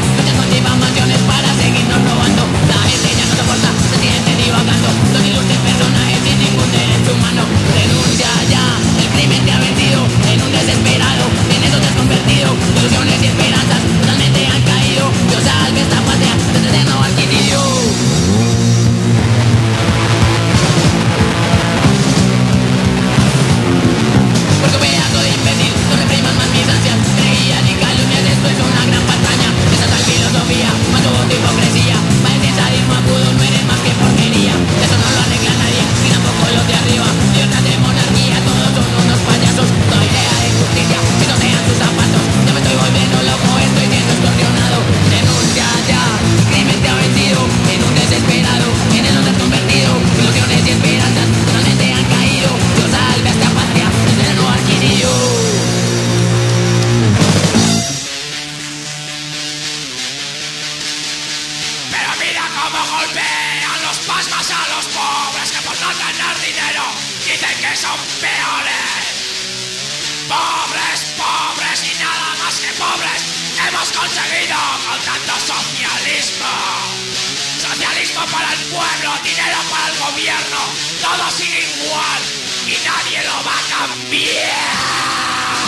hemos conseguido con tanto socialismo. Socialismo para el pueblo, dinero para el gobierno, todo sigue igual y nadie lo va a cambiar.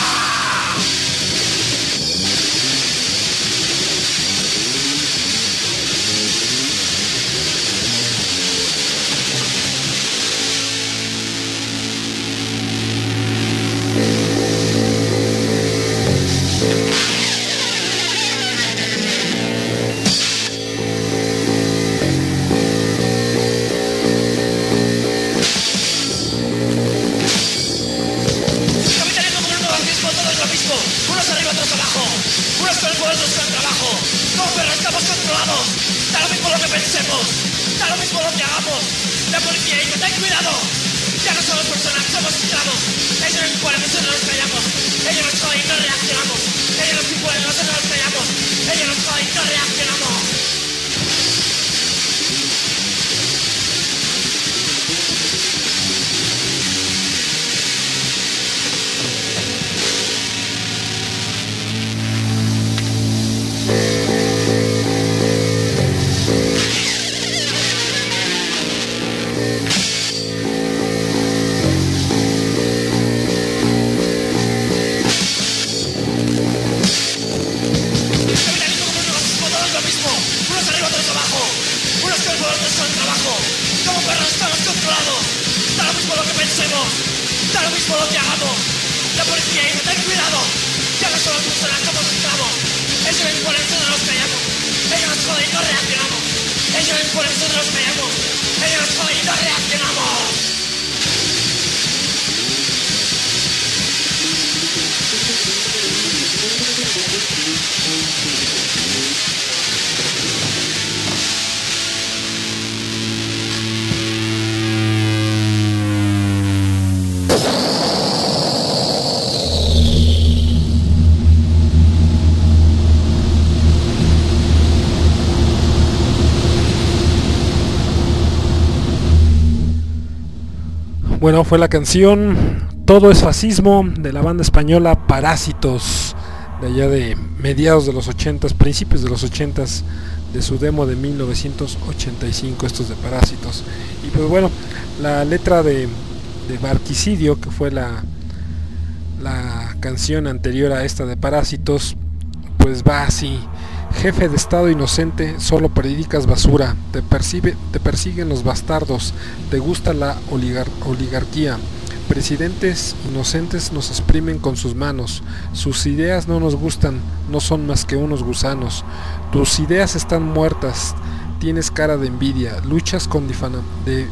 Unos arriba, otros abajo. Unos con el poder, otros con el trabajo. Como perros estamos controlados. Da lo mismo lo que pensemos. Da lo mismo lo que hagamos. La policía dice, ten cuidado. Ya no somos personas, somos esclavos. Ellos nos imponen, nosotros nos callamos. Ellos nos joden, no reaccionamos. Ellos nos imponen, nosotros nos callamos. Ellos nos joden, no reaccionamos. Da lo mismo lo que hagamos. La policía dice, ten cuidado. Ya no somos personas, somos esclavos. Ellos nos imponen, nosotros nos callamos. Ellos nos joden y no reaccionamos. Ellos nos imponen, nosotros nos callamos. Ellos nos joden y no reaccionamos. Bueno, fue la canción Todo es fascismo, de la banda española Parásitos, de allá de mediados de los ochentas, principios de los ochentas, de su demo de mil novecientos ochenta y cinco, estos de Parásitos. Y pues bueno, la letra de, de Barquicidio, que fue la, la canción anterior a esta de Parásitos, pues va así: jefe de estado inocente, solo predicas basura, te, percibe, te persiguen los bastardos, te gusta la oligar, oligarquía, presidentes inocentes nos exprimen con sus manos, sus ideas no nos gustan, no son más que unos gusanos, tus ideas están muertas, tienes cara de envidia, luchas con, difama, de,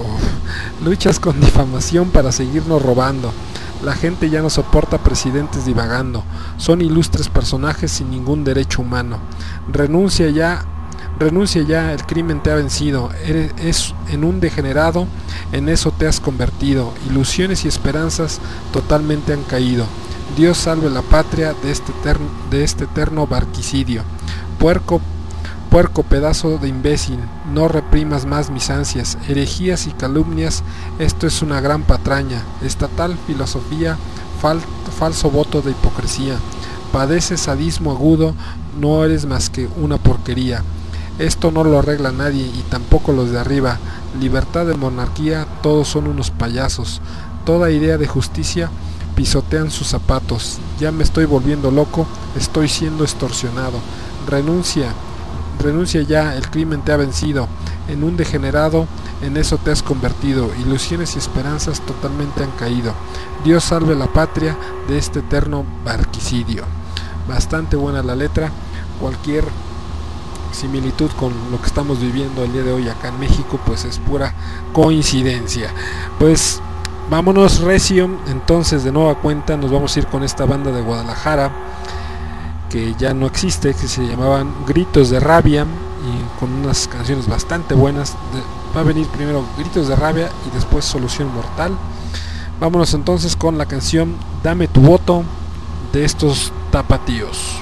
oh, luchas con difamación para seguirnos robando. La gente ya no soporta presidentes divagando, son ilustres personajes sin ningún derecho humano. Renuncia ya, renuncia ya, el crimen te ha vencido, eres es en un degenerado, en eso te has convertido. Ilusiones y esperanzas totalmente han caído. Dios salve la patria de este eterno, de este eterno barquicidio. Puerco, puerco pedazo de imbécil, no reprimas más mis ansias, herejías y calumnias, esto es una gran patraña, estatal filosofía, fal, falso voto de hipocresía, padeces sadismo agudo, no eres más que una porquería, esto no lo arregla nadie y tampoco los de arriba, libertad de monarquía, todos son unos payasos, toda idea de justicia pisotean sus zapatos, ya me estoy volviendo loco, estoy siendo extorsionado, renuncia, renuncia ya, el crimen te ha vencido, en un degenerado, en eso te has convertido, ilusiones y esperanzas totalmente han caído, Dios salve la patria de este eterno barquicidio. Bastante buena la letra, cualquier similitud con lo que estamos viviendo el día de hoy acá en México pues es pura coincidencia. Pues vámonos recio, entonces de nueva cuenta nos vamos a ir con esta banda de Guadalajara que ya no existe, que se llamaban Gritos de Rabia, y con unas canciones bastante buenas. De, va a venir primero Gritos de Rabia y después Solución Mortal. Vámonos entonces con la canción Dame tu voto de estos tapatíos.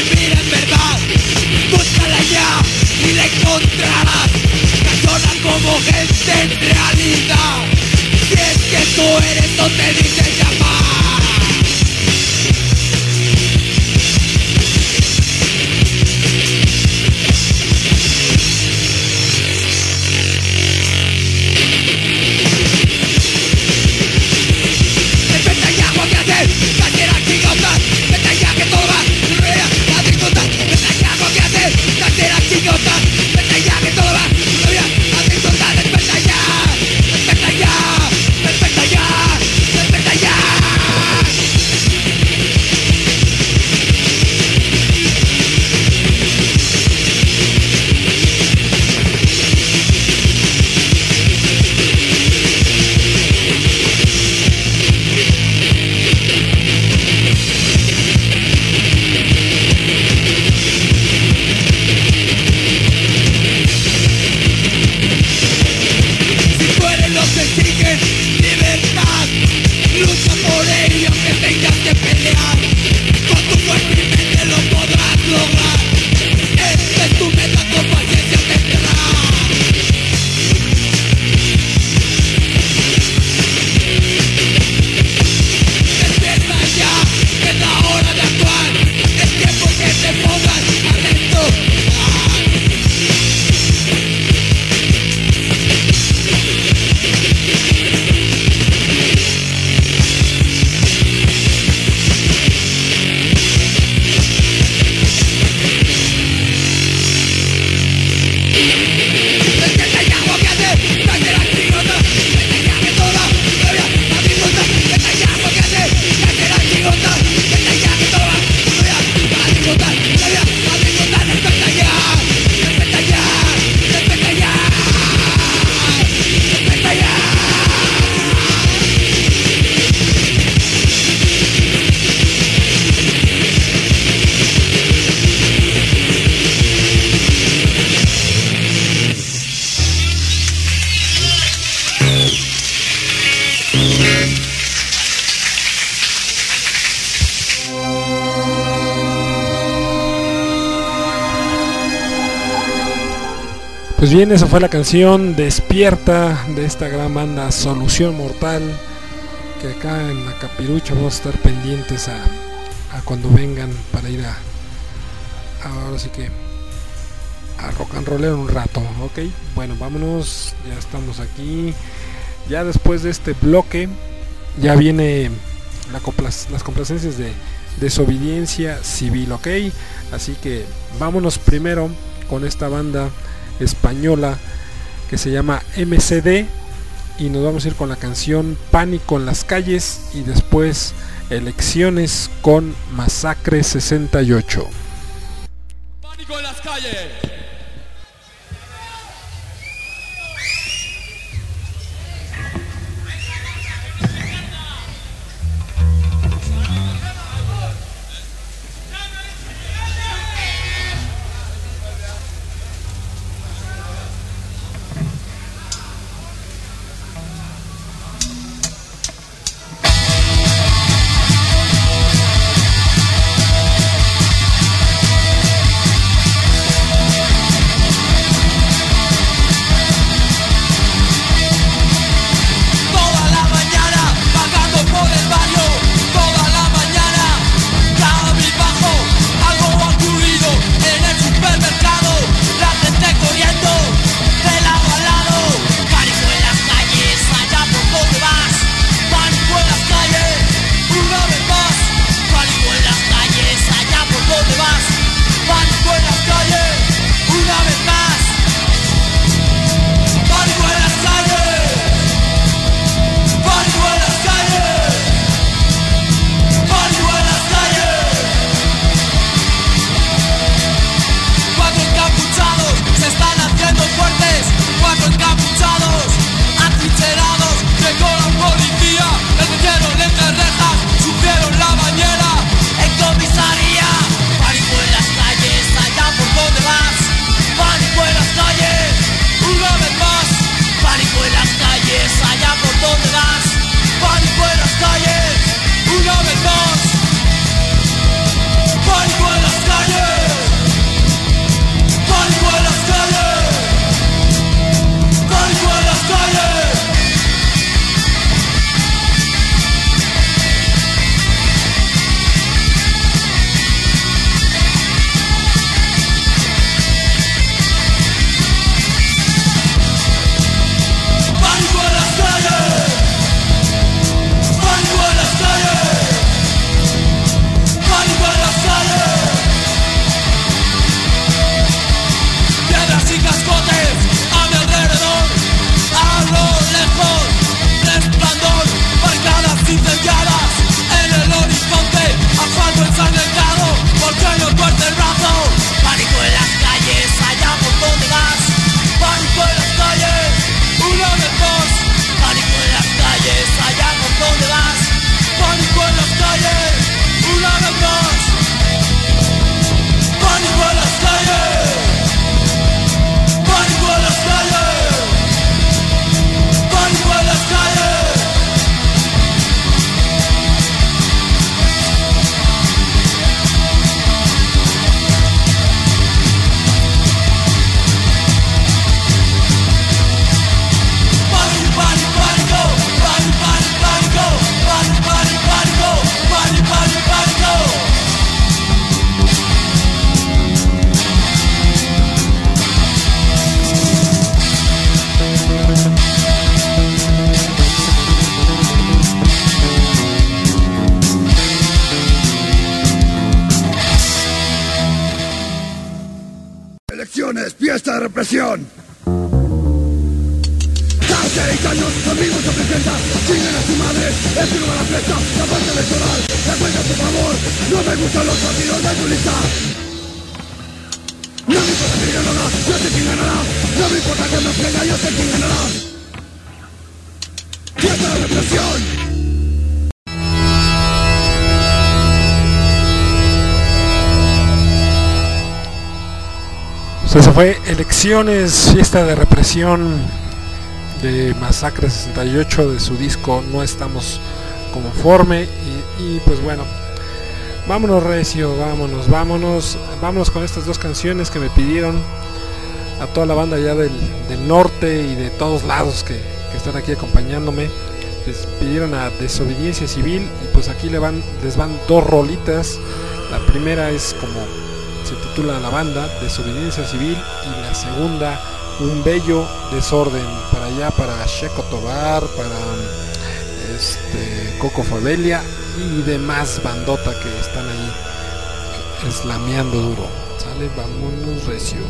Como gente en realidad. Si es que tú eres, no te dices llamar. Respeta ya, Juan, ¿qué haces? Cualquiera chingota, respeta ya que todo va, rueda, a disfrutar. Respeta ya, Juan, ¿qué haces? Cualquiera chingota, respeta ya que todo va, rueda, a disfrutar. Respeta ya, respeta ya, respeta ya, respeta ya. Si tú eres los que exigen libertad, lucha por ello aunque tengas que pelear. Con tu cuerpo y mente lo podrás lograr. Esta es tu meta, con paciencia tendrás. Despierta ya, es la hora de actuar. Es tiempo que te pongas atento. Despierta ya, Juan, ¿qué haces? Cállate la chingota, despierta ya que todo va, todavía a disfrutar. Despierta ya, Juan, ¿qué haces? Cállate la chingota, despierta ya que todo va, todavía a disfrutar, todavía a disfrutar. Despierta ya, despierta ya, despierta ya, despierta ya. Pues bien, esa fue la canción Despierta de esta gran banda Solución Mortal, que acá en la Capirucha vamos a estar pendientes a, a cuando vengan para ir a, a ahora sí que a rock and roller un rato, ok. Bueno, vámonos, ya estamos aquí. Ya después de este bloque ya viene la compla- las complacencias de Desobediencia Civil, ok. Así que vámonos primero con esta banda española que se llama M C D y nos vamos a ir con la canción Pánico en las calles y después Elecciones con Masacre sesenta y ocho. Pánico en las calles. Pánico represión. Cárcel y caños, amigos se presenta, chingan a su madre, es una mala fiesta, la parte electoral, la cuenta a su favor, no me gustan los partidos de tu lista. No me importa quién ganará, yo sé quién ganará, no me importa que me ofenda, yo sé quién ganará. ¡Fiesta de represión! Pues eso fue Elecciones, fiesta de represión de Masacre sesenta y ocho de su disco No Estamos Conforme. Y, y pues bueno, vámonos recio, vámonos, vámonos, vámonos con estas dos canciones que me pidieron a toda la banda allá del, del norte y de todos lados que, que están aquí acompañándome. Les pidieron a Desobediencia Civil y pues aquí le van, les van dos rolitas. La primera es como se titula la banda, Desobediencia Civil, y la segunda, Un Bello Desorden, para allá, para Checo Tobar, para este Coco Fabelia y demás bandota que están ahí eslameando duro. Sale, vámonos recio.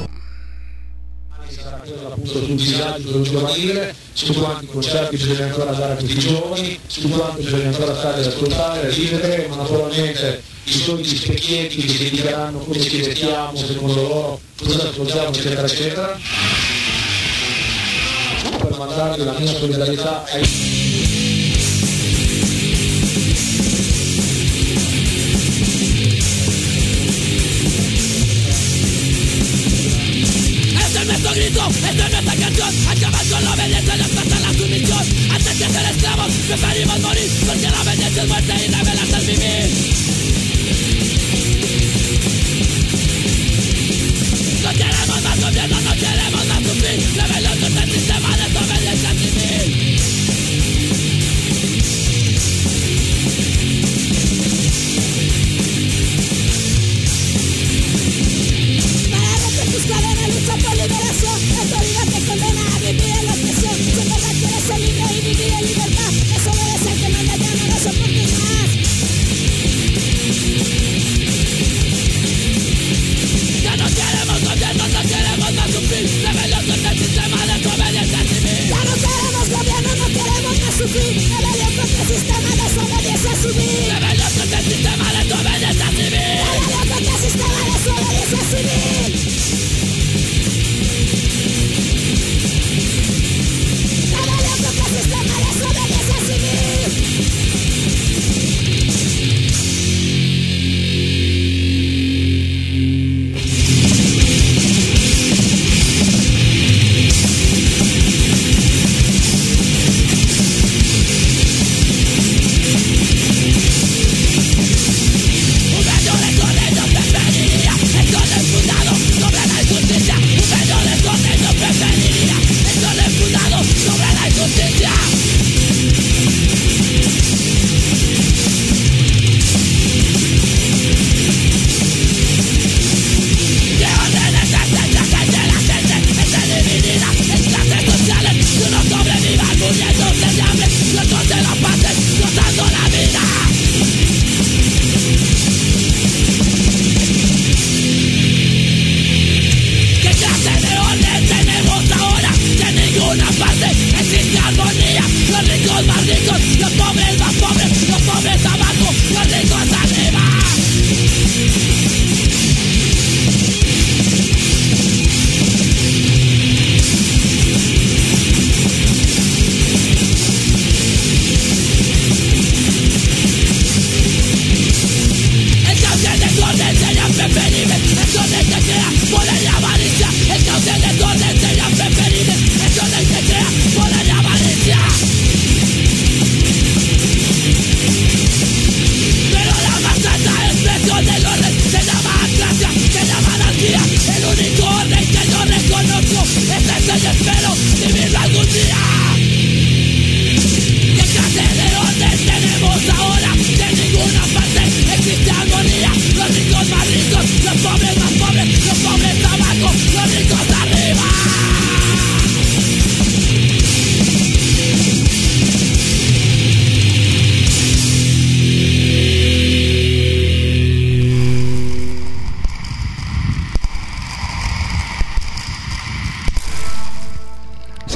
Appunto sul villaggio giovanile, su quanti concerti bisogna ancora dare a questi giovani, su quanto bisogna ancora stare ad ascoltare, a vivere, ma naturalmente i soliti specchietti che ci diranno come ci vestiamo, secondo loro cosa ascoltiamo, eccetera eccetera, per mandarvi la mia solidarietà ai... Nuestro grito, esta es nuestra canción. Acabar con la obediencia y despertar la sumisión. Antes que ser esclavos, preferimos morir, porque la obediencia es muerte y rebelarse es vivir. No queremos más gobierno, no queremos más sufrir. Rebelión contra el sistema de desobediencia civil. Lucha por liberación, la autoridad te condena a vivir en la opresión. Si en verdad quieres ser libre y vivir en libertad, desobedece que no le llaman, no soportes más.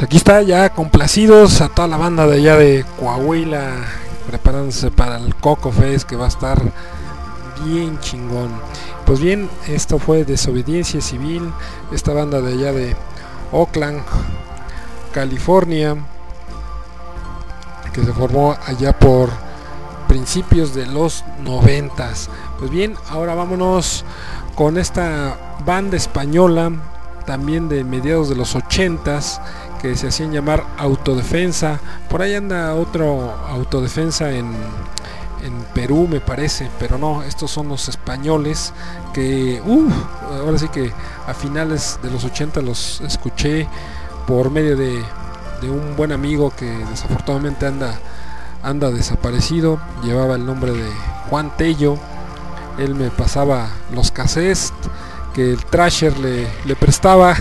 aquí está, ya complacidos a toda la banda de allá de Coahuila, preparándose para el Coco Fest, que va a estar bien chingón. Pues bien, esto fue Desobediencia Civil, esta banda de allá de Oakland, California, que se formó allá por principios de los noventas. Pues bien, ahora vámonos con esta banda española, también de mediados de los ochentas, que se hacían llamar Autodefensa. Por ahí anda otro Autodefensa en, en Perú, me parece, pero no, estos son los españoles que, uh, ahora sí que a finales de los ochenta los escuché por medio de, de un buen amigo que desafortunadamente anda, anda desaparecido. Llevaba el nombre de Juan Tello. Él me pasaba los cassettes que el Thrasher le, le prestaba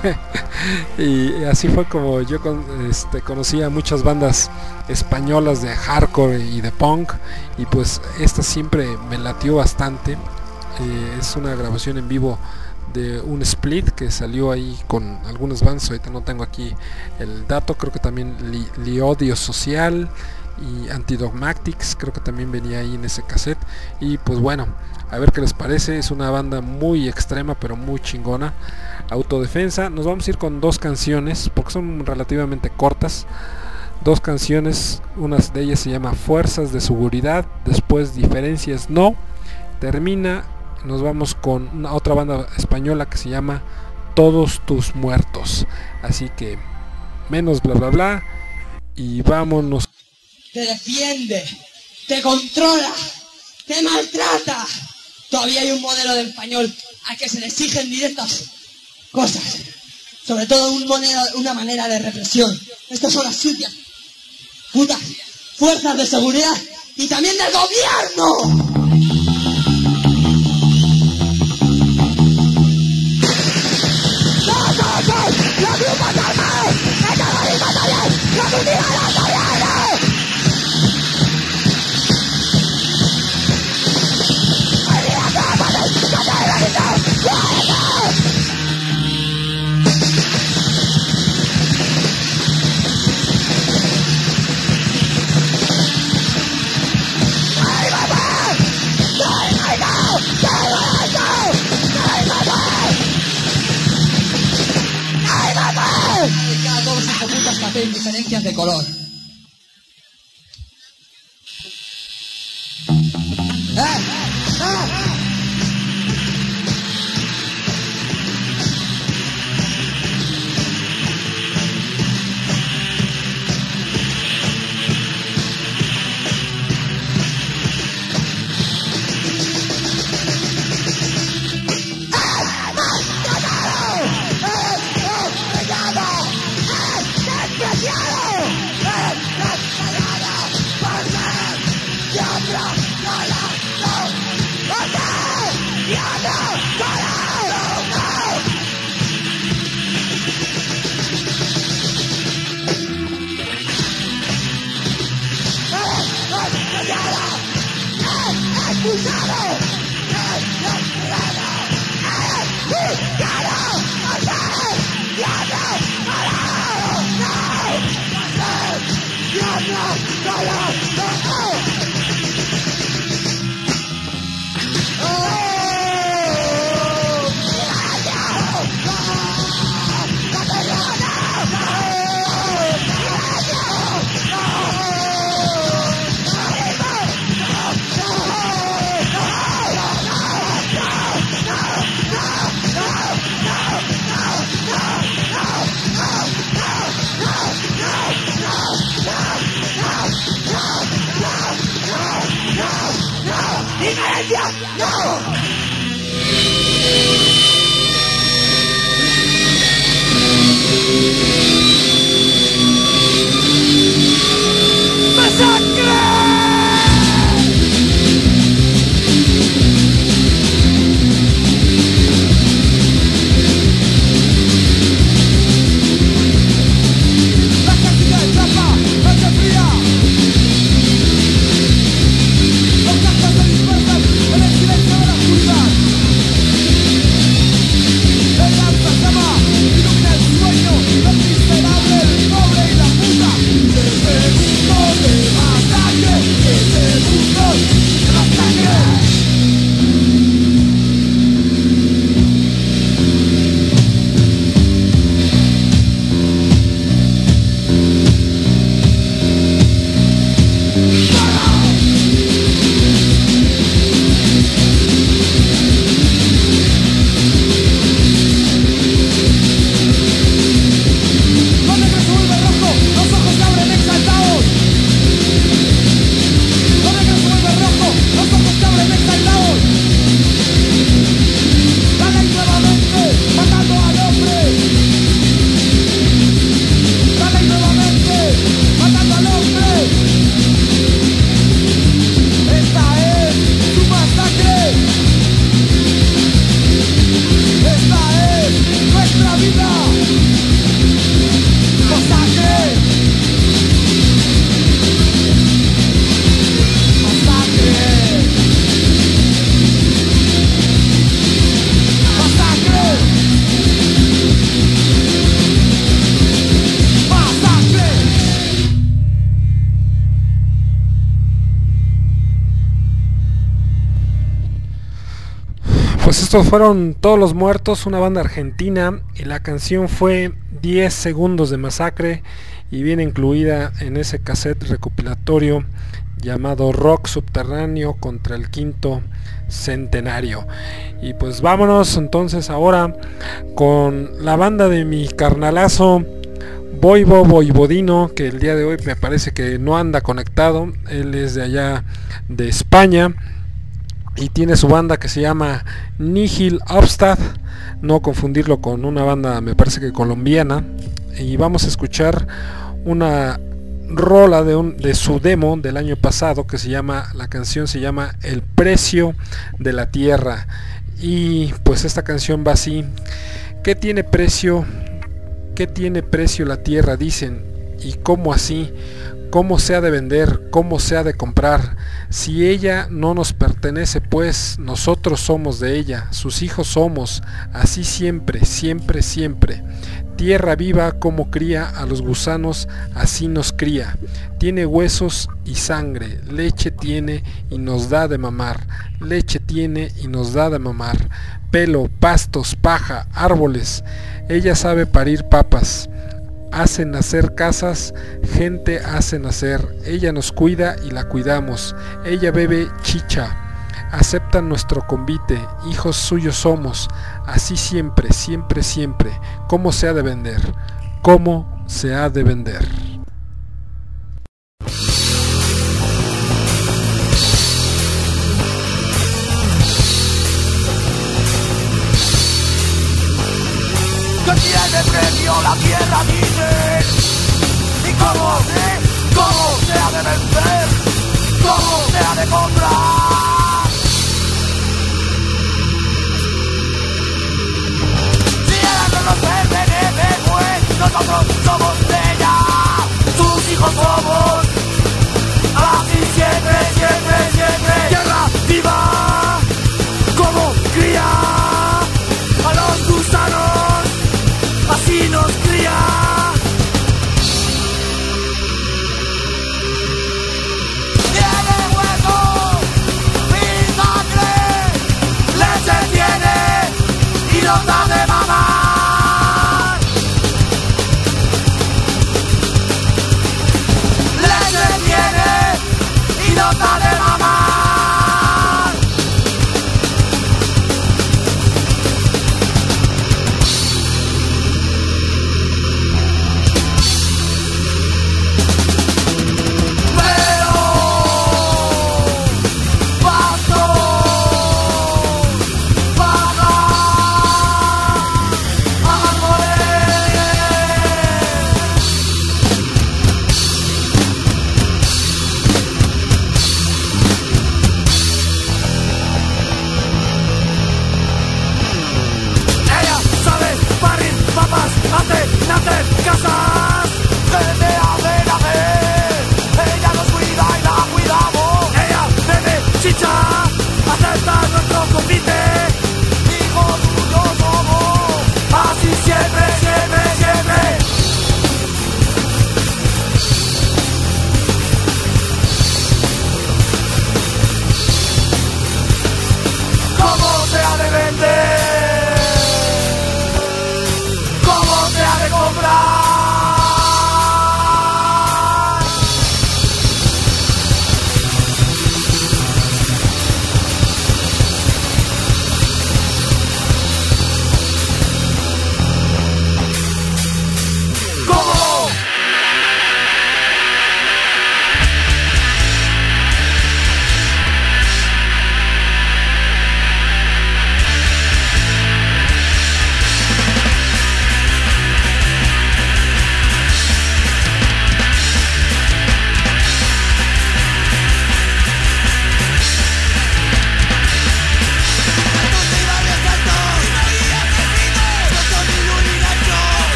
y así fue como yo con, este, conocí a muchas bandas españolas de hardcore y de punk, y pues esta siempre me latió bastante. Eh, es una grabación en vivo de un split que salió ahí con algunas bandas, ahorita no tengo aquí el dato, creo que también Li, Liodio Social y Antidogmatics, creo que también venía ahí en ese cassette. Y pues bueno, a ver qué les parece. Es una banda muy extrema pero muy chingona, Autodefensa. Nos vamos a ir con dos canciones porque son relativamente cortas, dos canciones. Una de ellas se llama Fuerzas de Seguridad, después Diferencias No, termina. Nos vamos con una otra banda española que se llama Todos Tus Muertos. Así que menos bla bla bla y vámonos. Te defiende, te controla, te maltrata. Todavía hay un modelo de español al que se le exigen directas cosas, sobre todo un modelo, una manera de represión. Estas son las sucias putas fuerzas de seguridad y también del gobierno. En diferencias de color. ¡Eh! ¡Eh! Oh! Pues estos fueron Todos los Muertos, una banda argentina, y la canción fue diez segundos de masacre y viene incluida en ese cassette recopilatorio llamado Rock Subterráneo contra el Quinto Centenario. Y pues vámonos entonces ahora con la banda de mi carnalazo Voivo Voivodino, que el día de hoy me parece que no anda conectado. Él es de allá de España y tiene su banda que se llama Nihil Obstad, no confundirlo con una banda me parece que colombiana. Y vamos a escuchar una rola de, un, de su demo del año pasado que se llama, la canción se llama El Precio de la Tierra. Y pues esta canción va así: ¿qué tiene precio? ¿Qué tiene precio la tierra? Dicen. ¿Y cómo así? ¿Cómo se ha de vender? ¿Cómo se ha de comprar? Si ella no nos pertenece, pues nosotros somos de ella, sus hijos somos, así siempre, siempre, siempre. Tierra viva como cría a los gusanos, así nos cría. Tiene huesos y sangre, leche tiene y nos da de mamar, leche tiene y nos da de mamar. Pelo, pastos, paja, árboles, ella sabe parir papas. Hace nacer casas, gente hace nacer, ella nos cuida y la cuidamos, ella bebe chicha, aceptan nuestro convite, hijos suyos somos, así siempre, siempre, siempre. ¿Cómo se ha de vender? ¿Cómo se ha de vender? ¿Qué tiene precio la tierra, dicen? ¿Y cómo se, cómo se ha de vender? ¿Cómo se ha de comprar? Si ella no nos pertenece, pues nosotros somos de ella, sus hijos somos, así siempre, siempre, siempre. Tierra viva, como cría a los gusanos, así nos cría.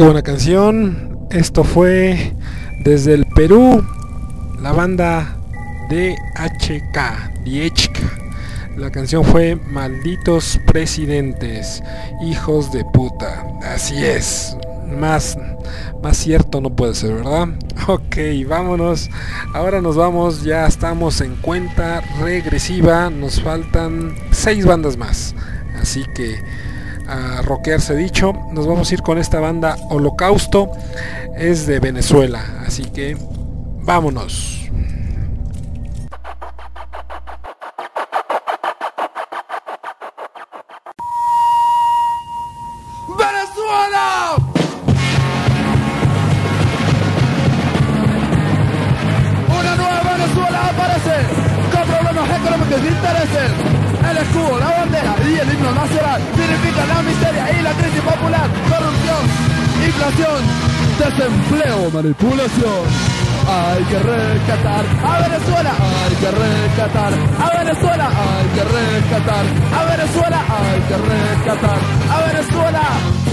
qué buena canción. Esto fue desde el Perú, la banda D H K, D H K. La canción fue Malditos Presidentes, hijos de puta. Así es, más, más cierto no puede ser, ¿verdad? Ok, vámonos. Ahora nos vamos, ya estamos en cuenta regresiva. Nos faltan seis bandas más. Así que a rockearse dicho, nos vamos a ir con esta banda Holocausto. Es de Venezuela, así que vámonos. ¡Venezuela! Una nueva Venezuela aparece con problemas económicos de intereses. El escudo, la bandera y el himno nacional significan la miseria y la crisis popular, corrupción, inflación, desempleo, manipulación. Hay que rescatar a Venezuela, hay que rescatar a Venezuela, hay que rescatar a Venezuela, hay que rescatar a Venezuela.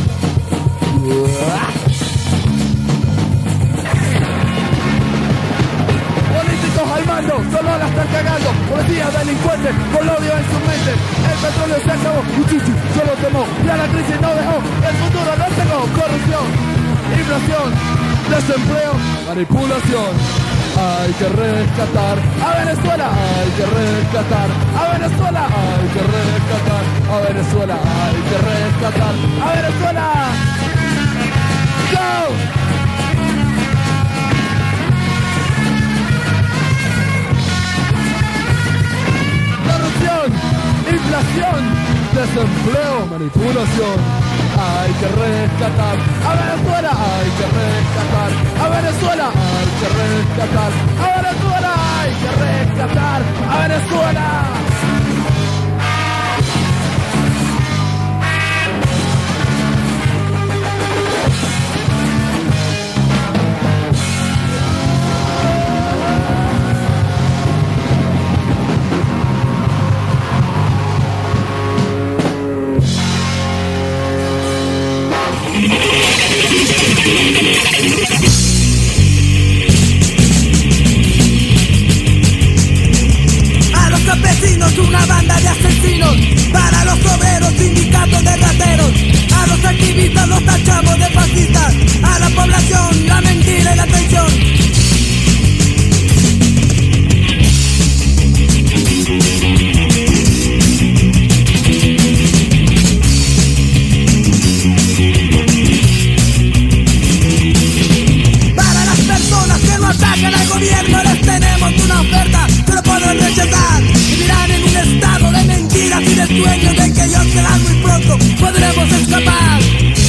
Políticos al mando, solo la están cagando. Policías delincuentes, con odio en su mente. El petróleo se acabó, Uchichi solo tomó. Ya la crisis no dejó, el futuro no tengo. Corrupción, inflación, desempleo, manipulación. Hay que rescatar a Venezuela, hay que rescatar a Venezuela, hay que rescatar a Venezuela, hay que rescatar a Venezuela. Go! Corrupción, inflación, desempleo, manipulación. Hay que rescatar a Venezuela, hay que rescatar a Venezuela, hay que rescatar a Venezuela, hay que rescatar a Venezuela. A los campesinos una banda de asesinos, para los obreros sindicatos de rateros, a los activistas los tachamos de fascistas, a la población la mentira y la traición. Atacan al gobierno, les tenemos una oferta que no podrán rechazar. Vivirán en un estado de mentiras y de sueños de que ellos serán muy pronto, podremos escapar.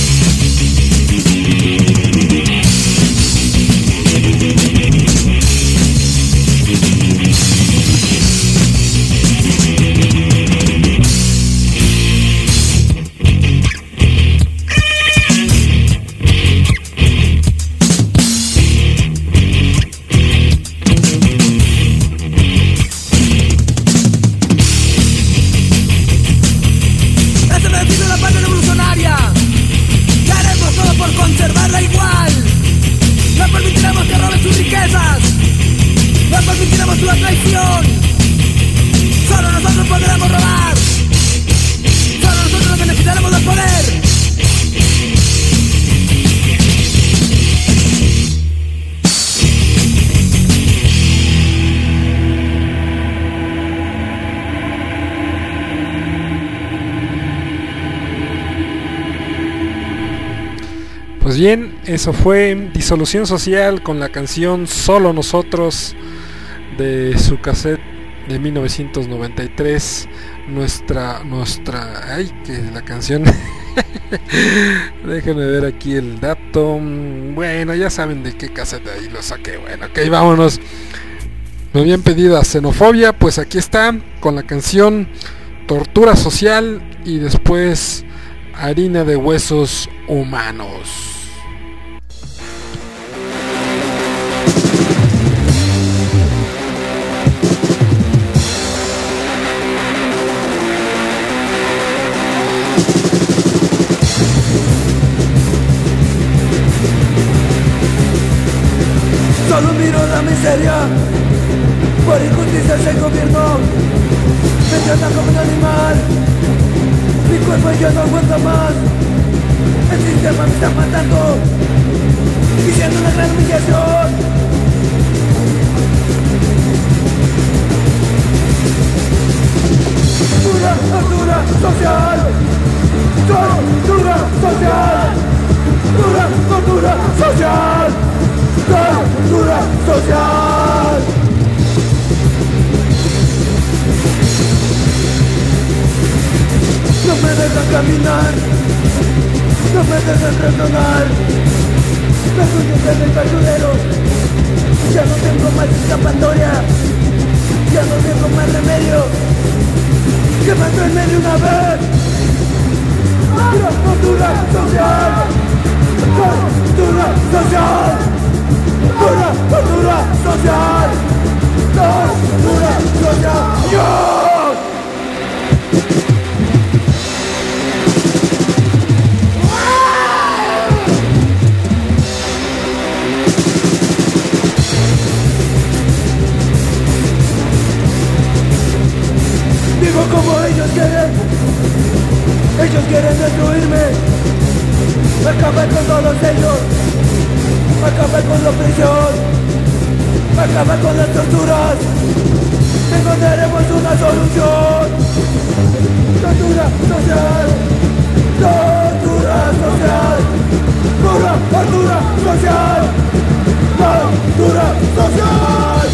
Conservarla igual. No permitiremos que roben sus riquezas. No permitiremos su traición. Solo nosotros podremos robar. Solo nosotros necesitaremos del poder. Pues bien, eso fue Disolución Social con la canción Solo Nosotros de su cassette de mil novecientos noventa y tres. Nuestra, nuestra, ay, que la canción. Déjenme ver aquí el dato. Bueno, ya saben de qué cassette ahí lo saqué. Bueno, ok, vámonos. Me habían pedido a Xenofobia, pues aquí está con la canción Tortura Social y después Harina de Huesos Humanos. una miseria. Por injusticias el gobierno me trata como un animal. Mi cuerpo ya no aguanta más. El sistema me está matando y siendo una gran humillación. Dura, tortura social. Tortura social. Dura, tortura social. Tortura social. No me dejan caminar, no me dejan retornar. Las uñas en el basurero, ya no tengo más escapatoria, ya no tengo más remedio que matarme de una vez. Pura tortura social, tortura social, pura tortura social, tortura social. ¡Yo! Vivo como ellos quieren, ellos quieren destruirme. Acabar con todos ellos, acabar con la opresión, acabar con las torturas. Encontraremos una solución. Tortura social, tortura social, pura tortura social, tortura social.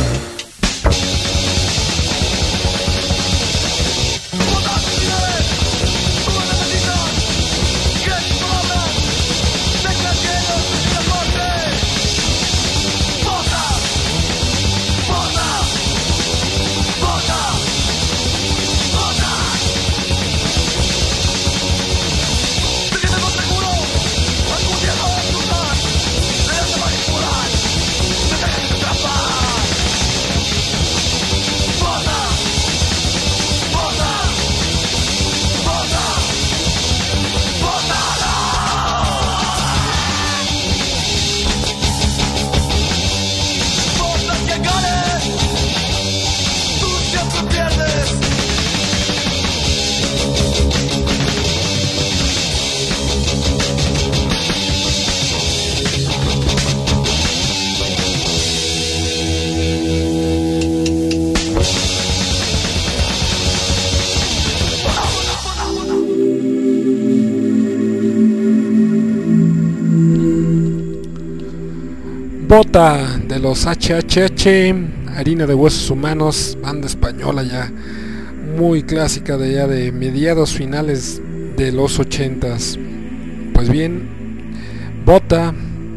Bota de los H H H, Harina de Huesos Humanos, banda española ya muy clásica de ya de mediados finales de los ochentas. Pues bien, Bota,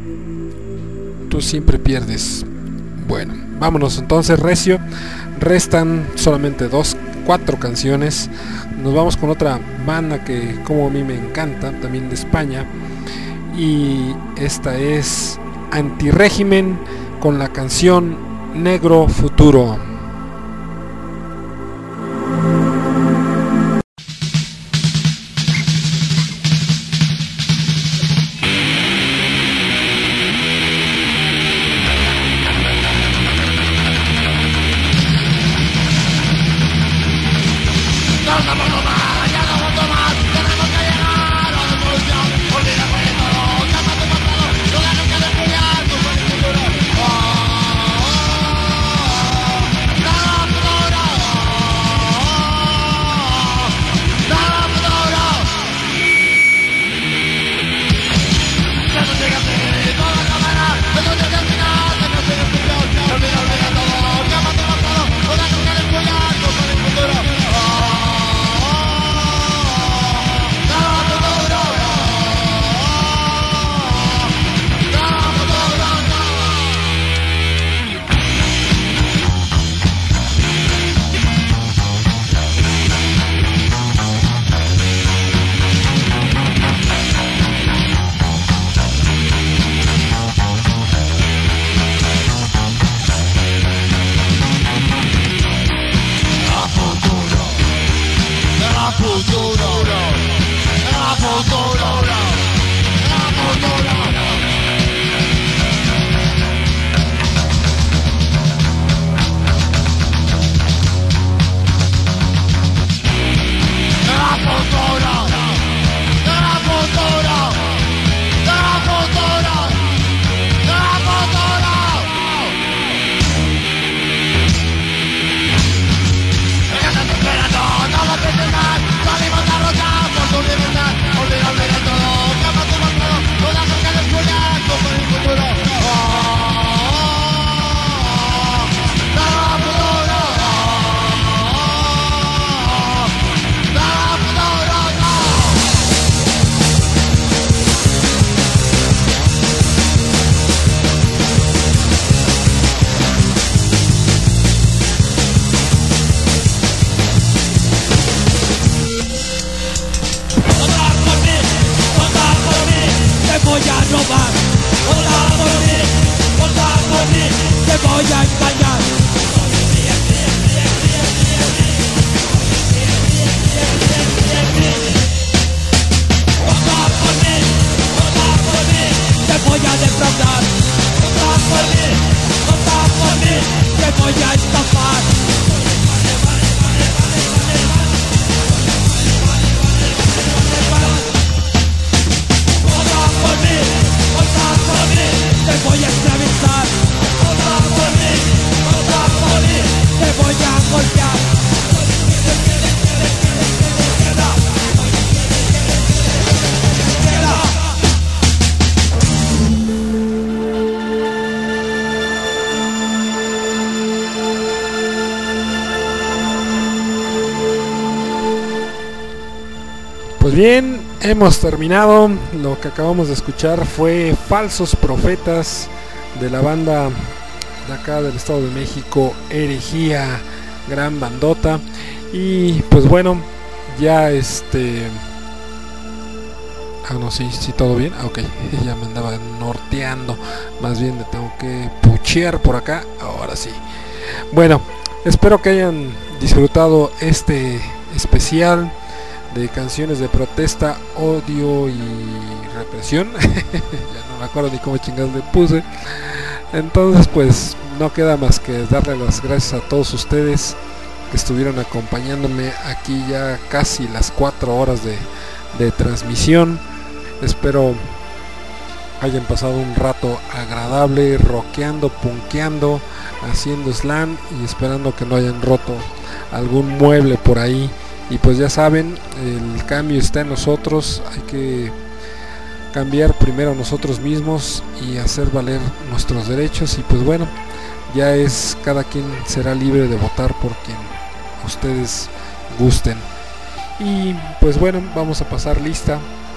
tú siempre pierdes. Bueno, vámonos entonces, recio. Restan solamente dos, cuatro canciones. Nos vamos con otra banda que como a mí me encanta, también de España. Y esta es Antirrégimen con la canción Negro Futuro. Oh, España. Vota por mí, vota por mí, te voy a defraudar. Vota por mí, vota por mí, te voy a estafar. Vota por mí, vota por mí, te voy a esclavizar. Vota por mí, vota por mí, te voy a golpear. Pues bien, hemos terminado. Lo que acabamos de escuchar fue Falsos Profetas, de la banda de acá del Estado de México, Herejía, gran bandota. Y pues bueno, ya este... Ah, no, sí, sí, todo bien. Ah, ok, ya me andaba norteando. Más bien me tengo que puchear por acá. Ahora sí. Bueno, espero que hayan disfrutado este especial de canciones de protesta, odio y represión. Ya no me acuerdo ni cómo chingados le puse. Entonces pues no queda más que darle las gracias a todos ustedes que estuvieron acompañándome aquí ya casi las cuatro horas de, de transmisión. Espero hayan pasado un rato agradable, rockeando, punkeando, haciendo slam y esperando que no hayan roto algún mueble por ahí. Y pues ya saben, el cambio está en nosotros. Hay que cambiar primero nosotros mismos y hacer valer nuestros derechos. Y pues bueno, ya es, cada quien será libre de votar por quien ustedes gusten. Y pues bueno, vamos a pasar lista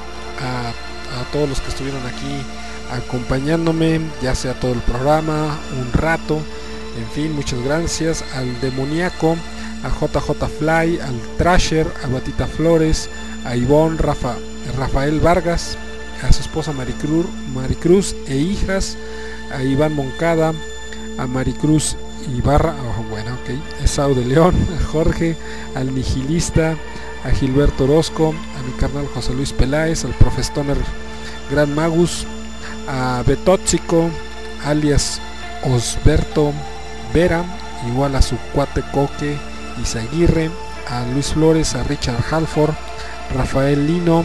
a, a todos los que estuvieron aquí acompañándome, ya sea todo el programa, un rato. En fin, muchas gracias al demoníaco, a J J Fly, al Trasher, a Batita Flores, a Ivonne, Rafa, Rafael Vargas, a su esposa Maricruz, Maricruz e hijas, a Iván Moncada, a Maricruz Ibarra, oh, bueno, ok, a Sao de León, a Jorge, al Nihilista, a Gilberto Orozco, a mi carnal José Luis Peláez, al Profestoner Gran Magus, a Betóxico, alias Osberto Vera, igual a su cuate Coque Izaguirre, a Luis Flores, a Richard Halford, Rafael Lino,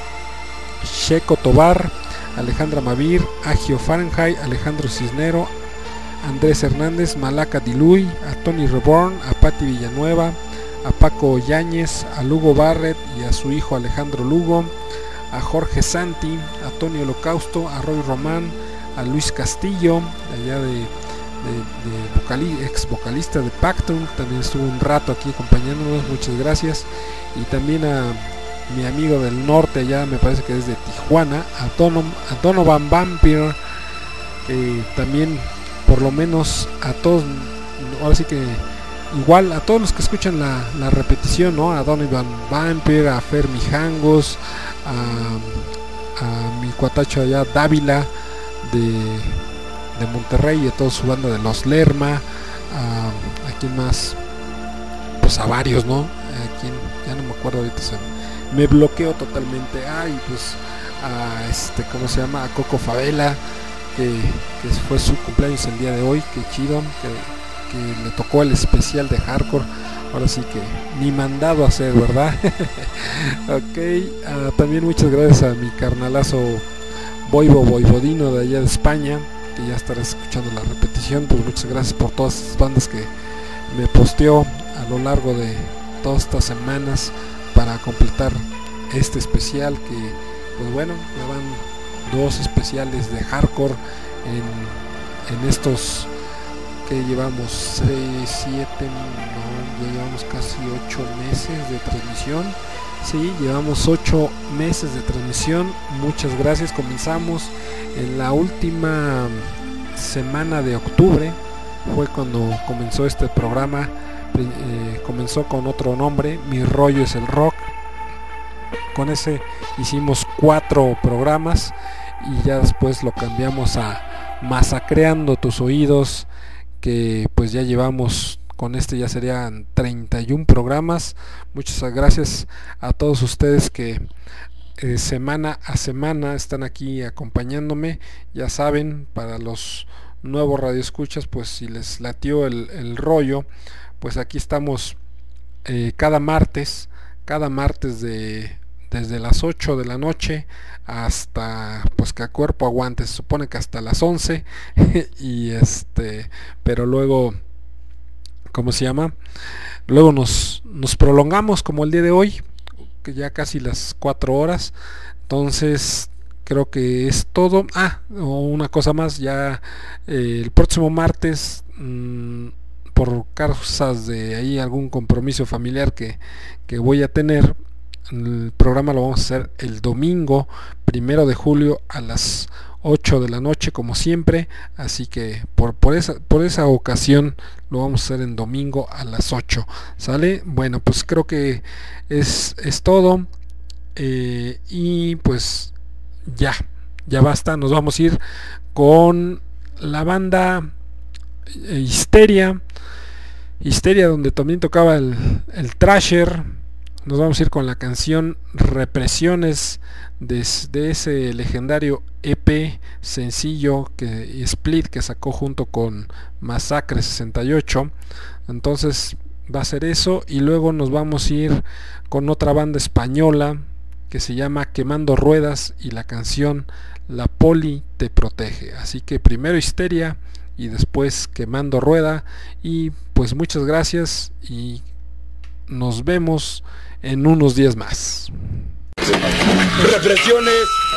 Checo Tobar, Alejandra Mavir, Agio Fahrenheit, Alejandro Cisnero, Andrés Hernández, Malaca Diluy, a Tony Reborn, a Patti Villanueva, a Paco Yáñez, a Lugo Barrett y a su hijo Alejandro Lugo, a Jorge Santi, a Tony Holocausto, a Roy Román, a Luis Castillo, de allá de de, de vocali, ex vocalista de Pactum, también estuvo un rato aquí acompañándonos, muchas gracias. Y también a mi amigo del norte, allá me parece que es de Tijuana, a, Donom, a Donovan Vampire, que también por lo menos a todos, ahora sí que igual a todos los que escuchan la, la repetición, ¿no? A Donovan Vampire, a Fer Mijangos, a, a mi cuatacho allá Dávila de de Monterrey y a toda su banda de Los Lerma, a, a quien más, pues a varios, ¿no? A quien, ya no me acuerdo ahorita, se, me bloqueo totalmente. Ay, ah, pues a este, ¿cómo se llama? A Coco Favela, que, que fue su cumpleaños el día de hoy, que chido, que, que le tocó el especial de hardcore. Ahora sí que ni mandado a hacer, ¿verdad? Ok, uh, también muchas gracias a mi carnalazo Boivo Boivodino de allá de España, que ya estarás escuchando la repetición. Pues muchas gracias por todas estas bandas que me posteó a lo largo de todas estas semanas para completar este especial, que pues bueno, ya van dos especiales de hardcore en, en estos que llevamos seis, siete, no, ya llevamos casi ocho meses de transmisión. Sí, llevamos ocho meses de transmisión. Muchas gracias. Comenzamos en la última semana de octubre, fue cuando comenzó este programa. Eh, comenzó con otro nombre, Mi Rollo es el Rock. Con ese hicimos cuatro programas y ya después lo cambiamos a Masacreando tus oídos, que pues ya llevamos con este, ya serían treinta y uno programas. Muchas gracias a todos ustedes que eh, semana a semana están aquí acompañándome. Ya saben, para los nuevos radioescuchas, pues si les latió el, el rollo, pues aquí estamos eh, cada martes, cada martes de desde las ocho de la noche hasta, pues que a cuerpo aguante, se supone que hasta las once y este, pero luego, ¿cómo se llama? Luego nos, nos prolongamos como el día de hoy, que ya casi las cuatro horas. Entonces creo que es todo. Ah, una cosa más, ya eh, el próximo martes, mmm, por causas de ahí algún compromiso familiar que, que voy a tener, el programa lo vamos a hacer el domingo primero de julio a las ocho de la noche como siempre, así que por, por, esa, por esa ocasión lo vamos a hacer en domingo a las ocho. ¿Sale? Bueno, pues creo que es, es todo, eh, y pues ya, ya basta. Nos vamos a ir con la banda eh, Histeria, Histeria, donde también tocaba el, el Thrasher. Nos vamos a ir con la canción Represiones de, de ese legendario E P sencillo que split que sacó junto con Masacre sesenta y ocho. Entonces va a ser eso, y luego nos vamos a ir con otra banda española que se llama Quemando Ruedas y la canción La Poli te protege. Así que primero Histeria y después Quemando Rueda, y pues muchas gracias y nos vemos en unos días más. Represiones.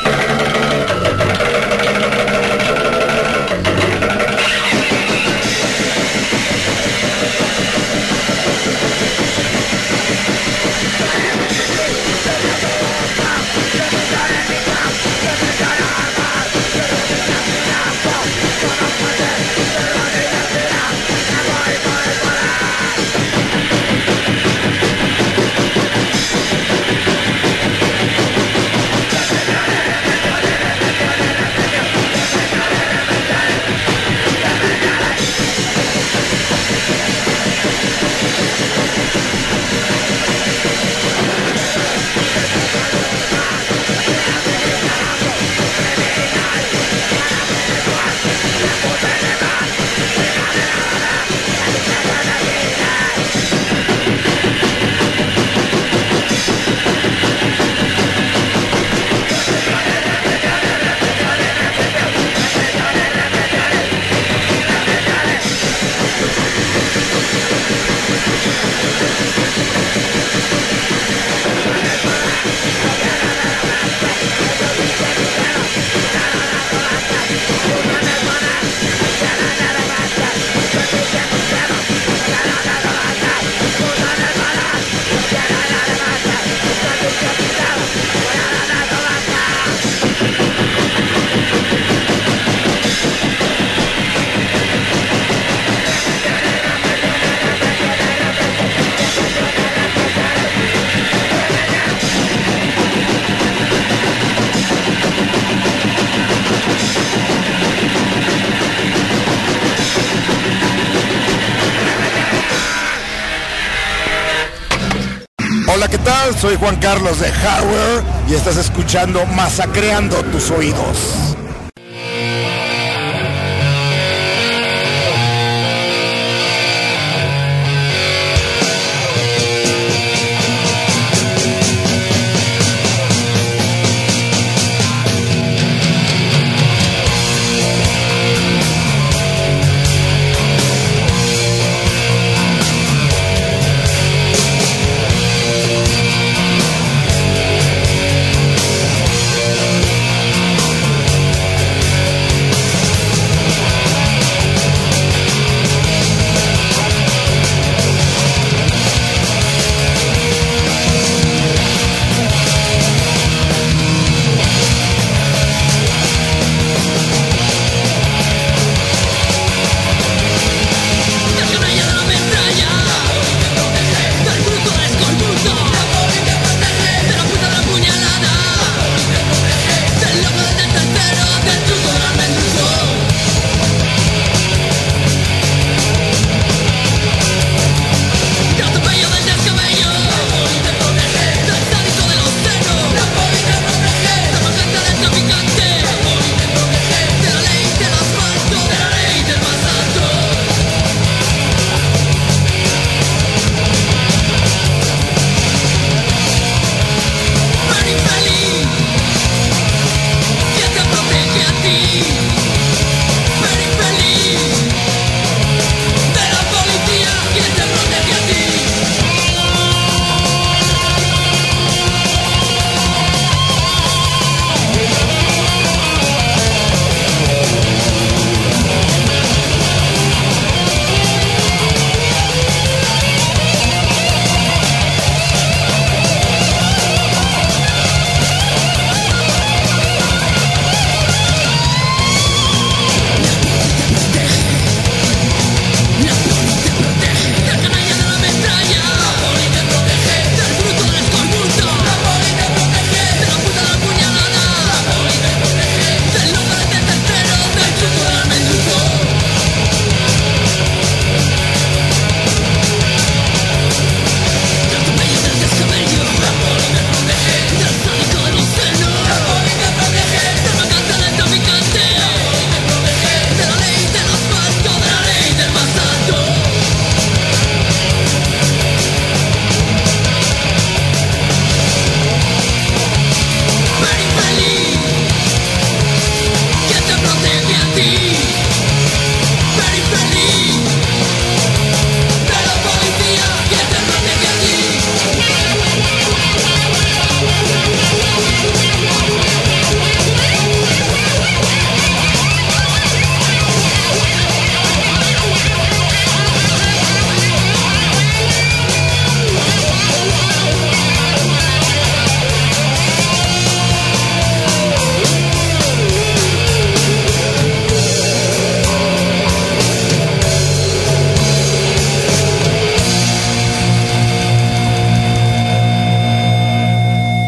Hola, ¿qué tal? Soy Juan Carlos de Hardware y estás escuchando Masacreando tus oídos.